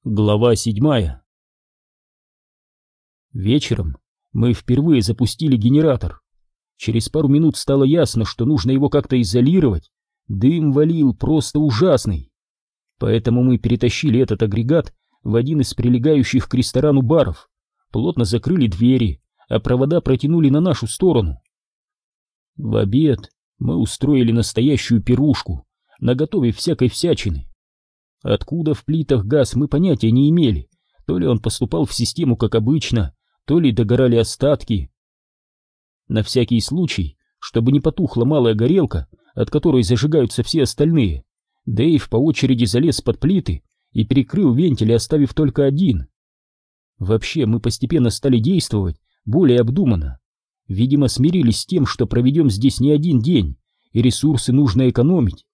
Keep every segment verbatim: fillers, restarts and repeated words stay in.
Глава седьмая. Вечером мы впервые запустили генератор. Через пару минут стало ясно, что нужно его как-то изолировать. Дым валил просто ужасный. Поэтому мы перетащили этот агрегат в один из прилегающих к ресторану баров, плотно закрыли двери, а провода протянули на нашу сторону. В обед мы устроили настоящую пирушку, наготовив всякой всячины. Откуда в плитах газ, мы понятия не имели. То ли он поступал в систему как обычно, то ли догорали остатки. На всякий случай, чтобы не потухла малая горелка, от которой зажигаются все остальные, Дэйв по очереди залез под плиты и перекрыл вентили, оставив только один. Вообще, мы постепенно стали действовать более обдуманно. Видимо, смирились с тем, что проведем здесь не один день, и ресурсы нужно экономить.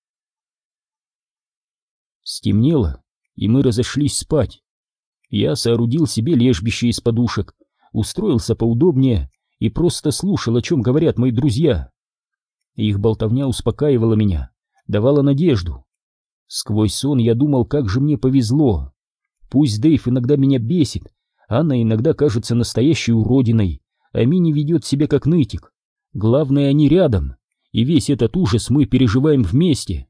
Стемнело, и мы разошлись спать. Я соорудил себе лежбище из подушек, устроился поудобнее и просто слушал, о чем говорят мои друзья. Их болтовня успокаивала меня, давала надежду. Сквозь сон я думал, как же мне повезло. Пусть Дэйв иногда меня бесит, Анна иногда кажется настоящей уродиной, а Мини ведет себя как нытик. Главное, они рядом, и весь этот ужас мы переживаем вместе.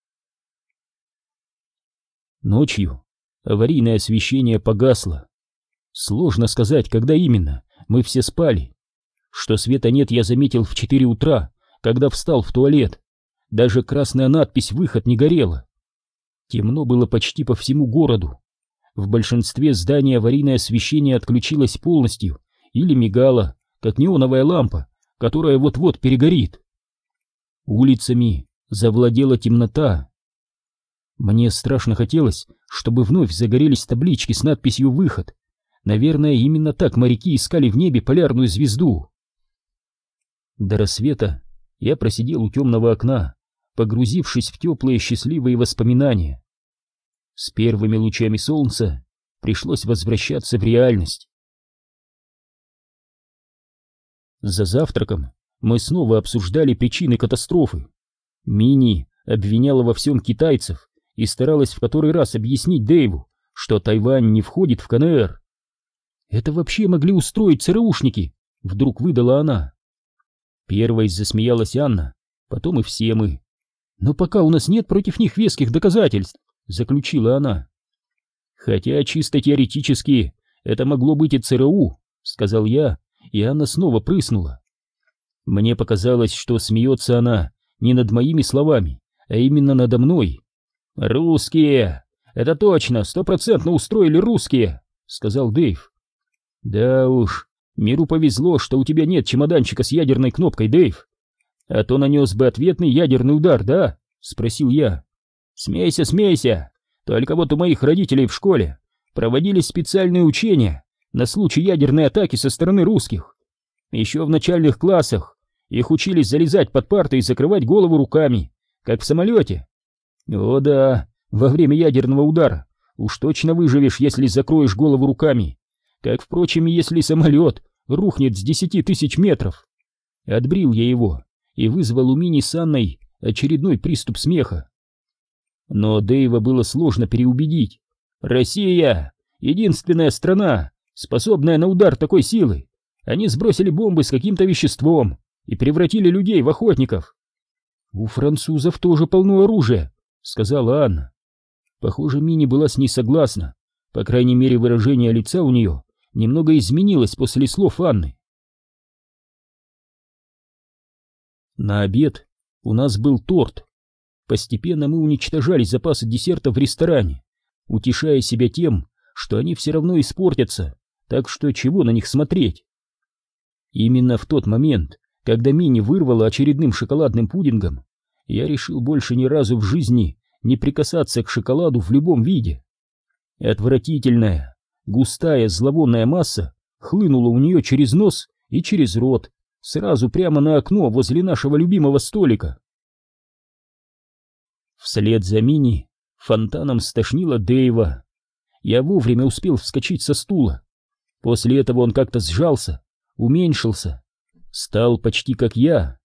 Ночью аварийное освещение погасло. Сложно сказать, когда именно, мы все спали. Что света нет, я заметил в четыре утра, когда встал в туалет. Даже красная надпись «Выход» не горела. Темно было почти по всему городу. В большинстве зданий аварийное освещение отключилось полностью или мигало, как неоновая лампа, которая вот-вот перегорит. Улицами завладела темнота. Мне страшно хотелось, чтобы вновь загорелись таблички с надписью «Выход». Наверное, именно так моряки искали в небе полярную звезду. До рассвета я просидел у темного окна, погрузившись в теплые счастливые воспоминания. С первыми лучами солнца пришлось возвращаться в реальность. За завтраком мы снова обсуждали причины катастрофы. Мини обвиняла во всем китайцев и старалась в который раз объяснить Дэйву, что Тайвань не входит в ка эн эр. «Это вообще могли устроить ЦРУшники», — вдруг выдала она. Первой засмеялась Анна, потом и все мы. «Но пока у нас нет против них веских доказательств», — заключила она. «Хотя чисто теоретически это могло быть и ЦРУ», — сказал я, и Анна снова прыснула. Мне показалось, что смеется она не над моими словами, а именно надо мной. «Русские! Это точно, стопроцентно устроили русские!» — сказал Дэйв. «Да уж, миру повезло, что у тебя нет чемоданчика с ядерной кнопкой, Дэйв. А то нанес бы ответный ядерный удар, да?» — спросил я. «Смейся, смейся! Только вот у моих родителей в школе проводились специальные учения на случай ядерной атаки со стороны русских. Еще в начальных классах их учились залезать под парты и закрывать голову руками, как в самолете. О да, во время ядерного удара уж точно выживешь, если закроешь голову руками, как, впрочем, и если самолет рухнет с десяти тысяч метров». Отбрил я его и вызвал у Мини с Анной очередной приступ смеха. Но Дэйва было сложно переубедить. «Россия — единственная страна, способная на удар такой силы. Они сбросили бомбы с каким-то веществом и превратили людей в охотников». «У французов тоже полно оружия», — сказала Анна. Похоже, Мини была с ней согласна. По крайней мере, выражение лица у нее немного изменилось после слов Анны. На обед у нас был торт. Постепенно мы уничтожали запасы десерта в ресторане, утешая себя тем, что они все равно испортятся, так что чего на них смотреть. Именно в тот момент, когда Мини вырвала очередным шоколадным пудингом, я решил больше ни разу в жизни не прикасаться к шоколаду в любом виде. Отвратительная, густая, зловонная масса хлынула у нее через нос и через рот, сразу прямо на окно возле нашего любимого столика. Вслед за Мини фонтаном стошнило Дэйва. Я вовремя успел вскочить со стула. После этого он как-то сжался, уменьшился, стал почти как я.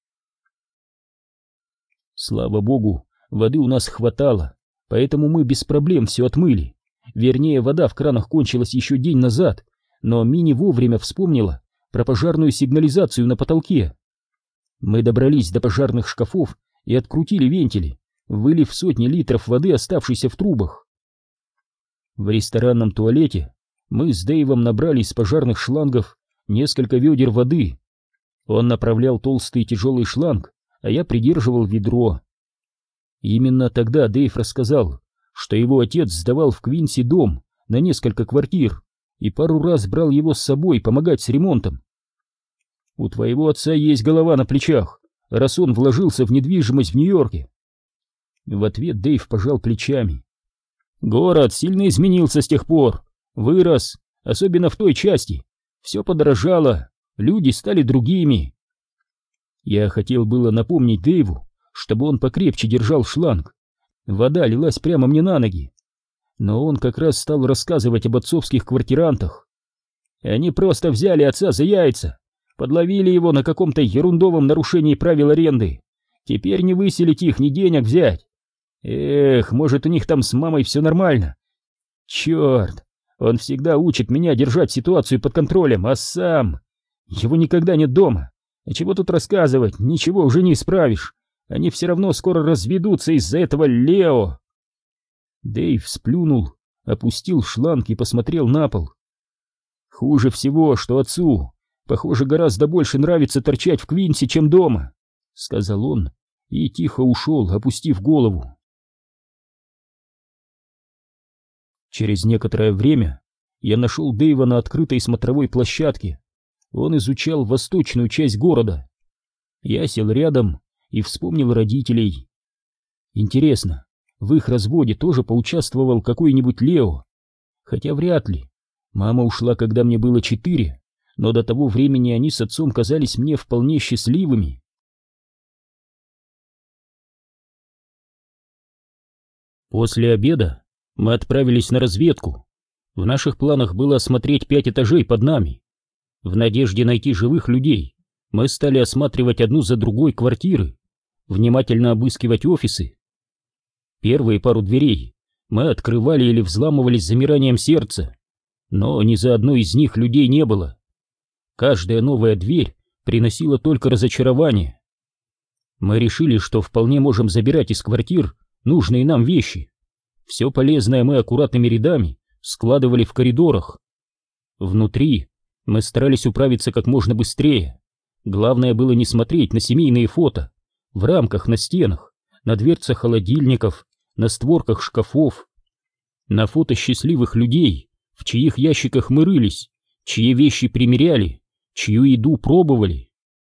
Слава богу, воды у нас хватало, поэтому мы без проблем все отмыли. Вернее, вода в кранах кончилась еще день назад, но Мини вовремя вспомнила про пожарную сигнализацию на потолке. Мы добрались до пожарных шкафов и открутили вентили, вылив сотни литров воды, оставшейся в трубах. В ресторанном туалете мы с Дэйвом набрали из пожарных шлангов несколько ведер воды. Он направлял толстый тяжелый шланг, а я придерживал ведро. Именно тогда Дэйв рассказал, что его отец сдавал в Квинси дом на несколько квартир и пару раз брал его с собой помогать с ремонтом. «У твоего отца есть голова на плечах, раз он вложился в недвижимость в Нью-Йорке». В ответ Дэйв пожал плечами. «Город сильно изменился с тех пор, вырос, особенно в той части. Все подорожало, люди стали другими». Я хотел было напомнить Дэйву, чтобы он покрепче держал шланг. Вода лилась прямо мне на ноги. Но он как раз стал рассказывать об отцовских квартирантах. Они просто взяли отца за яйца, подловили его на каком-то ерундовом нарушении правил аренды. Теперь не выселить их, ни денег взять. Эх, может, у них там с мамой все нормально. Черт, он всегда учит меня держать ситуацию под контролем, а сам... Его никогда нет дома. А чего тут рассказывать, ничего уже не исправишь. Они все равно скоро разведутся из-за этого Лео. Дэйв сплюнул, опустил шланг и посмотрел на пол. Хуже всего, что отцу, похоже, гораздо больше нравится торчать в Квинси, чем дома, сказал он и тихо ушел, опустив голову. Через некоторое время я нашел Дэйва на открытой смотровой площадке. Он изучал восточную часть города. Я сел рядом и вспомнил родителей. Интересно, в их разводе тоже поучаствовал какой-нибудь Лео? Хотя вряд ли. Мама ушла, когда мне было четыре, но до того времени они с отцом казались мне вполне счастливыми. После обеда мы отправились на разведку. В наших планах было осмотреть пять этажей под нами. В надежде найти живых людей мы стали осматривать одну за другой квартиры, внимательно обыскивать офисы. Первые пару дверей мы открывали или взламывали с замиранием сердца, но ни за одной из них людей не было. Каждая новая дверь приносила только разочарование. Мы решили, что вполне можем забирать из квартир нужные нам вещи. Все полезное мы аккуратными рядами складывали в коридорах. Внутри мы старались управиться как можно быстрее. Главное было не смотреть на семейные фото в рамках на стенах, на дверцах холодильников, на створках шкафов, на фото счастливых людей, в чьих ящиках мы рылись, чьи вещи примеряли, чью еду пробовали.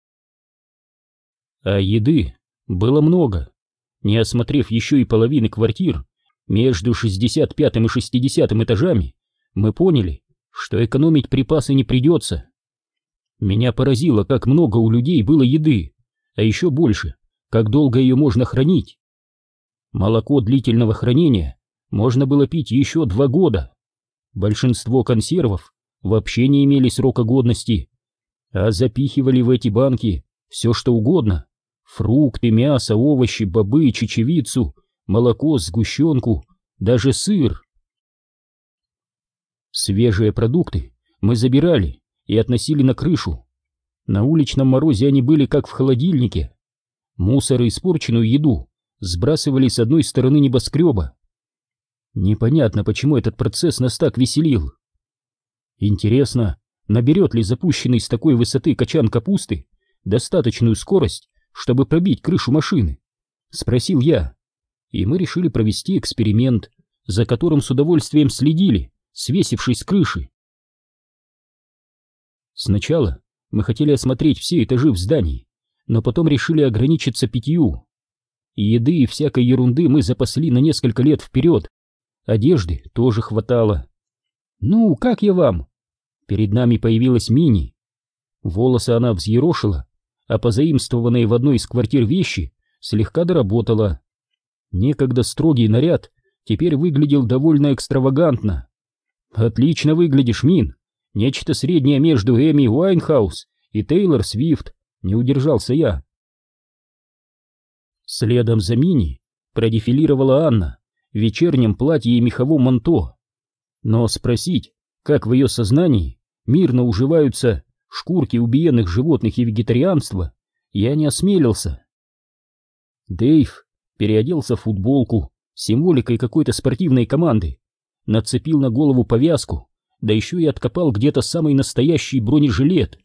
А еды было много. Не осмотрев еще и половины квартир, между шестьдесят пятым и шестидесятым этажами, мы поняли, что экономить припасы не придется. Меня поразило, как много у людей было еды, а еще больше, как долго ее можно хранить. Молоко длительного хранения можно было пить еще два года. Большинство консервов вообще не имели срока годности, а запихивали в эти банки все что угодно: фрукты, мясо, овощи, бобы, чечевицу, молоко, сгущенку, даже сыр. Свежие продукты мы забирали и относили на крышу. На уличном морозе они были как в холодильнике. Мусор и испорченную еду сбрасывали с одной стороны небоскреба. Непонятно, почему этот процесс нас так веселил. Интересно, наберет ли запущенный с такой высоты качан капусты достаточную скорость, чтобы пробить крышу машины? Спросил я. И мы решили провести эксперимент, за которым с удовольствием следили, свесившись с крыши. Сначала мы хотели осмотреть все этажи в здании, но потом решили ограничиться пятью. Еды и всякой ерунды мы запасли на несколько лет вперед. Одежды тоже хватало. «Ну, как я вам?» Перед нами появилась Мини. Волосы она взъерошила, а позаимствованные в одной из квартир вещи слегка доработала. Некогда строгий наряд теперь выглядел довольно экстравагантно. «Отлично выглядишь, Мин. Нечто среднее между Эми Уайнхаус и Тейлор Свифт», — не удержался я. Следом за Мини продефилировала Анна в вечернем платье и меховом манто. Но спросить, как в ее сознании мирно уживаются шкурки убиенных животных и вегетарианство, я не осмелился. Дэйв переоделся в футболку с символикой какой-то спортивной команды, нацепил на голову повязку, да еще и откопал где-то самый настоящий бронежилет.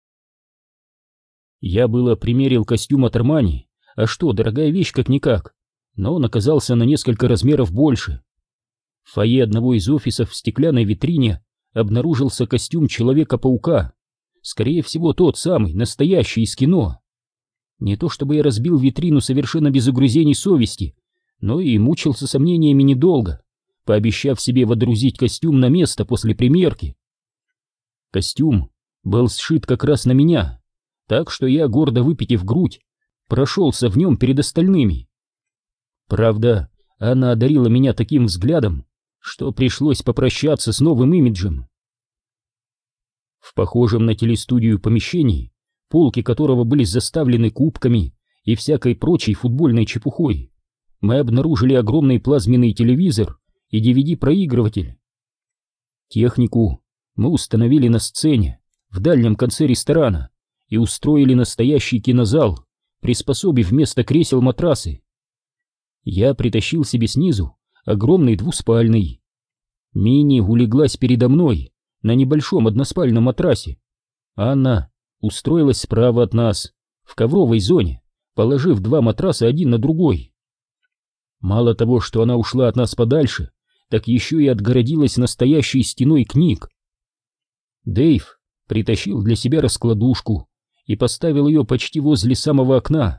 Я было примерил костюм от Армани, а что, дорогая вещь как-никак, но он оказался на несколько размеров больше. В фойе одного из офисов в стеклянной витрине обнаружился костюм Человека-паука, скорее всего тот самый, настоящий из кино. Не то чтобы я разбил витрину совершенно без угрызений совести, но и мучился сомнениями недолго, пообещав себе водрузить костюм на место после примерки. Костюм был сшит как раз на меня, так что я, гордо выпитив грудь, прошелся в нем перед остальными. Правда, она одарила меня таким взглядом, что пришлось попрощаться с новым имиджем. В похожем на телестудию помещении, полки которого были заставлены кубками и всякой прочей футбольной чепухой, мы обнаружили огромный плазменный телевизор и ди ви ди-проигрыватель. Технику мы установили на сцене в дальнем конце ресторана и устроили настоящий кинозал, приспособив вместо кресел матрасы. Я притащил себе снизу огромный двуспальный. Мини улеглась передо мной на небольшом односпальном матрасе. Анна устроилась справа от нас, в ковровой зоне, положив два матраса один на другой. Мало того, что она ушла от нас подальше, так еще и отгородилась настоящей стеной книг. Дэйв притащил для себя раскладушку и поставил ее почти возле самого окна.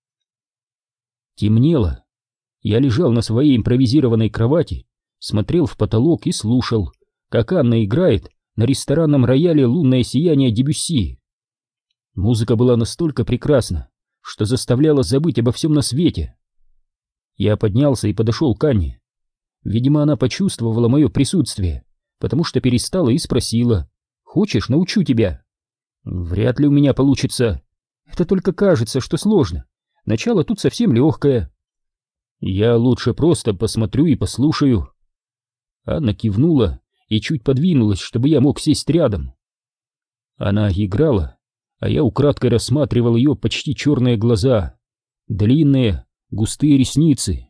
Темнело. Я лежал на своей импровизированной кровати, смотрел в потолок и слушал, как Анна играет на ресторанном рояле «Лунное сияние» Дебюсси. Музыка была настолько прекрасна, что заставляла забыть обо всем на свете. Я поднялся и подошел к Анне. Видимо, она почувствовала мое присутствие, потому что перестала и спросила: «Хочешь, научу тебя?» «Вряд ли у меня получится. Это только кажется, что сложно. Начало тут совсем легкое». «Я лучше просто посмотрю и послушаю». Анна кивнула и чуть подвинулась, чтобы я мог сесть рядом. Она играла, а я украдкой рассматривал ее почти черные глаза, длинные, густые ресницы.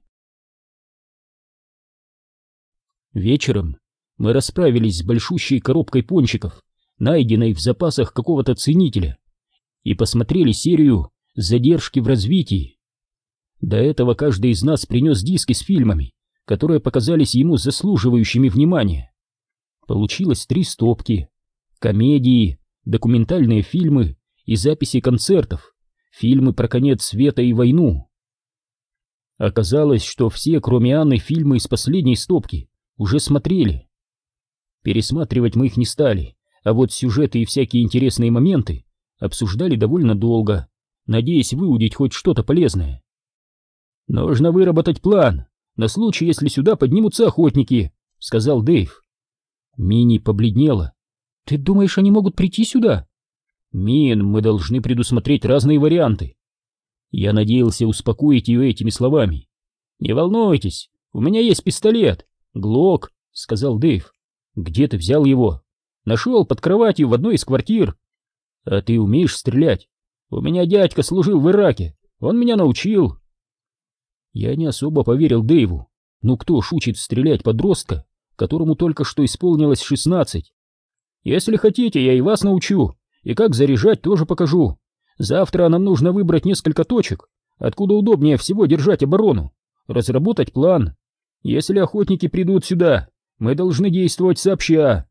Вечером мы расправились с большущей коробкой пончиков, найденной в запасах какого-то ценителя, и посмотрели серию «Задержки в развитии». До этого каждый из нас принес диски с фильмами, которые показались ему заслуживающими внимания. Получилось три стопки: комедии, документальные фильмы и записи концертов, фильмы про конец света и войну. Оказалось, что все, кроме Анны, фильмы из последней стопки уже смотрели. Пересматривать мы их не стали, а вот сюжеты и всякие интересные моменты обсуждали довольно долго, надеясь выудить хоть что-то полезное. «Нужно выработать план на случай, если сюда поднимутся охотники», — сказал Дэйв. Мини побледнела. «Ты думаешь, они могут прийти сюда?» «Мин, мы должны предусмотреть разные варианты». Я надеялся успокоить ее этими словами. «Не волнуйтесь, у меня есть пистолет. Глок», — сказал Дэйв. «Где ты взял его?» «Нашел под кроватью в одной из квартир». «А ты умеешь стрелять?» «У меня дядька служил в Ираке, он меня научил». Я не особо поверил Дэйву. Ну кто шучит стрелять подростка, которому только что исполнилось шестнадцать? «Если хотите, я и вас научу, и как заряжать тоже покажу. Завтра нам нужно выбрать несколько точек, откуда удобнее всего держать оборону, разработать план. Если охотники придут сюда, мы должны действовать сообща».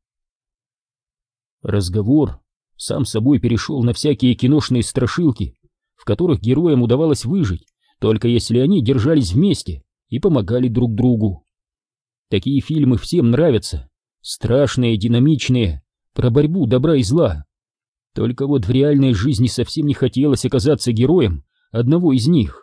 Разговор сам собой перешел на всякие киношные страшилки, в которых героям удавалось выжить, только если они держались вместе и помогали друг другу. Такие фильмы всем нравятся, страшные, динамичные, про борьбу добра и зла. Только вот в реальной жизни совсем не хотелось оказаться героем одного из них.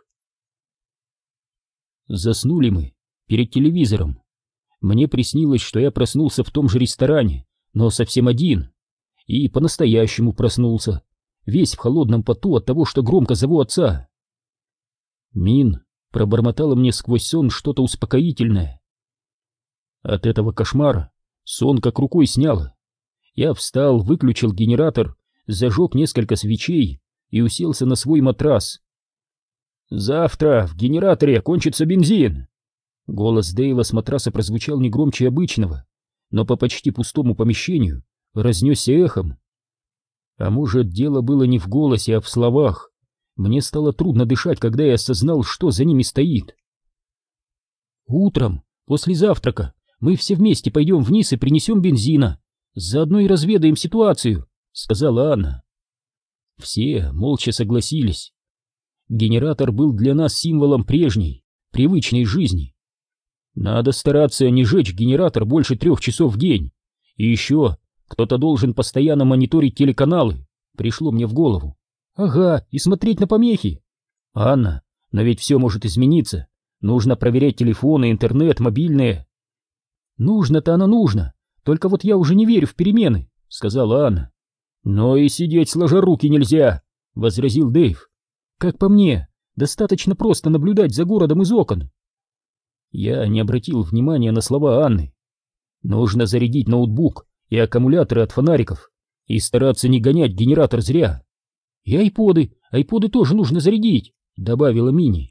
Заснули мы перед телевизором. Мне приснилось, что я проснулся в том же ресторане, но совсем один. И по-настоящему проснулся, весь в холодном поту от того, что громко зову отца. Мин пробормотала мне сквозь сон что-то успокоительное. От этого кошмара сон как рукой сняло. Я встал, выключил генератор, зажег несколько свечей и уселся на свой матрас. «Завтра в генераторе кончится бензин!» Голос Дэйва с матраса прозвучал не громче обычного, но по почти пустому помещению разнесся эхом. А может, дело было не в голосе, а в словах. Мне стало трудно дышать, когда я осознал, что за ними стоит. «Утром, после завтрака, мы все вместе пойдем вниз и принесем бензина. Заодно и разведаем ситуацию», — сказала Анна. Все молча согласились. Генератор был для нас символом прежней, привычной жизни. Надо стараться не жечь генератор больше трех часов в день. И еще кто-то должен постоянно мониторить телеканалы, пришло мне в голову. Ага, и смотреть на помехи. Анна, но ведь все может измениться. Нужно проверять телефоны, интернет, мобильные. Нужно-то оно нужно, только вот я уже не верю в перемены, сказала Анна. Но и сидеть сложа руки нельзя, возразил Дэйв. Как по мне, достаточно просто наблюдать за городом из окон. Я не обратил внимания на слова Анны. Нужно зарядить ноутбук и аккумуляторы от фонариков и стараться не гонять генератор зря. И айподы, айподы тоже нужно зарядить, добавила Мини.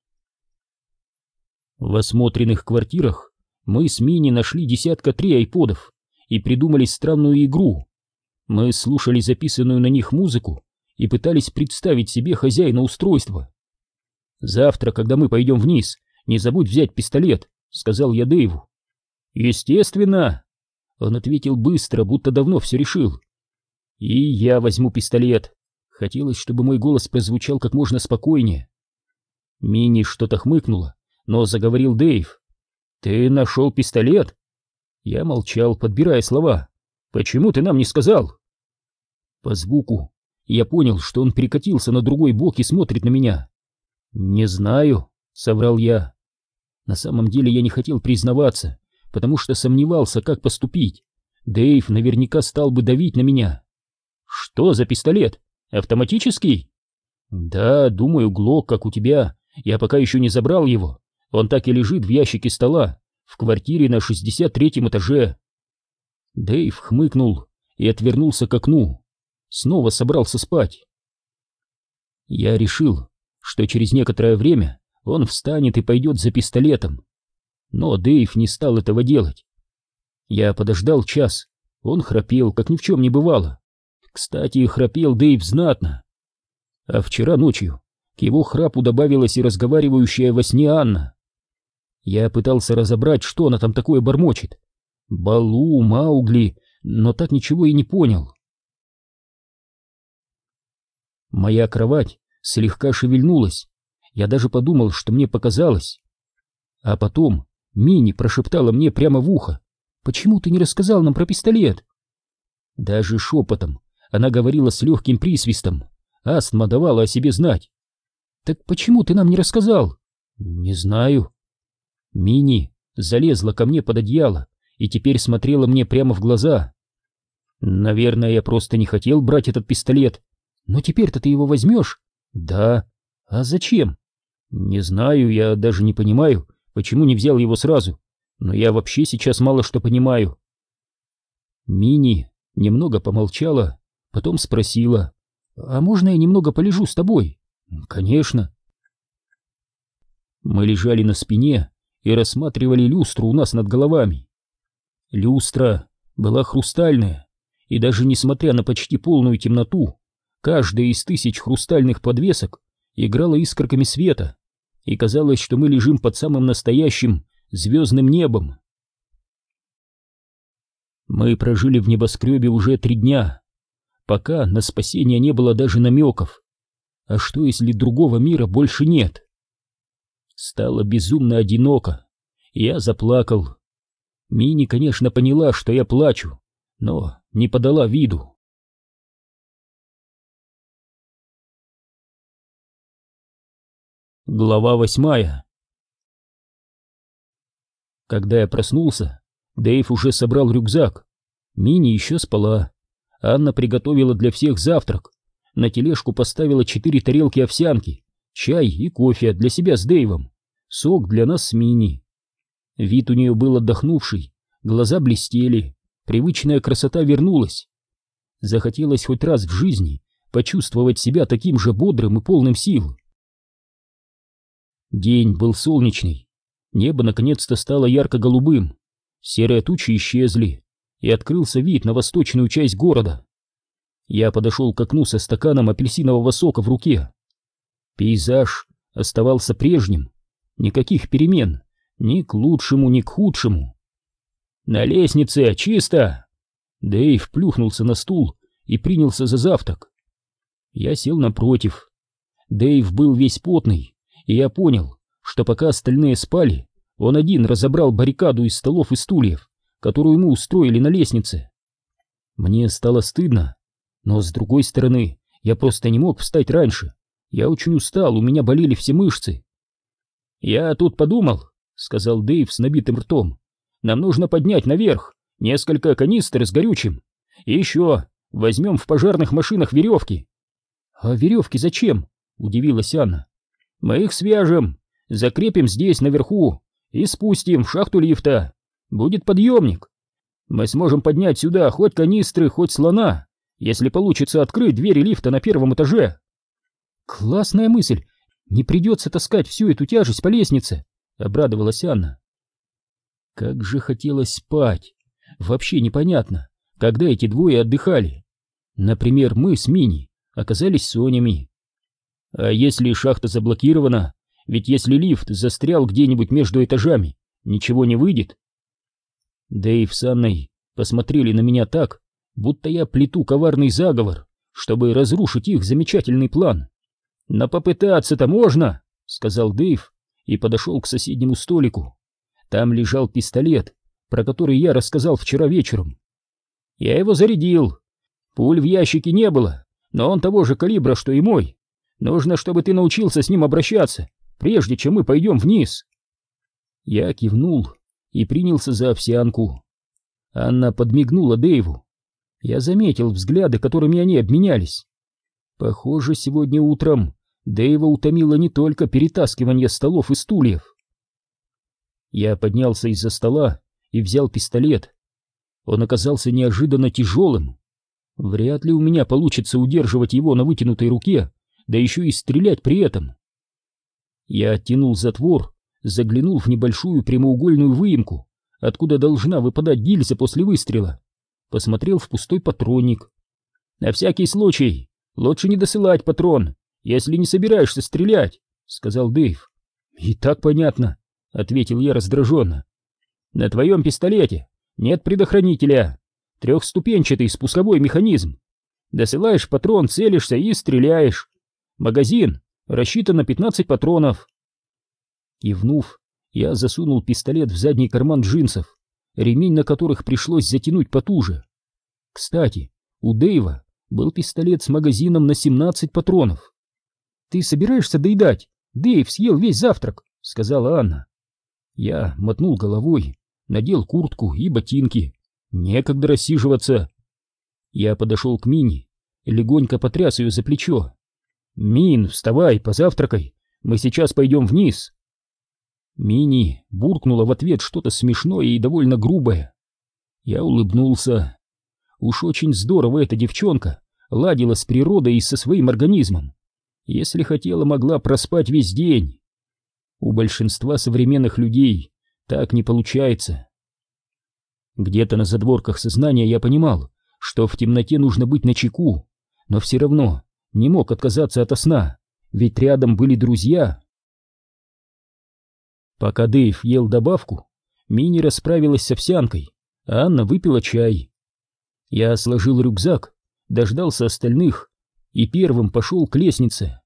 В осмотренных квартирах мы с Мини нашли десятка три айподов и придумали странную игру. Мы слушали записанную на них музыку и пытались представить себе хозяина устройства. «Завтра, когда мы пойдем вниз, не забудь взять пистолет», — сказал я Дэйву. «Естественно!» Он ответил быстро, будто давно все решил. «И я возьму пистолет». Хотелось, чтобы мой голос прозвучал как можно спокойнее. Мини что-то хмыкнула, но заговорил Дэйв. «Ты нашел пистолет?» Я молчал, подбирая слова. «Почему ты нам не сказал?» По звуку я понял, что он перекатился на другой бок и смотрит на меня. «Не знаю», — соврал я. На самом деле я не хотел признаваться, потому что сомневался, как поступить. Дэйв наверняка стал бы давить на меня. «Что за пистолет? Автоматический?» «Да, думаю, Глок, как у тебя. Я пока еще не забрал его. Он так и лежит в ящике стола, в квартире на шестьдесят третьем этаже». Дэйв хмыкнул и отвернулся к окну. Снова собрался спать. Я решил, что через некоторое время он встанет и пойдет за пистолетом. Но Дэйв не стал этого делать. Я подождал час. Он храпел, как ни в чем не бывало. Кстати, храпел Дэйв знатно. А вчера ночью к его храпу добавилась и разговаривающая во сне Анна. Я пытался разобрать, что она там такое бормочет. Балу, Маугли, но так ничего и не понял. Моя кровать слегка шевельнулась. Я даже подумал, что мне показалось. А потом Мини прошептала мне прямо в ухо: «Почему ты не рассказал нам про пистолет?» Даже шепотом она говорила с легким присвистом. Астма давала о себе знать. «Так почему ты нам не рассказал?» «Не знаю». Мини залезла ко мне под одеяло и теперь смотрела мне прямо в глаза. «Наверное, я просто не хотел брать этот пистолет. Но теперь-то ты его возьмешь?» «Да». «А зачем?» «Не знаю, я даже не понимаю, почему не взял его сразу. Но я вообще сейчас мало что понимаю». Мини немного помолчала, потом спросила: «А можно я немного полежу с тобой?» «Конечно». Мы лежали на спине и рассматривали люстру у нас над головами. Люстра была хрустальная, и даже несмотря на почти полную темноту, каждая из тысяч хрустальных подвесок играла искорками света, и казалось, что мы лежим под самым настоящим звездным небом. Мы прожили в небоскребе уже три дня, пока на спасение не было даже намеков. А что, если другого мира больше нет? Стало безумно одиноко, и я заплакал. Мини, конечно, поняла, что я плачу, но не подала виду. Глава восьмая. Когда я проснулся, Дэйв уже собрал рюкзак. Мини еще спала. Анна приготовила для всех завтрак. На тележку поставила четыре тарелки овсянки, чай и кофе для себя с Дэйвом, сок для нас с Мини. Вид у нее был отдохнувший, глаза блестели, привычная красота вернулась. Захотелось хоть раз в жизни почувствовать себя таким же бодрым и полным сил. День был солнечный, небо наконец-то стало ярко-голубым, серые тучи исчезли, и открылся вид на восточную часть города. Я подошел к окну со стаканом апельсинового сока в руке. Пейзаж оставался прежним, никаких перемен, ни к лучшему, ни к худшему. «На лестнице чисто!» Дэйв плюхнулся на стул и принялся за завтрак. Я сел напротив. Дэйв был весь потный, и я понял, что пока остальные спали, он один разобрал баррикаду из столов и стульев, которую мы устроили на лестнице. Мне стало стыдно, но с другой стороны, я просто не мог встать раньше. Я очень устал, у меня болели все мышцы. «Я тут подумал», — сказал Дэйв с набитым ртом, — «нам нужно поднять наверх несколько канистр с горючим. И еще возьмем в пожарных машинах веревки». «А веревки зачем?» — удивилась Анна. «Мы их свяжем, закрепим здесь наверху и спустим в шахту лифта. Будет подъемник. Мы сможем поднять сюда хоть канистры, хоть слона, если получится открыть двери лифта на первом этаже». «Классная мысль! Не придется таскать всю эту тяжесть по лестнице!» — обрадовалась Анна. Как же хотелось спать! Вообще непонятно, когда эти двое отдыхали. Например, мы с Мини оказались сонями. А если шахта заблокирована, ведь если лифт застрял где-нибудь между этажами, ничего не выйдет. Дэйв с Анной посмотрели на меня так, будто я плету коварный заговор, чтобы разрушить их замечательный план. «Но попытаться-то можно», — сказал Дэйв и подошел к соседнему столику. Там лежал пистолет, про который я рассказал вчера вечером. «Я его зарядил. Пуль в ящике не было, но он того же калибра, что и мой. Нужно, чтобы ты научился с ним обращаться, прежде чем мы пойдем вниз». Я кивнул и принялся за овсянку. Анна подмигнула Дэйву. Я заметил взгляды, которыми они обменялись. Похоже, сегодня утром Дэйва утомило не только перетаскивание столов и стульев. Я поднялся из-за стола и взял пистолет. Он оказался неожиданно тяжелым. Вряд ли у меня получится удерживать его на вытянутой руке, да еще и стрелять при этом. Я оттянул затвор, заглянул в небольшую прямоугольную выемку, откуда должна выпадать гильза после выстрела. Посмотрел в пустой патронник. «На всякий случай лучше не досылать патрон, если не собираешься стрелять», — сказал Дэйв. «И так понятно», — ответил я раздраженно. «На твоем пистолете нет предохранителя, трехступенчатый спусковой механизм. Досылаешь патрон, целишься и стреляешь. Магазин рассчитан на пятнадцать патронов». Кивнув, я засунул пистолет в задний карман джинсов, ремень на которых пришлось затянуть потуже. Кстати, у Дэйва был пистолет с магазином на семнадцать патронов. «Ты собираешься доедать? Дэйв съел весь завтрак», — сказала Анна. Я мотнул головой, надел куртку и ботинки. Некогда рассиживаться. Я подошел к Мине, легонько потряс ее за плечо. «Мин, вставай, позавтракай, мы сейчас пойдем вниз». Мини буркнула в ответ что-то смешное и довольно грубое. Я улыбнулся. Уж очень здорово эта девчонка ладила с природой и со своим организмом. Если хотела, могла проспать весь день. У большинства современных людей так не получается. Где-то на задворках сознания я понимал, что в темноте нужно быть начеку, но все равно не мог отказаться ото сна, ведь рядом были друзья. Пока Дэйв ел добавку, Мини расправилась с овсянкой, а Анна выпила чай. Я сложил рюкзак, дождался остальных и первым пошел к лестнице.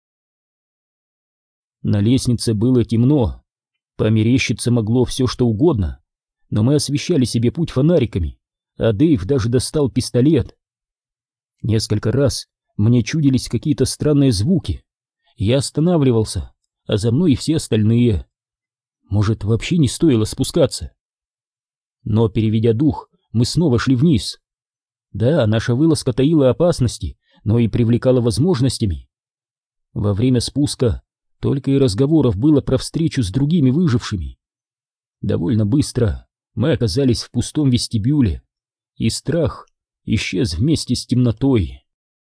На лестнице было темно, померещиться могло все что угодно, но мы освещали себе путь фонариками, а Дэйв даже достал пистолет. Несколько раз мне чудились какие-то странные звуки. Я останавливался, а за мной и все остальные. Может, вообще не стоило спускаться? Но, переведя дух, мы снова шли вниз. Да, наша вылазка таила опасности, но и привлекала возможностями. Во время спуска только и разговоров было про встречу с другими выжившими. Довольно быстро мы оказались в пустом вестибюле, и страх исчез вместе с темнотой.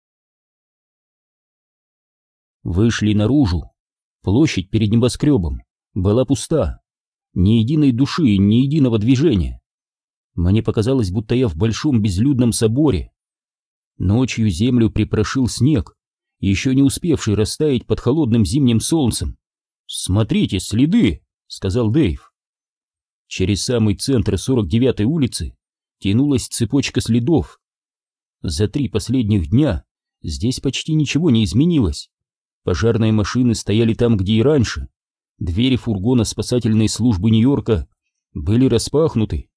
Вышли наружу. Площадь перед небоскребом была пуста. Ни единой души, ни единого движения. Мне показалось, будто я в большом безлюдном соборе. Ночью землю припорошил снег, еще не успевший растаять под холодным зимним солнцем. «Смотрите, следы!» — сказал Дэйв. Через самый центр сорок девятой улицы тянулась цепочка следов. За три последних дня здесь почти ничего не изменилось. Пожарные машины стояли там, где и раньше. Двери фургона спасательной службы Нью-Йорка были распахнуты.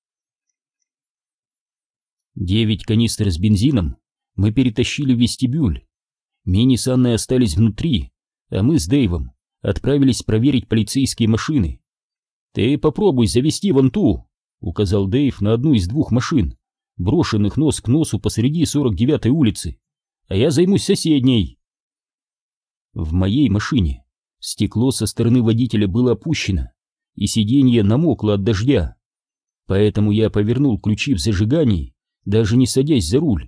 Девять канистр с бензином мы перетащили в вестибюль. Мини с Анной остались внутри, а мы с Дэйвом отправились проверить полицейские машины. «Ты попробуй завести вон ту», — указал Дэйв на одну из двух машин, брошенных нос к носу посреди сорок девятой улицы, «а я займусь соседней». В моей машине стекло со стороны водителя было опущено, и сиденье намокло от дождя, поэтому я повернул ключи в зажигании, даже не садясь за руль.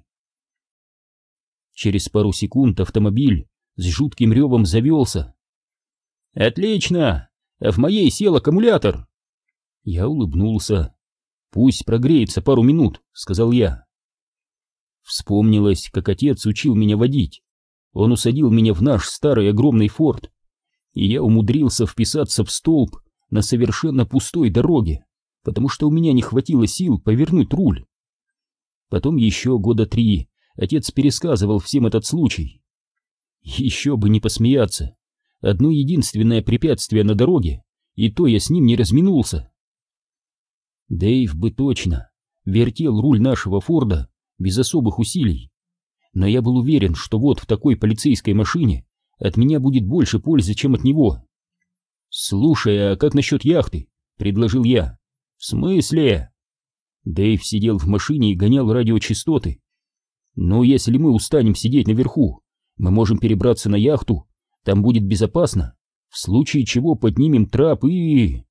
Через пару секунд автомобиль с жутким ревом завелся. «Отлично! А в моей сел аккумулятор!» Я улыбнулся. «Пусть прогреется пару минут», — сказал я. Вспомнилось, как отец учил меня водить. Он усадил меня в наш старый огромный форд, и я умудрился вписаться в столб на совершенно пустой дороге, потому что у меня не хватило сил повернуть руль. Потом еще года три отец пересказывал всем этот случай. Еще бы не посмеяться. Одно единственное препятствие на дороге, и то я с ним не разминулся. Дэйв бы точно вертел руль нашего форда без особых усилий, но я был уверен, что вот в такой полицейской машине от меня будет больше пользы, чем от него. «Слушай, а как насчет яхты?» — предложил я. «В смысле?» Дэйв сидел в машине и гонял радиочастоты. «Ну, если мы устанем сидеть наверху, мы можем перебраться на яхту, там будет безопасно, в случае чего поднимем трап и...»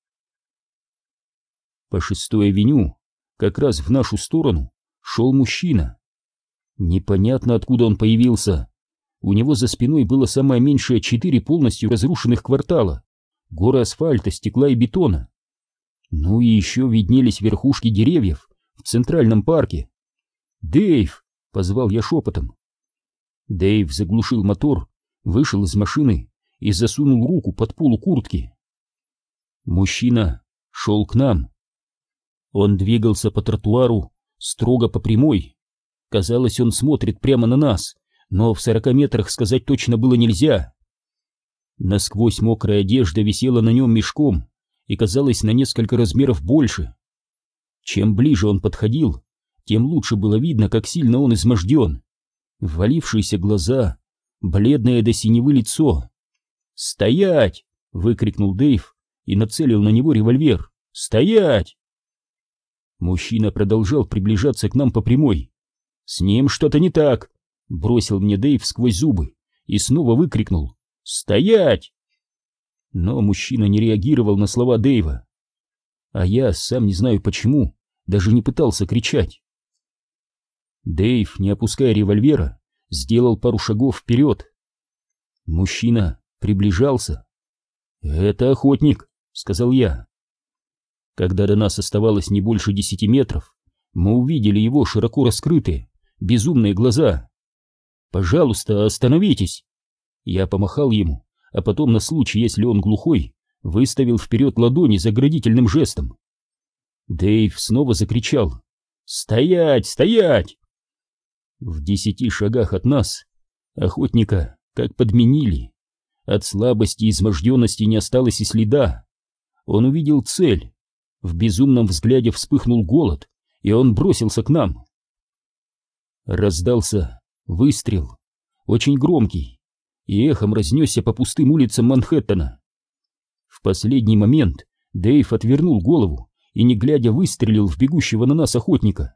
По шестой авеню, как раз в нашу сторону, шел мужчина. Непонятно, откуда он появился. У него за спиной было самое меньшее четыре полностью разрушенных квартала, горы асфальта, стекла и бетона. Ну и еще виднелись верхушки деревьев в Центральном парке. «Дэйв!» — позвал я шепотом. Дэйв заглушил мотор, вышел из машины и засунул руку под полу куртки. Мужчина шел к нам. Он двигался по тротуару строго по прямой. Казалось, он смотрит прямо на нас, но в сорока метрах сказать точно было нельзя. Насквозь мокрая одежда висела на нем мешком и казалась на несколько размеров больше. Чем ближе он подходил, тем лучше было видно, как сильно он изможден. Ввалившиеся глаза, бледное до синевы лицо. «Стоять!» — выкрикнул Дэйв и нацелил на него револьвер. «Стоять!» Мужчина продолжал приближаться к нам по прямой. «С ним что-то не так!» — бросил мне Дэйв сквозь зубы и снова выкрикнул. «Стоять!» Но мужчина не реагировал на слова Дэйва. А я, сам не знаю почему, даже не пытался кричать. Дэйв, не опуская револьвера, сделал пару шагов вперед. Мужчина приближался. «Это охотник», — сказал я. Когда до нас оставалось не больше десяти метров, мы увидели его широко раскрытые, безумные глаза. «Пожалуйста, остановитесь!» Я помахал ему, а потом, на случай, если он глухой, выставил вперед ладони заградительным жестом. Дэйв снова закричал: «Стоять! Стоять!» В десяти шагах от нас охотника как подменили. От слабости и изможденности не осталось и следа. Он увидел цель. В безумном взгляде вспыхнул голод, и он бросился к нам. Раздался выстрел, очень громкий, и эхом разнесся по пустым улицам Манхэттена. В последний момент Дэйв отвернул голову и, не глядя, выстрелил в бегущего на нас охотника.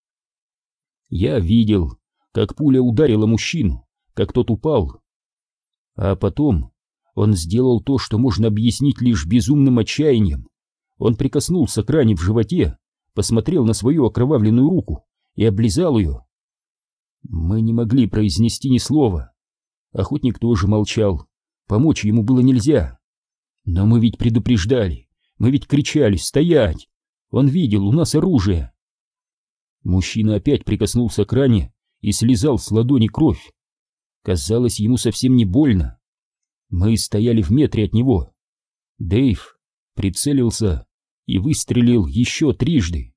Я видел, как пуля ударила мужчину, как тот упал. А потом он сделал то, что можно объяснить лишь безумным отчаянием. Он прикоснулся к ране в животе, посмотрел на свою окровавленную руку и облизал ее. Мы не могли произнести ни слова. Охотник тоже молчал. Помочь ему было нельзя. Но мы ведь предупреждали, мы ведь кричали «стоять!». Он видел, у нас оружие. Мужчина опять прикоснулся к ране и слизал с ладони кровь. Казалось, ему совсем не больно. Мы стояли в метре от него. Дэйв прицелился и выстрелил еще трижды.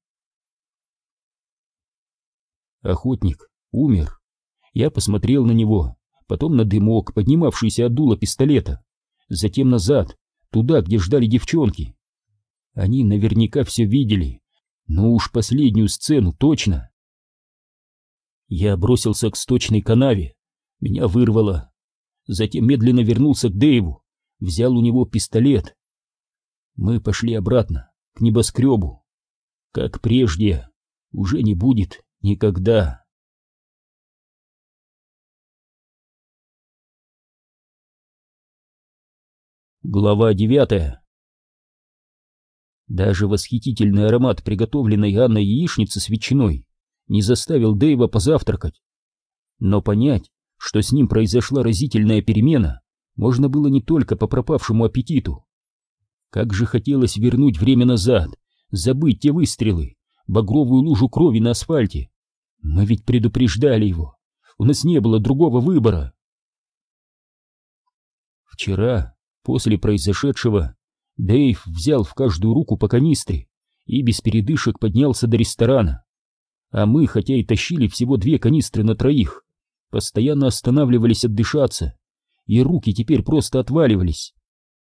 Охотник умер. Я посмотрел на него, потом на дымок, поднимавшийся от дула пистолета, затем назад, туда, где ждали девчонки. Они наверняка все видели, но уж последнюю сцену точно. Я бросился к сточной канаве, меня вырвало. Затем медленно вернулся к Дэйву, взял у него пистолет. Мы пошли обратно, к небоскребу. Как прежде, уже не будет никогда. Глава девятая. Даже восхитительный аромат приготовленной Анной яичницы с ветчиной не заставил Дэйва позавтракать. Но понять, что с ним произошла разительная перемена, можно было не только по пропавшему аппетиту. Как же хотелось вернуть время назад, забыть те выстрелы, багровую лужу крови на асфальте. Мы ведь предупреждали его, у нас не было другого выбора. Вчера, после произошедшего, Дэйв взял в каждую руку по канистре и без передышек поднялся до ресторана. А мы, хотя и тащили всего две канистры на троих, постоянно останавливались отдышаться, и руки теперь просто отваливались.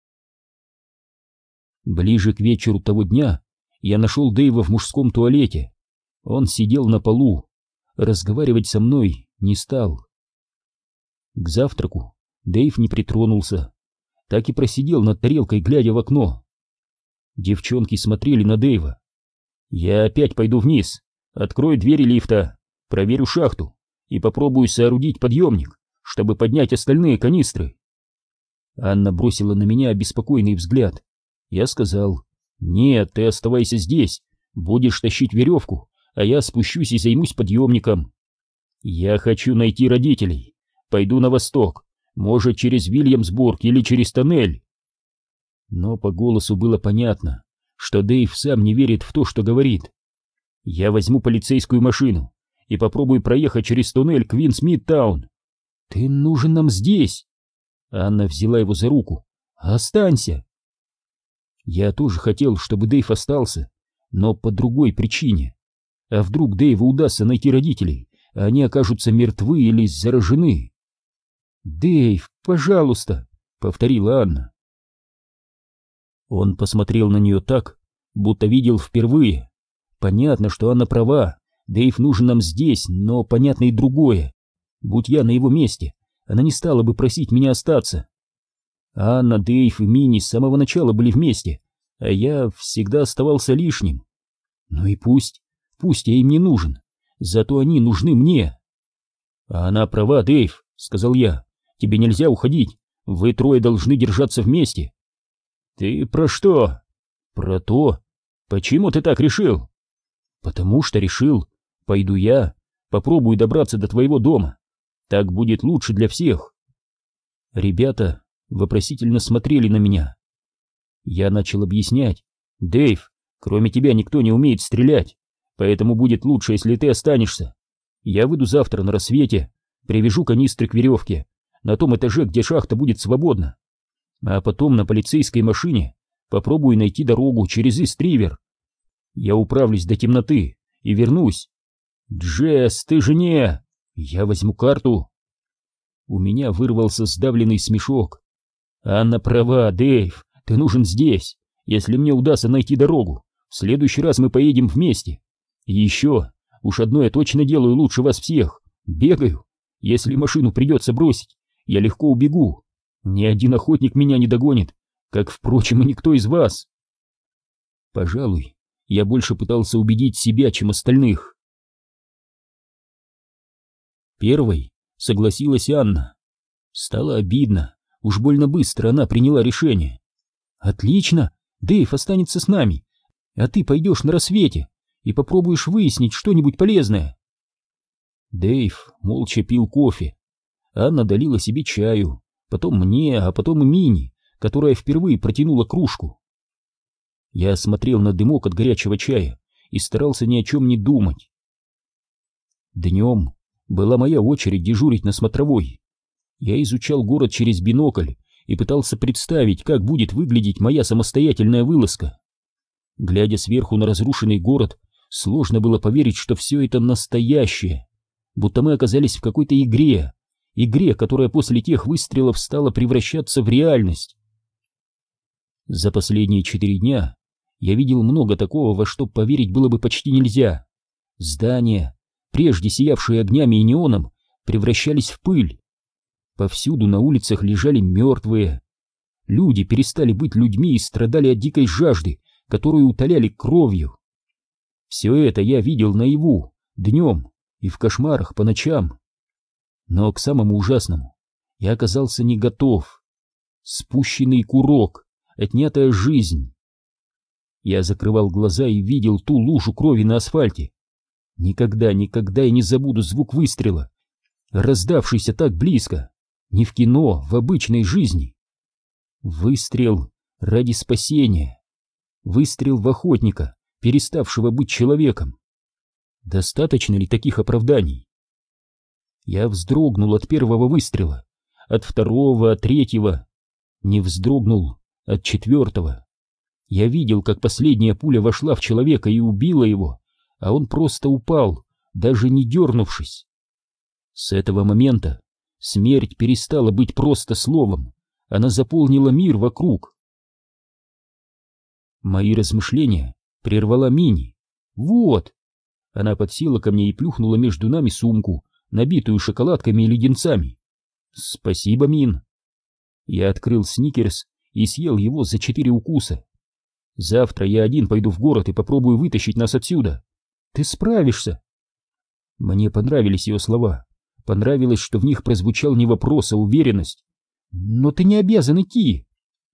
Ближе к вечеру того дня я нашел Дэйва в мужском туалете. Он сидел на полу, разговаривать со мной не стал. К завтраку Дэйв не притронулся, так и просидел над тарелкой, глядя в окно. Девчонки смотрели на Дэйва. «Я опять пойду вниз, открою двери лифта, проверю шахту и попробую соорудить подъемник, чтобы поднять остальные канистры». Анна бросила на меня обеспокоенный взгляд. Я сказал: «Нет, ты оставайся здесь, будешь тащить веревку, а я спущусь и займусь подъемником. Я хочу найти родителей, пойду на восток, может, через Вильямсбург или через тоннель». Но по голосу было понятно, что Дэйв сам не верит в то, что говорит. «Я возьму полицейскую машину и попробую проехать через туннель к Винс-Мидтаун. Ты нужен нам здесь!» Анна взяла его за руку. «Останься!» Я тоже хотел, чтобы Дэйв остался, но по другой причине. А вдруг Дэйву удастся найти родителей, а они окажутся мертвы или заражены? «Дэйв, пожалуйста!» — повторила Анна. Он посмотрел на нее так, будто видел впервые. Понятно, что Анна права, Дэйв нужен нам здесь, но понятно и другое. Будь я на его месте, она не стала бы просить меня остаться. Анна, Дэйв и Мини с самого начала были вместе, а я всегда оставался лишним. Ну и пусть, пусть я им не нужен, зато они нужны мне. А она права, Дэйв, сказал я, тебе нельзя уходить, вы трое должны держаться вместе. Ты про что? Про то. Почему ты так решил? Потому что решил. Пойду я, попробую добраться до твоего дома. Так будет лучше для всех. Ребята вопросительно смотрели на меня. Я начал объяснять. Дэйв, кроме тебя никто не умеет стрелять, поэтому будет лучше, если ты останешься. Я выйду завтра на рассвете, привяжу канистры к веревке на том этаже, где шахта будет свободна. А потом на полицейской машине попробую найти дорогу через Ист-Ривер. Я управлюсь до темноты и вернусь. Джесс, ты же не... Я возьму карту. У меня вырвался сдавленный смешок. Анна права, Дэйв, ты нужен здесь. Если мне удастся найти дорогу, в следующий раз мы поедем вместе. И еще, уж одно я точно делаю лучше вас всех. Бегаю. Если машину придется бросить, я легко убегу. Ни один охотник меня не догонит, как, впрочем, и никто из вас. Пожалуй, я больше пытался убедить себя, чем остальных. Первой согласилась Анна. Стало обидно, уж больно быстро она приняла решение. «Отлично, Дэйв останется с нами, а ты пойдешь на рассвете и попробуешь выяснить что-нибудь полезное. Дэйв молча пил кофе. Анна долила себе чаю, потом мне, а потом и Минни, которая впервые протянула кружку. Я смотрел на дымок от горячего чая и старался ни о чем не думать. Днем была моя очередь дежурить на смотровой. Я изучал город через бинокль и пытался представить, как будет выглядеть моя самостоятельная вылазка. Глядя сверху на разрушенный город, сложно было поверить, что все это настоящее, будто мы оказались в какой-то игре, игре, которая после тех выстрелов стала превращаться в реальность. За последние четыре дня я видел много такого, во что поверить было бы почти нельзя. Здания, прежде сиявшие огнями и неоном, превращались в пыль. Повсюду на улицах лежали мертвые. Люди перестали быть людьми и страдали от дикой жажды, которую утоляли кровью. Все это я видел наяву, днем и в кошмарах по ночам. Но к самому ужасному я оказался не готов. Спущенный курок, отнятая жизнь. Я закрывал глаза и видел ту лужу крови на асфальте. Никогда, никогда я не забуду звук выстрела, раздавшийся так близко, не в кино, в обычной жизни. Выстрел ради спасения. Выстрел в охотника, переставшего быть человеком. Достаточно ли таких оправданий? Я вздрогнул от первого выстрела, от второго, от третьего. Не вздрогнул от четвертого. Я видел, как последняя пуля вошла в человека и убила его, а он просто упал, даже не дернувшись. С этого момента смерть перестала быть просто словом, она заполнила мир вокруг. Мои размышления прервала Минни. «Вот!» Она подсела ко мне и плюхнула между нами сумку, набитую шоколадками и леденцами. «Спасибо, Мин!» Я открыл сникерс и съел его за четыре укуса. «Завтра я один пойду в город и попробую вытащить нас отсюда. Ты справишься!» Мне понравились ее слова. Понравилось, что в них прозвучал не вопрос, а уверенность. «Но ты не обязан идти!»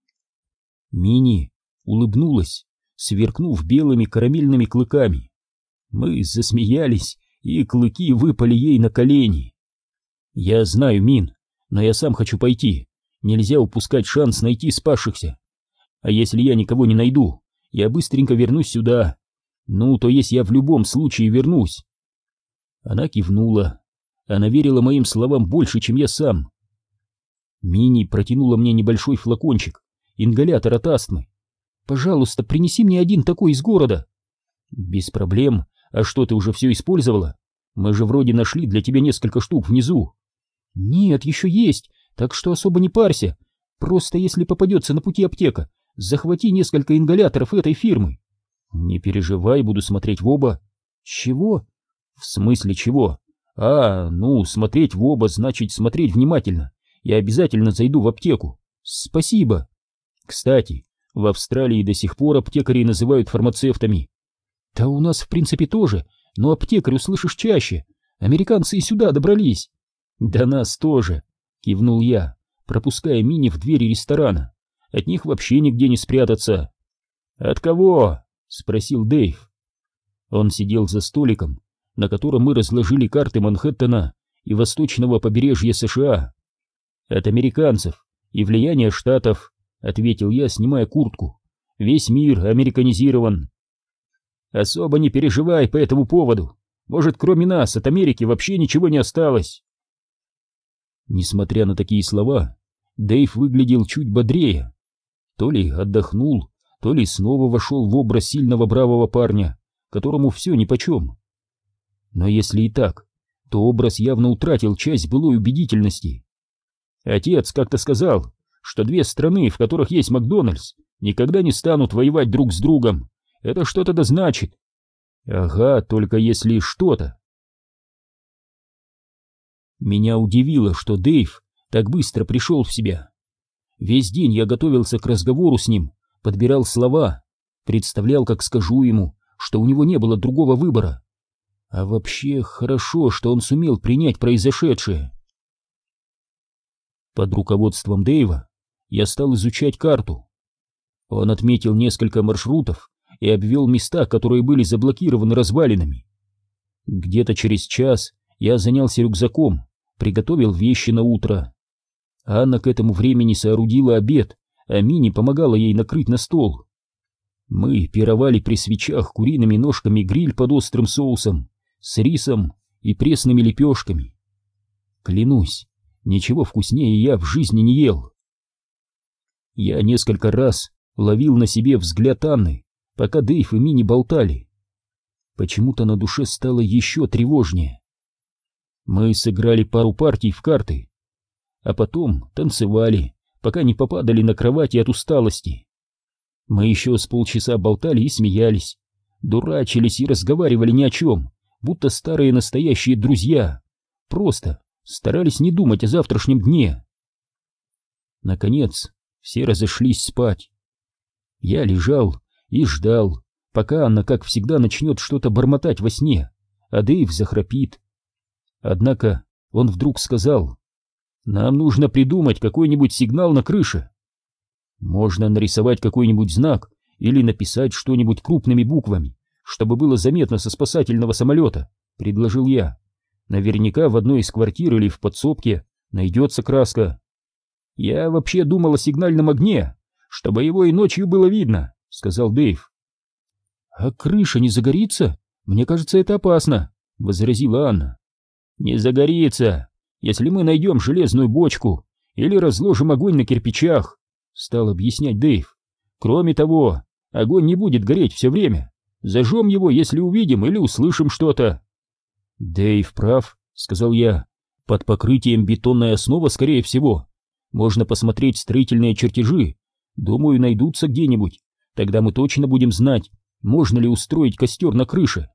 Минни улыбнулась, сверкнув белыми карамельными клыками. Мы засмеялись, и клыки выпали ей на колени. «Я знаю, Мин, но я сам хочу пойти. Нельзя упускать шанс найти спасшихся. А если я никого не найду, я быстренько вернусь сюда. Ну, то есть я в любом случае вернусь». Она кивнула. Она верила моим словам больше, чем я сам. Минни протянула мне небольшой флакончик, ингалятор от астмы. «Пожалуйста, принеси мне один такой из города». «Без проблем. А что, ты уже все использовала? Мы же вроде нашли для тебя несколько штук внизу». «Нет, еще есть, так что особо не парься. Просто если попадется на пути аптека, захвати несколько ингаляторов этой фирмы». «Не переживай, буду смотреть в оба». «Чего?» «В смысле чего? А, ну, смотреть в оба значит смотреть внимательно. Я обязательно зайду в аптеку. Спасибо. Кстати, в Австралии до сих пор аптекарей называют фармацевтами». «Да у нас в принципе тоже, но аптекарь услышишь чаще. Американцы и сюда добрались». «До нас тоже», — кивнул я, пропуская Минни в двери ресторана. «От них вообще нигде не спрятаться». «От кого?» — спросил Дэйв. Он сидел за столиком, на котором мы разложили карты Манхэттена и восточного побережья США. «От американцев и влияния штатов», — ответил я, снимая куртку. «Весь мир американизирован». «Особо не переживай по этому поводу. Может, кроме нас от Америки вообще ничего не осталось». Несмотря на такие слова, Дэйв выглядел чуть бодрее. То ли отдохнул, то ли снова вошел в образ сильного бравого парня, которому все нипочем. Но если и так, то образ явно утратил часть былой убедительности. «Отец как-то сказал, что две страны, в которых есть Макдональдс, никогда не станут воевать друг с другом. Это что-то да значит». «Ага, только если что-то». Меня удивило, что Дэйв так быстро пришел в себя. Весь день я готовился к разговору с ним, подбирал слова, представлял, как скажу ему, что у него не было другого выбора. А вообще хорошо, что он сумел принять произошедшее. Под руководством Дэйва я стал изучать карту. Он отметил несколько маршрутов и обвел места, которые были заблокированы развалинами. Где-то через час я занялся рюкзаком, приготовил вещи на утро. Анна к этому времени соорудила обед, а Мини помогала ей накрыть на стол. Мы пировали при свечах куриными ножками гриль под острым соусом, с рисом и пресными лепешками. Клянусь, ничего вкуснее я в жизни не ел. Я несколько раз ловил на себе взгляд Анны, пока Дэйв и Мини болтали. Почему-то на душе стало еще тревожнее. Мы сыграли пару партий в карты, а потом танцевали, пока не попадали на кровати от усталости. Мы еще с полчаса болтали и смеялись, дурачились и разговаривали ни о чем, будто старые настоящие друзья, просто старались не думать о завтрашнем дне. Наконец, все разошлись спать. Я лежал и ждал, пока Анна, как всегда, начнет что-то бормотать во сне, а Дэйв захрапит. Однако он вдруг сказал: «Нам нужно придумать какой-нибудь сигнал на крыше. Можно нарисовать какой-нибудь знак или написать что-нибудь крупными буквами, чтобы было заметно со спасательного самолета», — предложил я. «Наверняка в одной из квартир или в подсобке найдется краска». «Я вообще думал о сигнальном огне, чтобы его и ночью было видно», — сказал Дэйв. «А крыша не загорится? Мне кажется, это опасно», — возразила Анна. «Не загорится, если мы найдем железную бочку или разложим огонь на кирпичах», — стал объяснять Дэйв. «Кроме того, огонь не будет гореть все время. Зажжем его, если увидим или услышим что-то». «Дэйв прав», — сказал я. «Под покрытием бетонная основа, скорее всего. Можно посмотреть строительные чертежи. Думаю, найдутся где-нибудь. Тогда мы точно будем знать, можно ли устроить костер на крыше».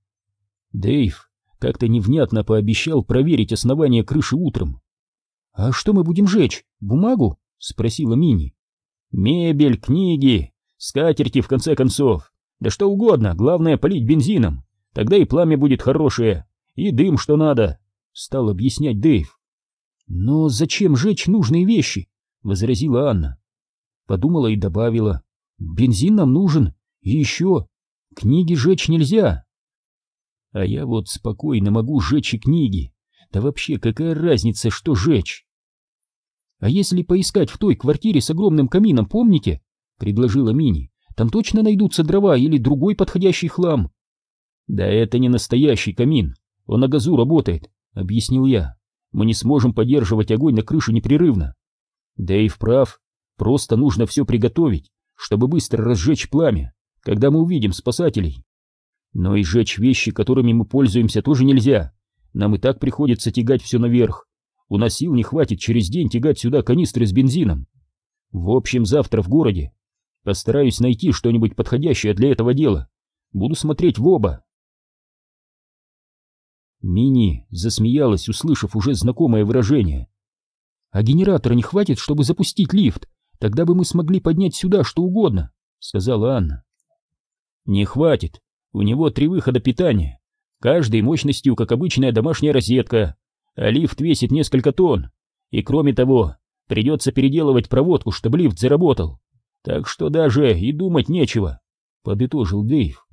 Дэйв как-то невнятно пообещал проверить основание крыши утром. «А что мы будем жечь? Бумагу?» — спросила Мини. «Мебель, книги, скатерти, в конце концов. Да что угодно, главное полить бензином. Тогда и пламя будет хорошее, и дым что надо», — стал объяснять Дэйв. «Но зачем жечь нужные вещи?» — возразила Анна. Подумала и добавила: «Бензин нам нужен, и еще книги жечь нельзя». А я вот спокойно могу жечь и книги. Да вообще, какая разница, что жечь? «А если поискать в той квартире с огромным камином, помните?» — предложила Мини. «Там точно найдутся дрова или другой подходящий хлам». «Да это не настоящий камин, он на газу работает», — объяснил я. «Мы не сможем поддерживать огонь на крыше непрерывно». Дэйв прав, просто нужно все приготовить, чтобы быстро разжечь пламя, когда мы увидим спасателей. Но и жечь вещи, которыми мы пользуемся, тоже нельзя. Нам и так приходится тягать все наверх. У нас сил не хватит через день тягать сюда канистры с бензином. В общем, завтра в городе постараюсь найти что-нибудь подходящее для этого дела. Буду смотреть в оба». Мини засмеялась, услышав уже знакомое выражение. «А генератора не хватит, чтобы запустить лифт? Тогда бы мы смогли поднять сюда что угодно», — сказала Анна. «Не хватит. У него три выхода питания, каждый мощностью, как обычная домашняя розетка, а лифт весит несколько тонн. И кроме того, придется переделывать проводку, чтобы лифт заработал. Так что даже и думать нечего», — подытожил Дэйв.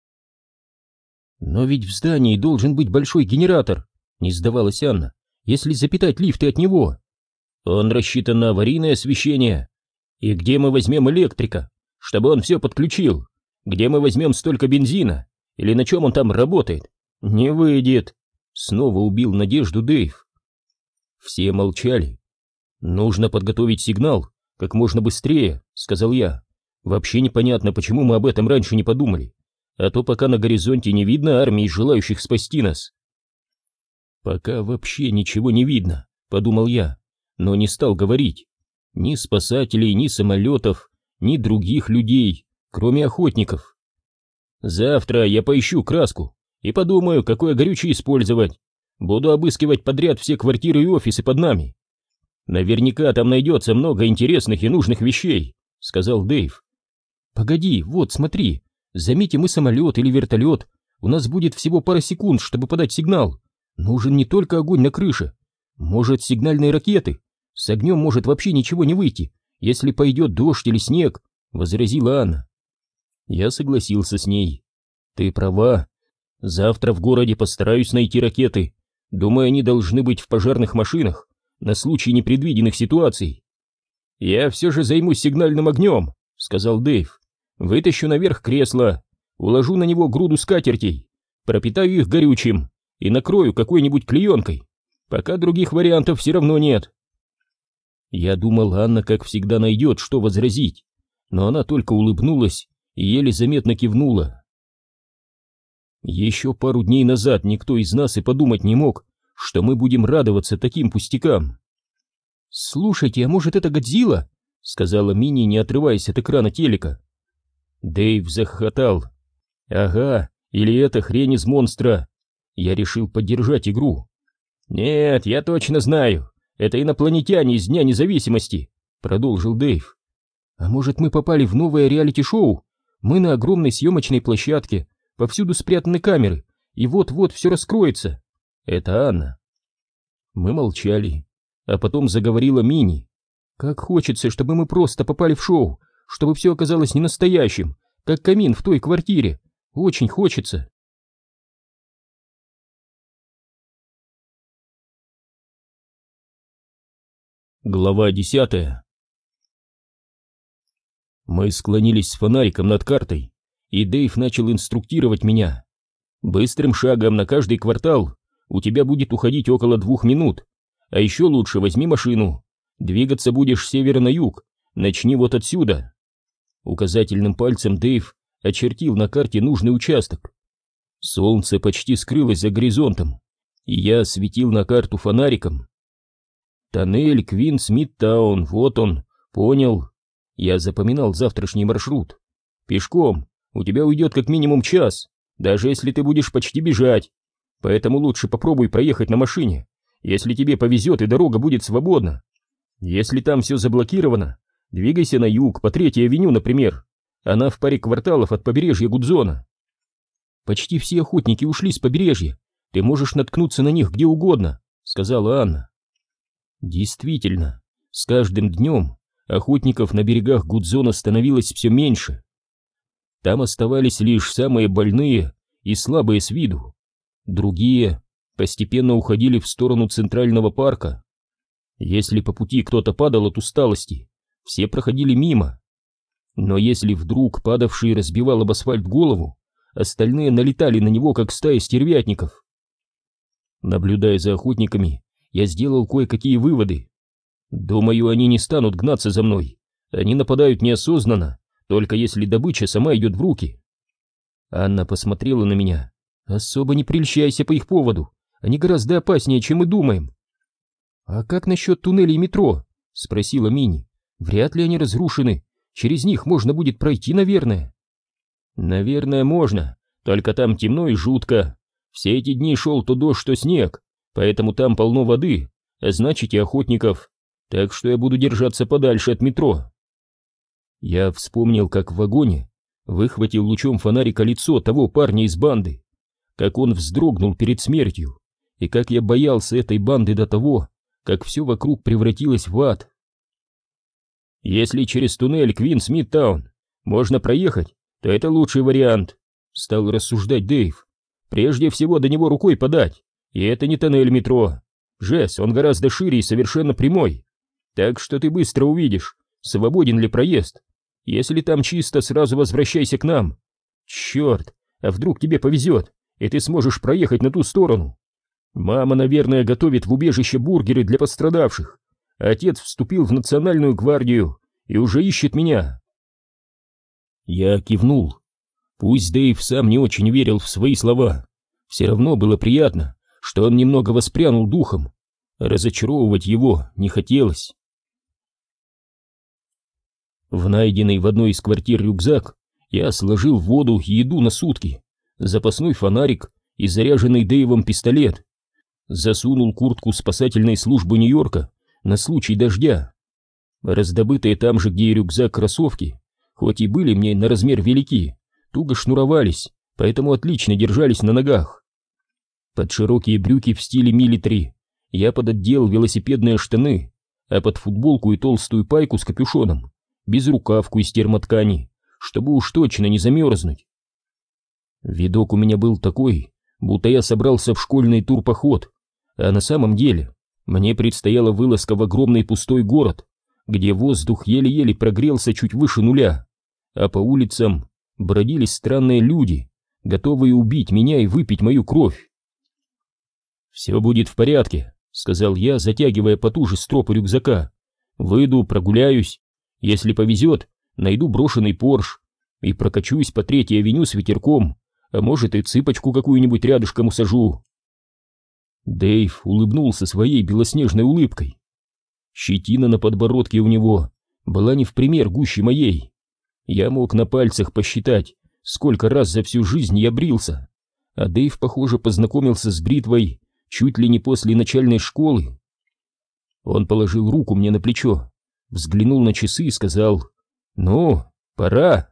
«Но ведь в здании должен быть большой генератор», — не сдавалась Анна, — «если запитать лифты от него». «Он рассчитан на аварийное освещение. И где мы возьмем электрика, чтобы он все подключил? Где мы возьмем столько бензина? Или на чем он там работает? Не выйдет». Снова убил надежду Дэйв. Все молчали. «Нужно подготовить сигнал как можно быстрее», — сказал я. «Вообще непонятно, почему мы об этом раньше не подумали. А то пока на горизонте не видно армии, желающих спасти нас». «Пока вообще ничего не видно», — подумал я, но не стал говорить. Ни спасателей, ни самолетов, ни других людей, кроме охотников. «Завтра я поищу краску и подумаю, какое горючее использовать. Буду обыскивать подряд все квартиры и офисы под нами. Наверняка там найдется много интересных и нужных вещей», — сказал Дэйв. «Погоди, вот смотри, заметим мы самолет или вертолет, у нас будет всего пара секунд, чтобы подать сигнал. Нужен не только огонь на крыше, может, сигнальные ракеты. С огнем может вообще ничего не выйти, если пойдет дождь или снег», — возразила Анна. Я согласился с ней. Ты права. Завтра в городе постараюсь найти ракеты. Думаю, они должны быть в пожарных машинах на случай непредвиденных ситуаций. Я все же займусь сигнальным огнем, сказал Дэйв. Вытащу наверх кресло, уложу на него груду скатертей, пропитаю их горючим и накрою какой-нибудь клеенкой, пока других вариантов все равно нет. Я думал, Анна, как всегда, найдет, что возразить, но она только улыбнулась и еле заметно кивнула. Еще пару дней назад никто из нас и подумать не мог, что мы будем радоваться таким пустякам. «Слушайте, а может, это Годзилла?» — сказала Мини, не отрываясь от экрана телека. Дэйв захохотал. «Ага, или это хрень из монстра». Я решил поддержать игру. «Нет, я точно знаю. Это инопланетяне из Дня независимости», — продолжил Дэйв. «А может, мы попали в новое реалити-шоу? Мы на огромной съемочной площадке, повсюду спрятаны камеры, и вот-вот все раскроется». Это Анна. Мы молчали, а потом заговорила Мини. «Как хочется, чтобы мы просто попали в шоу, чтобы все оказалось не настоящим, как камин в той квартире. Очень хочется». Глава десятая. Мы склонились с фонариком над картой, и Дэйв начал инструктировать меня. Быстрым шагом на каждый квартал у тебя будет уходить около двух минут, а еще лучше возьми машину. Двигаться будешь с севера на юг, начни вот отсюда. Указательным пальцем Дэйв очертил на карте нужный участок. Солнце почти скрылось за горизонтом, и я светил на карту фонариком. Тоннель Квинс-Мидтаун, вот он, понял. Я запоминал завтрашний маршрут. Пешком у тебя уйдет как минимум час, даже если ты будешь почти бежать. Поэтому лучше попробуй проехать на машине, если тебе повезет и дорога будет свободна. Если там все заблокировано, двигайся на юг, по Третьей авеню, например. Она в паре кварталов от побережья Гудзона. Почти все охотники ушли с побережья. Ты можешь наткнуться на них где угодно, сказала Анна. Действительно, с каждым днем охотников на берегах Гудзона становилось все меньше. Там оставались лишь самые больные и слабые с виду. Другие постепенно уходили в сторону Центрального парка. Если по пути кто-то падал от усталости, все проходили мимо. Но если вдруг падавший разбивал об асфальт голову, остальные налетали на него, как стая стервятников. Наблюдая за охотниками, я сделал кое-какие выводы. Думаю, они не станут гнаться за мной. Они нападают неосознанно, только если добыча сама идет в руки. Анна посмотрела на меня. Особо не прельщайся по их поводу. Они гораздо опаснее, чем мы думаем. А как насчет туннелей метро? Спросила Мини. Вряд ли они разрушены. Через них можно будет пройти, наверное. Наверное, можно. Только там темно и жутко. Все эти дни шел то дождь, то снег. Поэтому там полно воды, а значит и охотников. Так что я буду держаться подальше от метро. Я вспомнил, как в вагоне выхватил лучом фонарика лицо того парня из банды, как он вздрогнул перед смертью, и как я боялся этой банды до того, как все вокруг превратилось в ад. Если через туннель Квинс-Мидтаун можно проехать, то это лучший вариант, стал рассуждать Дэйв. Прежде всего до него рукой подать. И это не тоннель метро. Жес, он гораздо шире и совершенно прямой. Так что ты быстро увидишь, свободен ли проезд. Если там чисто, сразу возвращайся к нам. Черт, а вдруг тебе повезет, и ты сможешь проехать на ту сторону. Мама, наверное, готовит в убежище бургеры для пострадавших. Отец вступил в национальную гвардию и уже ищет меня. Я кивнул. Пусть Дэйв сам не очень верил в свои слова, все равно было приятно, что он немного воспрянул духом. Разочаровывать его не хотелось. В найденный в одной из квартир рюкзак я сложил воду и еду на сутки, запасной фонарик и заряженный Дэйвом пистолет. Засунул куртку спасательной службы Нью-Йорка на случай дождя. Раздобытые там же, где и рюкзак, кроссовки, хоть и были мне на размер велики, туго шнуровались, поэтому отлично держались на ногах. Под широкие брюки в стиле милитари я пододел велосипедные штаны, а под футболку и толстую пайку с капюшоном безрукавку из термоткани, чтобы уж точно не замерзнуть. Видок у меня был такой, будто я собрался в школьный турпоход, а на самом деле мне предстояла вылазка в огромный пустой город, где воздух еле-еле прогрелся чуть выше нуля, а по улицам бродили странные люди, готовые убить меня и выпить мою кровь. «Все будет в порядке», — сказал я, затягивая потуже стропы рюкзака. «Выйду, прогуляюсь. Если повезет, найду брошенный Порш и прокачусь по Третьей авеню с ветерком, а может и цыпочку какую-нибудь рядышком усажу». Дэйв улыбнулся своей белоснежной улыбкой. Щетина на подбородке у него была не в пример гуще моей. Я мог на пальцах посчитать, сколько раз за всю жизнь я брился, а Дэйв, похоже, познакомился с бритвой чуть ли не после начальной школы. Он положил руку мне на плечо, взглянул на часы и сказал: «Ну, пора».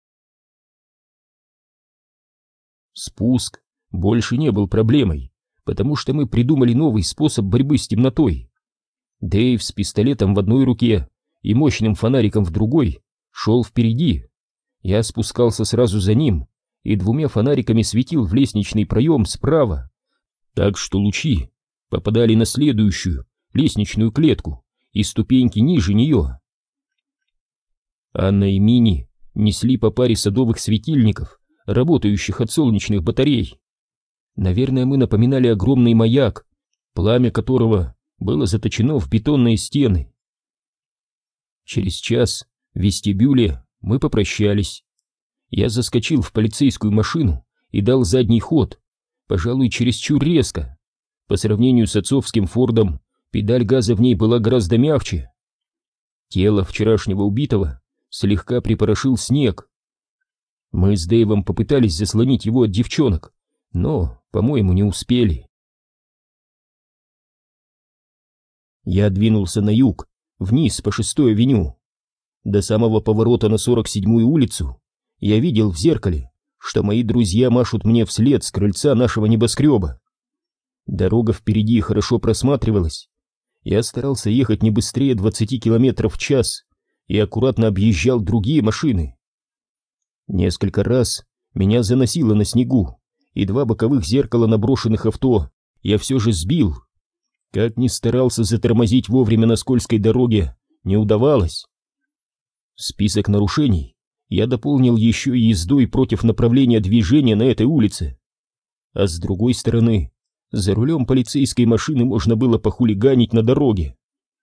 Спуск больше не был проблемой, потому что мы придумали новый способ борьбы с темнотой. Дэйв с пистолетом в одной руке и мощным фонариком в другой шел впереди. Я спускался сразу за ним и двумя фонариками светил в лестничный проем справа, так что лучи попадали на следующую лестничную клетку и ступеньки ниже нее. Анна и Мини несли по паре садовых светильников, работающих от солнечных батарей. Наверное, мы напоминали огромный маяк, пламя которого было заточено в бетонные стены. Через час в вестибюле мы попрощались. Я заскочил в полицейскую машину и дал задний ход, пожалуй, чересчур резко. По сравнению с отцовским Фордом, педаль газа в ней была гораздо мягче. Тело вчерашнего убитого слегка припорошил снег. Мы с Дэйвом попытались заслонить его от девчонок, но, по-моему, не успели. Я двинулся на юг, вниз по шестой авеню. До самого поворота на сорок седьмую улицу я видел в зеркале, что мои друзья машут мне вслед с крыльца нашего небоскреба. Дорога впереди хорошо просматривалась. Я старался ехать не быстрее двадцати километров в час и аккуратно объезжал другие машины. Несколько раз меня заносило на снегу, и два боковых зеркала на брошенных авто я все же сбил. Как ни старался затормозить вовремя на скользкой дороге, не удавалось. Список нарушений я дополнил еще и ездой против направления движения на этой улице. А с другой стороны, за рулем полицейской машины можно было похулиганить на дороге.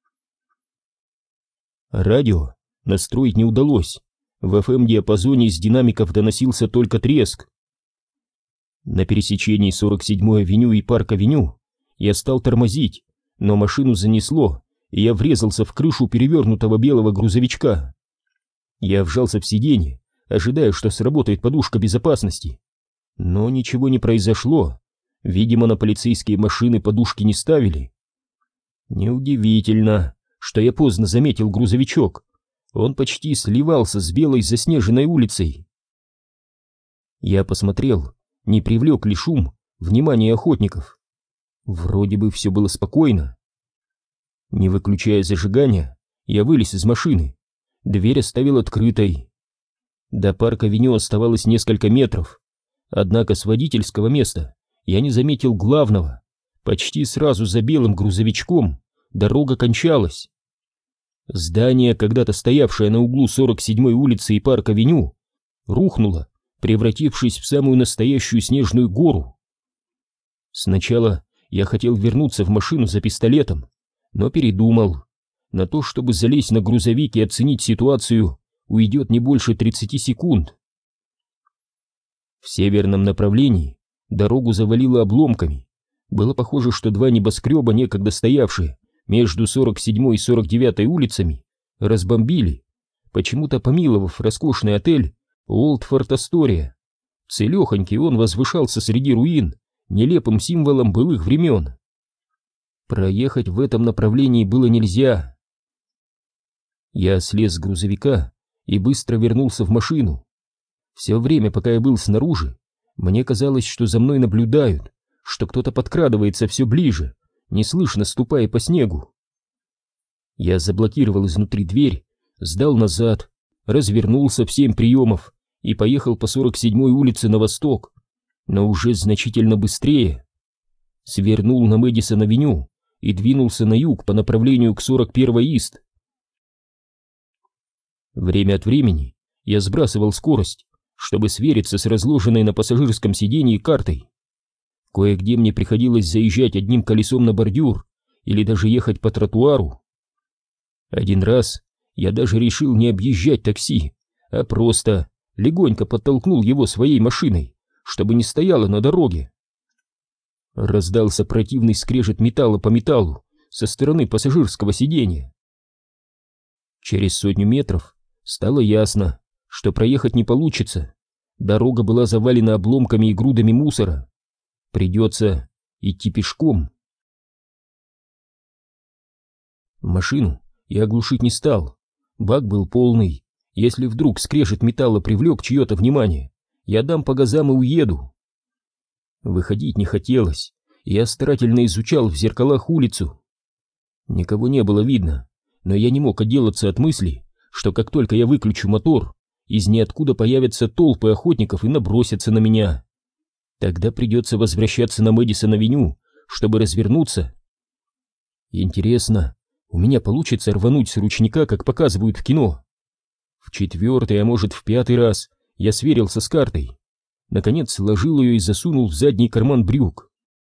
Радио настроить не удалось. В эф эм-диапазоне из динамиков доносился только треск. На пересечении сорок седьмой авеню и Парк-авеню я стал тормозить, но машину занесло, и я врезался в крышу перевернутого белого грузовичка. Я вжался в сиденье, ожидая, что сработает подушка безопасности. Но ничего не произошло. Видимо, на полицейские машины подушки не ставили. Неудивительно, что я поздно заметил грузовичок. Он почти сливался с белой заснеженной улицей. Я посмотрел, не привлек ли шум внимание охотников. Вроде бы все было спокойно. Не выключая зажигания, я вылез из машины. Дверь оставил открытой. До Парк-авеню оставалось несколько метров. Однако с водительского места я не заметил главного. Почти сразу за белым грузовичком дорога кончалась. Здание, когда-то стоявшее на углу сорок седьмой улицы и Парк-авеню, рухнуло, превратившись в самую настоящую снежную гору. Сначала я хотел вернуться в машину за пистолетом, но передумал. На то, чтобы залезть на грузовик и оценить ситуацию, уйдет не больше тридцати секунд. В северном направлении дорогу завалило обломками. Было похоже, что два небоскреба, некогда стоявшие между сорок седьмой и сорок девятой улицами, разбомбили, почему-то помиловав роскошный отель Олдфорд Астория. Целехонький он возвышался среди руин, нелепым символом былых времен. Проехать в этом направлении было нельзя. Я слез с грузовика и быстро вернулся в машину. Все время, пока я был снаружи, мне казалось, что за мной наблюдают, что кто-то подкрадывается все ближе, неслышно ступая по снегу. Я заблокировал изнутри дверь, сдал назад развернулся в семь приемов и поехал по сорок седьмой улице на восток, но уже значительно быстрее. Свернул на Мэдисон-авеню и двинулся на юг по направлению к сорок первой Ист. Время от времени я сбрасывал скорость, чтобы свериться с разложенной на пассажирском сиденье картой. Кое-где мне приходилось заезжать одним колесом на бордюр или даже ехать по тротуару. Один раз я даже решил не объезжать такси, а просто легонько подтолкнул его своей машиной, чтобы не стояло на дороге. Раздался противный скрежет металла по металлу со стороны пассажирского сиденья. Через сотню метров стало ясно, что проехать не получится. Дорога была завалена обломками и грудами мусора. Придется идти пешком. Машину я оглушить не стал. Бак был полный. Если вдруг скрежет металла привлек чье-то внимание, я дам по газам и уеду. Выходить не хотелось. Я старательно изучал в зеркалах улицу. Никого не было видно, но я не мог отделаться от мысли, что как только я выключу мотор, из ниоткуда появятся толпы охотников и набросятся на меня. Тогда придется возвращаться на Мэдисон-авеню, чтобы развернуться. Интересно, у меня получится рвануть с ручника, как показывают в кино? В четвертый, а может в пятый раз я сверился с картой. Наконец сложил ее и засунул в задний карман брюк.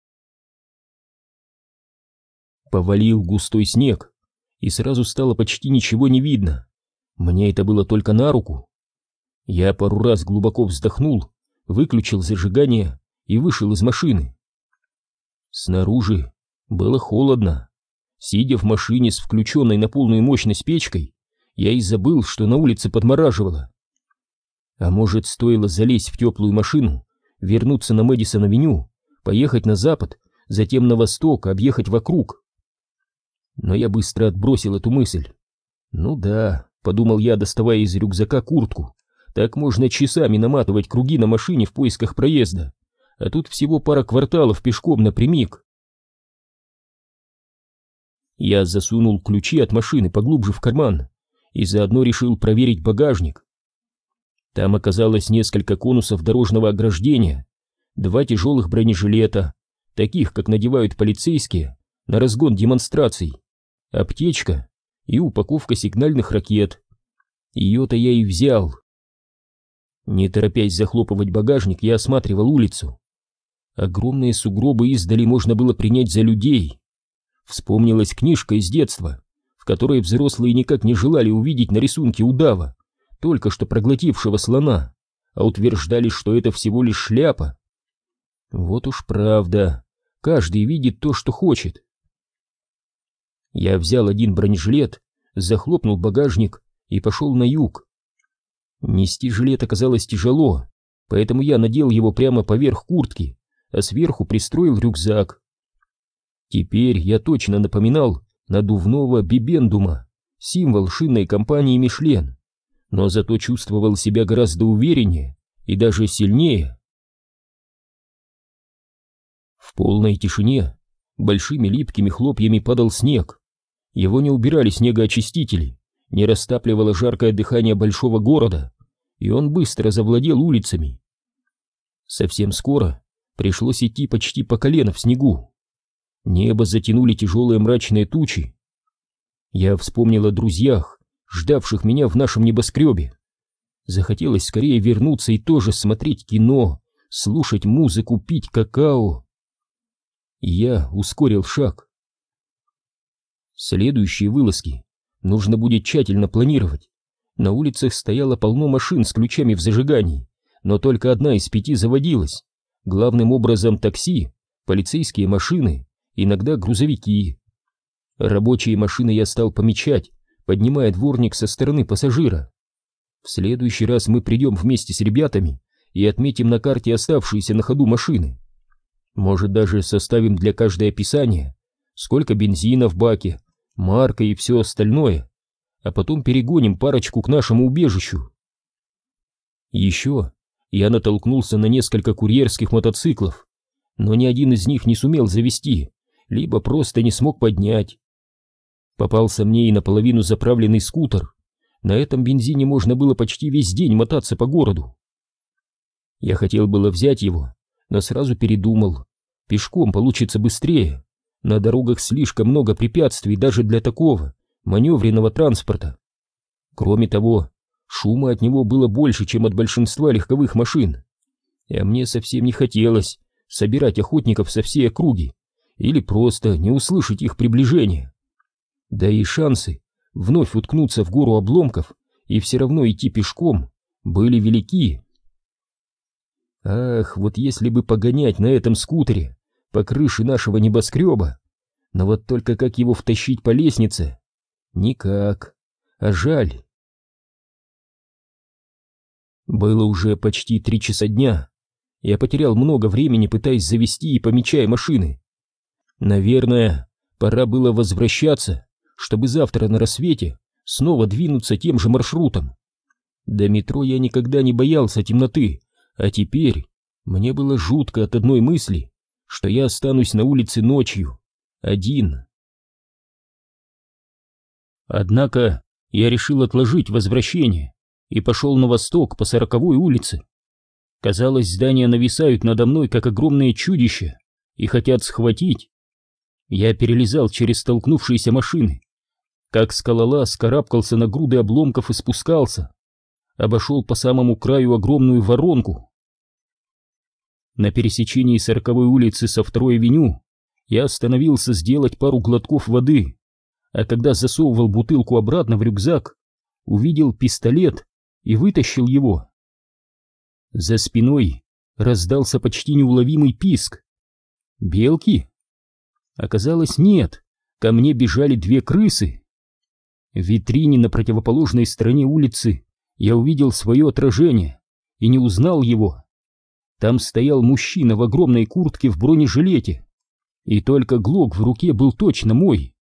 Повалил густой снег, и сразу стало почти ничего не видно. Мне это было только на руку. Я пару раз глубоко вздохнул, выключил зажигание и вышел из машины. Снаружи было холодно. Сидя в машине с включенной на полную мощность печкой, я и забыл, что на улице подмораживало. А может, стоило залезть в теплую машину, вернуться на Мэдисон-авеню, поехать на запад, затем на восток, объехать вокруг. Но я быстро отбросил эту мысль. Ну да, подумал я, доставая из рюкзака куртку, так можно часами наматывать круги на машине в поисках проезда, а тут всего пара кварталов пешком напрямик. Я засунул ключи от машины поглубже в карман и заодно решил проверить багажник. Там оказалось несколько конусов дорожного ограждения, два тяжелых бронежилета, таких, как надевают полицейские на разгон демонстраций, аптечка и упаковка сигнальных ракет. Ее-то я и взял. Не торопясь захлопывать багажник, я осматривал улицу. Огромные сугробы издали можно было принять за людей. Вспомнилась книжка из детства, в которой взрослые никак не желали увидеть на рисунке удава, только что проглотившего слона, а утверждали, что это всего лишь шляпа. Вот уж правда, каждый видит то, что хочет. Я взял один бронежилет, захлопнул багажник и пошел на юг. Нести жилет оказалось тяжело, поэтому я надел его прямо поверх куртки, а сверху пристроил рюкзак. Теперь я точно напоминал надувного бибендума, символ шинной компании «Мишлен», но зато чувствовал себя гораздо увереннее и даже сильнее. В полной тишине большими липкими хлопьями падал снег. Его не убирали снегоочистители, не растапливало жаркое дыхание большого города, и он быстро завладел улицами. Совсем скоро пришлось идти почти по колено в снегу. Небо затянули тяжелые мрачные тучи. Я вспомнил о друзьях, ждавших меня в нашем небоскребе. Захотелось скорее вернуться и тоже смотреть кино, слушать музыку, пить какао. Я ускорил шаг. Следующие вылазки нужно будет тщательно планировать. На улицах стояло полно машин с ключами в зажигании, но только одна из пяти заводилась. Главным образом такси, полицейские машины, иногда грузовики. Рабочие машины я стал помечать, поднимая дворник со стороны пассажира. В следующий раз мы придем вместе с ребятами и отметим на карте оставшиеся на ходу машины. Может, даже составим для каждой описание, сколько бензина в баке, марка и все остальное, а потом перегоним парочку к нашему убежищу. Еще я натолкнулся на несколько курьерских мотоциклов, но ни один из них не сумел завести, либо просто не смог поднять. Попался мне и наполовину заправленный скутер, На этом бензине можно было почти весь день мотаться по городу. Я хотел было взять его, но сразу передумал. Пешком получится быстрее. На дорогах слишком много препятствий даже для такого маневренного транспорта. Кроме того, шума от него было больше, чем от большинства легковых машин. А мне совсем не хотелось собирать охотников со всей округи или просто не услышать их приближения. Да и шансы вновь уткнуться в гору обломков и все равно идти пешком были велики. Ах, вот если бы погонять на этом скутере по крыше нашего небоскреба, но вот только как его втащить по лестнице? Никак, а жаль. Было уже почти три часа дня. Я потерял много времени, пытаясь завести и помечая машины. Наверное, пора было возвращаться, чтобы завтра на рассвете снова двинуться тем же маршрутом. До метро я никогда не боялся темноты, а теперь мне было жутко от одной мысли, что я останусь на улице ночью, один. Однако я решил отложить возвращение и пошел на восток по Сороковой улице. Казалось, здания нависают надо мной, как огромные чудища, и хотят схватить. Я перелезал через столкнувшиеся машины, как скалолаз карабкался на груды обломков и спускался, обошел по самому краю огромную воронку. На пересечении Сороковой улицы со Второй авеню я остановился сделать пару глотков воды, а когда засовывал бутылку обратно в рюкзак, увидел пистолет и вытащил его. За спиной раздался почти неуловимый писк. Белки? Оказалось, нет, ко мне бежали две крысы. В витрине на противоположной стороне улицы я увидел свое отражение и не узнал его. Там стоял мужчина в огромной куртке в бронежилете, и только глок в руке был точно мой.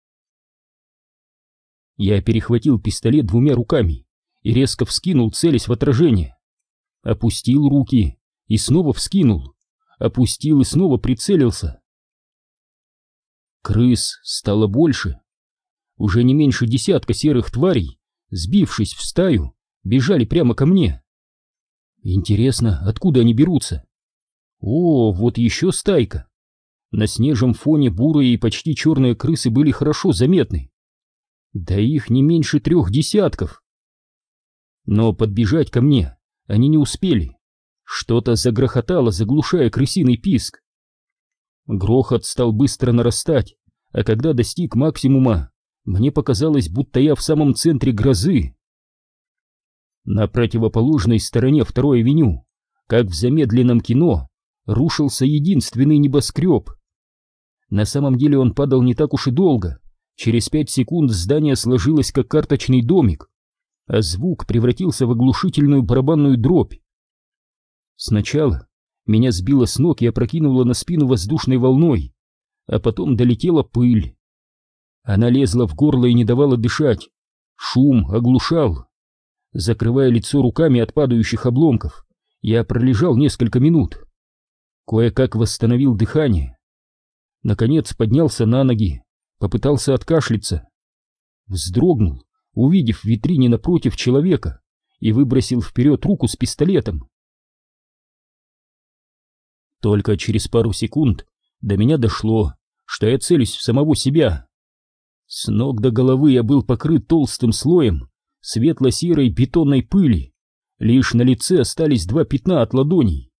Я перехватил пистолет двумя руками и резко вскинул, целясь в отражение. Опустил руки и снова вскинул, опустил и снова прицелился. Крыс стало больше. Уже не меньше десятка серых тварей, сбившись в стаю, бежали прямо ко мне. Интересно, откуда они берутся? О, вот еще стайка. На снежном фоне бурые и почти черные крысы были хорошо заметны. Да их не меньше трех десятков. Но подбежать ко мне они не успели. Что-то загрохотало, заглушая крысиный писк. Грохот стал быстро нарастать, а когда достиг максимума, мне показалось, будто я в самом центре грозы. На противоположной стороне Второй авеню, как в замедленном кино, рушился единственный небоскреб. На самом деле он падал не так уж и долго. Через пять секунд здание сложилось как карточный домик, а звук превратился в оглушительную барабанную дробь. Сначала меня сбило с ног и опрокинуло на спину воздушной волной, а потом долетела пыль. Она лезла в горло и не давала дышать. Шум оглушал. Закрывая лицо руками от падающих обломков, я пролежал несколько минут. Кое-как восстановил дыхание. Наконец поднялся на ноги, попытался откашляться. Вздрогнул, увидев в витрине напротив человека, и выбросил вперед руку с пистолетом. Только через пару секунд до меня дошло, что я целюсь в самого себя. С ног до головы я был покрыт толстым слоем светло-серой бетонной пыли, лишь на лице остались два пятна от ладоней.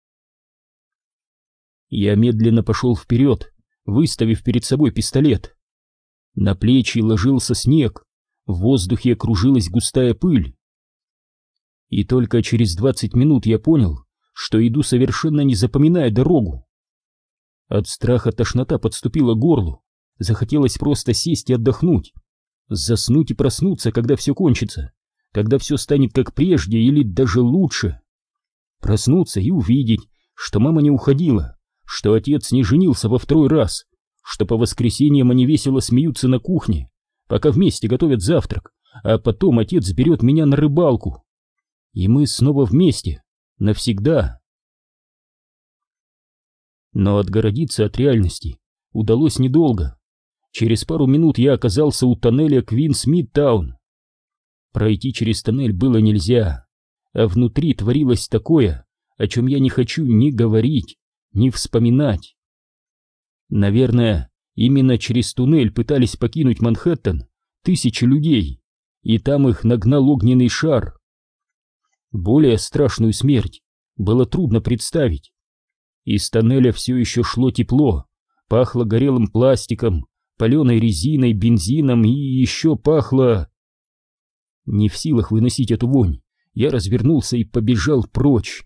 Я медленно пошел вперед, выставив перед собой пистолет. На плечи ложился снег, в воздухе кружилась густая пыль. И только через двадцать минут я понял, что иду совершенно не запоминая дорогу. От страха тошнота подступила к горлу, захотелось просто сесть и отдохнуть, заснуть и проснуться, когда все кончится, когда все станет как прежде или даже лучше. Проснуться и увидеть, что мама не уходила, что отец не женился во второй раз, что по воскресеньям они весело смеются на кухне, пока вместе готовят завтрак, а потом отец берет меня на рыбалку. И мы снова вместе, навсегда. Но отгородиться от реальности удалось недолго. Через пару минут я оказался у тоннеля Квинс Мидтаун. Пройти через тоннель было нельзя, а внутри творилось такое, о чем я не хочу ни говорить, ни вспоминать. Наверное, именно через туннель пытались покинуть Манхэттен тысячи людей, и там их нагнал огненный шар. Более страшную смерть было трудно представить. Из тоннеля все еще шло тепло, пахло горелым пластиком, паленой резиной, бензином и еще пахло... Не в силах выносить эту вонь, я развернулся и побежал прочь.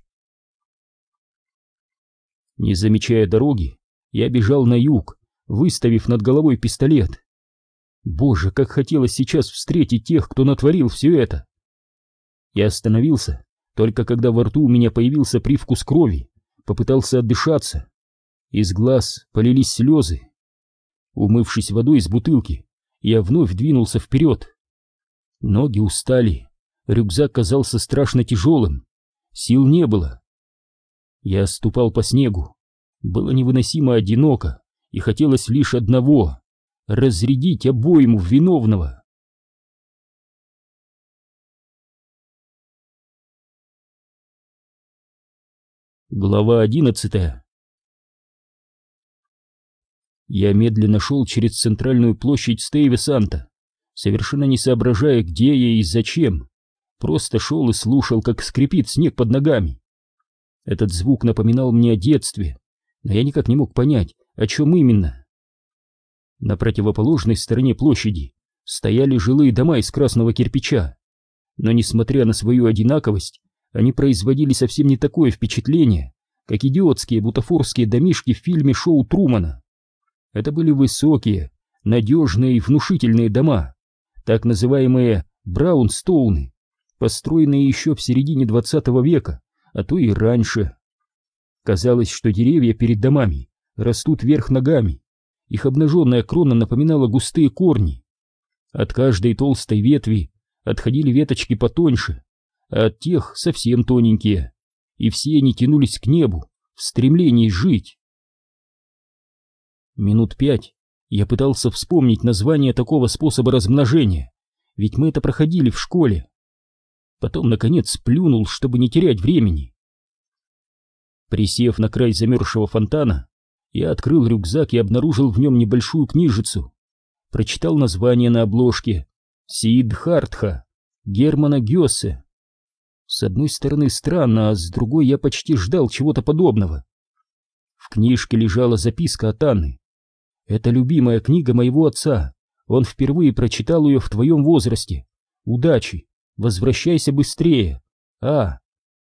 Не замечая дороги, я бежал на юг, выставив над головой пистолет. Боже, как хотелось сейчас встретить тех, кто натворил все это. Я остановился, только когда во рту у меня появился привкус крови, попытался отдышаться. Из глаз полились слезы. Умывшись водой из бутылки, я вновь двинулся вперед. Ноги устали, рюкзак казался страшно тяжелым, сил не было. Я ступал по снегу, было невыносимо одиноко, и хотелось лишь одного — разрядить обойму в виновного. Глава одиннадцатая. Я медленно шел через центральную площадь Стейве-Санта, совершенно не соображая, где я и зачем. Просто шел и слушал, как скрипит снег под ногами. Этот звук напоминал мне о детстве, но я никак не мог понять, о чем именно. На противоположной стороне площади стояли жилые дома из красного кирпича, но, несмотря на свою одинаковость, они производили совсем не такое впечатление, как идиотские бутафорские домишки в фильме «Шоу Трумана». Это были высокие, надежные и внушительные дома, так называемые браунстоуны, построенные еще в середине двадцатого века, а то и раньше. Казалось, что деревья перед домами растут вверх ногами, их обнаженная крона напоминала густые корни. От каждой толстой ветви отходили веточки потоньше, а от тех совсем тоненькие, и все они тянулись к небу в стремлении жить. Минут пять я пытался вспомнить название такого способа размножения, ведь мы это проходили в школе. Потом, наконец, сплюнул, чтобы не терять времени. Присев на край замерзшего фонтана, я открыл рюкзак и обнаружил в нем небольшую книжицу. Прочитал название на обложке: «Сиддхартха» Германа Гёссе. С одной стороны странно, а с другой я почти ждал чего-то подобного. В книжке лежала записка от Анны. «Это любимая книга моего отца. Он впервые прочитал ее в твоем возрасте. Удачи! Возвращайся быстрее! А!»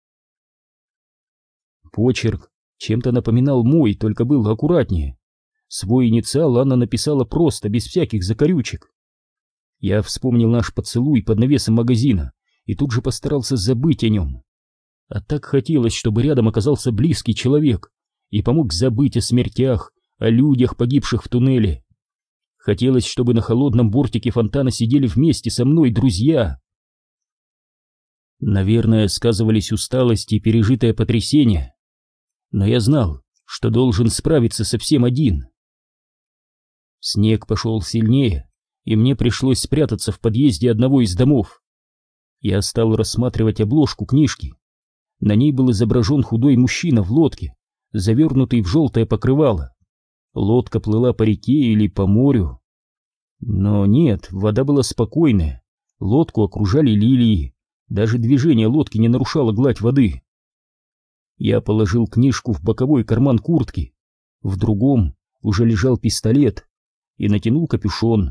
Почерк чем-то напоминал мой, только был аккуратнее. Свой инициал Анна написала просто, без всяких закорючек. Я вспомнил наш поцелуй под навесом магазина и тут же постарался забыть о нем. А так хотелось, чтобы рядом оказался близкий человек и помог забыть о смертях, о людях, погибших в туннеле. Хотелось, чтобы на холодном бортике фонтана сидели вместе со мной друзья. Наверное, сказывались усталость и пережитое потрясение, но я знал, что должен справиться совсем один. Снег пошел сильнее, и мне пришлось спрятаться в подъезде одного из домов. Я стал рассматривать обложку книжки. На ней был изображен худой мужчина в лодке, завернутый в желтое покрывало. Лодка плыла по реке или по морю. Но нет, вода была спокойная, лодку окружали лилии, даже движение лодки не нарушало гладь воды. Я положил книжку в боковой карман куртки, в другом уже лежал пистолет, и натянул капюшон.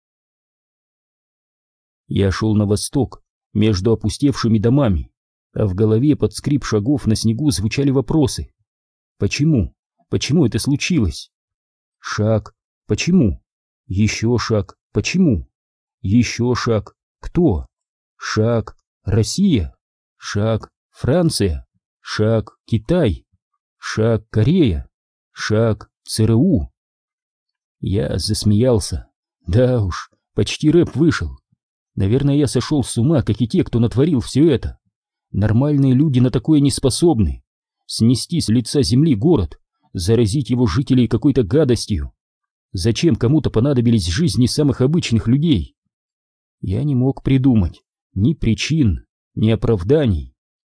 Я шел на восток, между опустевшими домами, а в голове под скрип шагов на снегу звучали вопросы. Почему? Почему это случилось? Шаг. Почему? Еще шаг. Почему? Еще шаг. Кто? Шаг. Россия. Шаг. Франция. Шаг. Китай. Шаг. Корея. Шаг. ЦРУ. Я засмеялся. Да уж, почти рэп вышел. Наверное, я сошел с ума, как и те, кто натворил все это. Нормальные люди на такое не способны. Снести с лица земли город, заразить его жителей какой-то гадостью. Зачем кому-то понадобились жизни самых обычных людей? Я не мог придумать ни причин, ни оправданий.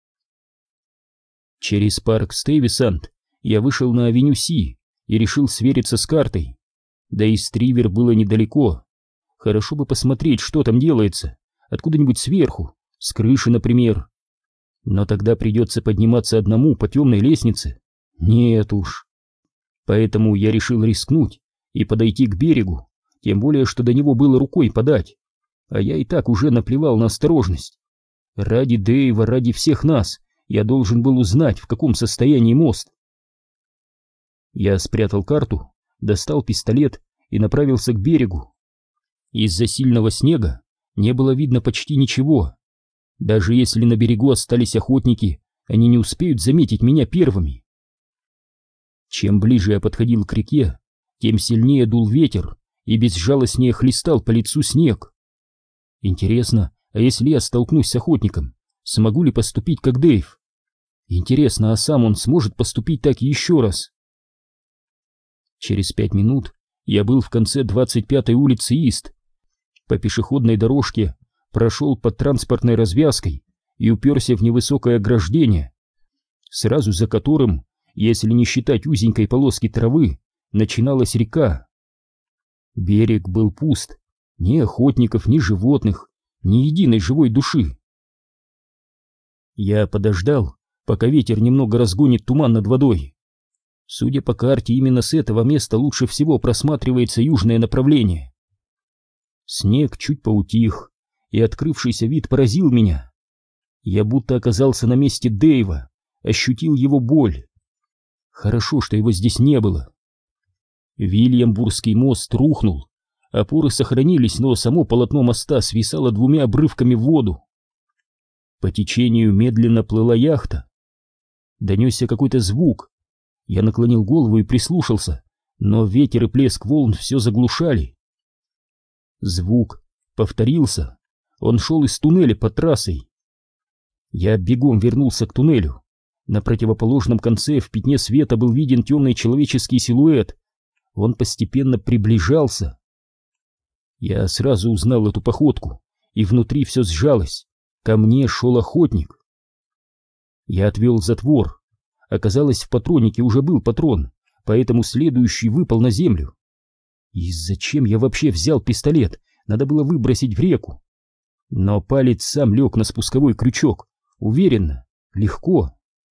Через парк Стейвисант я вышел на авеню Си и решил свериться с картой. Да и Стривер было недалеко. Хорошо бы посмотреть, что там делается, откуда-нибудь сверху, с крыши, например. Но тогда придется подниматься одному по темной лестнице. Нет уж. Поэтому я решил рискнуть и подойти к берегу, тем более, что до него было рукой подать. А я и так уже наплевал на осторожность. Ради Дэйва, ради всех нас я должен был узнать, в каком состоянии мост. Я спрятал карту, достал пистолет и направился к берегу. Из-за сильного снега не было видно почти ничего. Даже если на берегу остались охотники, они не успеют заметить меня первыми. Чем ближе я подходил к реке, тем сильнее дул ветер и безжалостнее хлестал по лицу снег. Интересно, а если я столкнусь с охотником, смогу ли поступить как Дэйв? Интересно, а сам он сможет поступить так еще раз? Через пять минут я был в конце двадцать пятой улицы Ист. По пешеходной дорожке прошел под транспортной развязкой и уперся в невысокое ограждение, сразу за которым, если не считать узенькой полоски травы, начиналась река. Берег был пуст, ни охотников, ни животных, ни единой живой души. Я подождал, пока ветер немного разгонит туман над водой. Судя по карте, именно с этого места лучше всего просматривается южное направление. Снег чуть поутих, и открывшийся вид поразил меня. Я будто оказался на месте Дэйва, ощутил его боль. Хорошо, что его здесь не было. Вильямбургский мост рухнул, опоры сохранились, но само полотно моста свисало двумя обрывками в воду. По течению медленно плыла яхта. Донесся какой-то звук. Я наклонил голову и прислушался, но ветер и плеск волн все заглушали. Звук повторился. Он шел из туннеля под трассой. Я бегом вернулся к туннелю. На противоположном конце в пятне света был виден темный человеческий силуэт. Он постепенно приближался. Я сразу узнал эту походку, и внутри все сжалось. Ко мне шел охотник. Я отвел затвор. Оказалось, в патроннике уже был патрон, поэтому следующий выпал на землю. И зачем я вообще взял пистолет? Надо было выбросить в реку. Но палец сам лег на спусковой крючок. Уверенно, легко.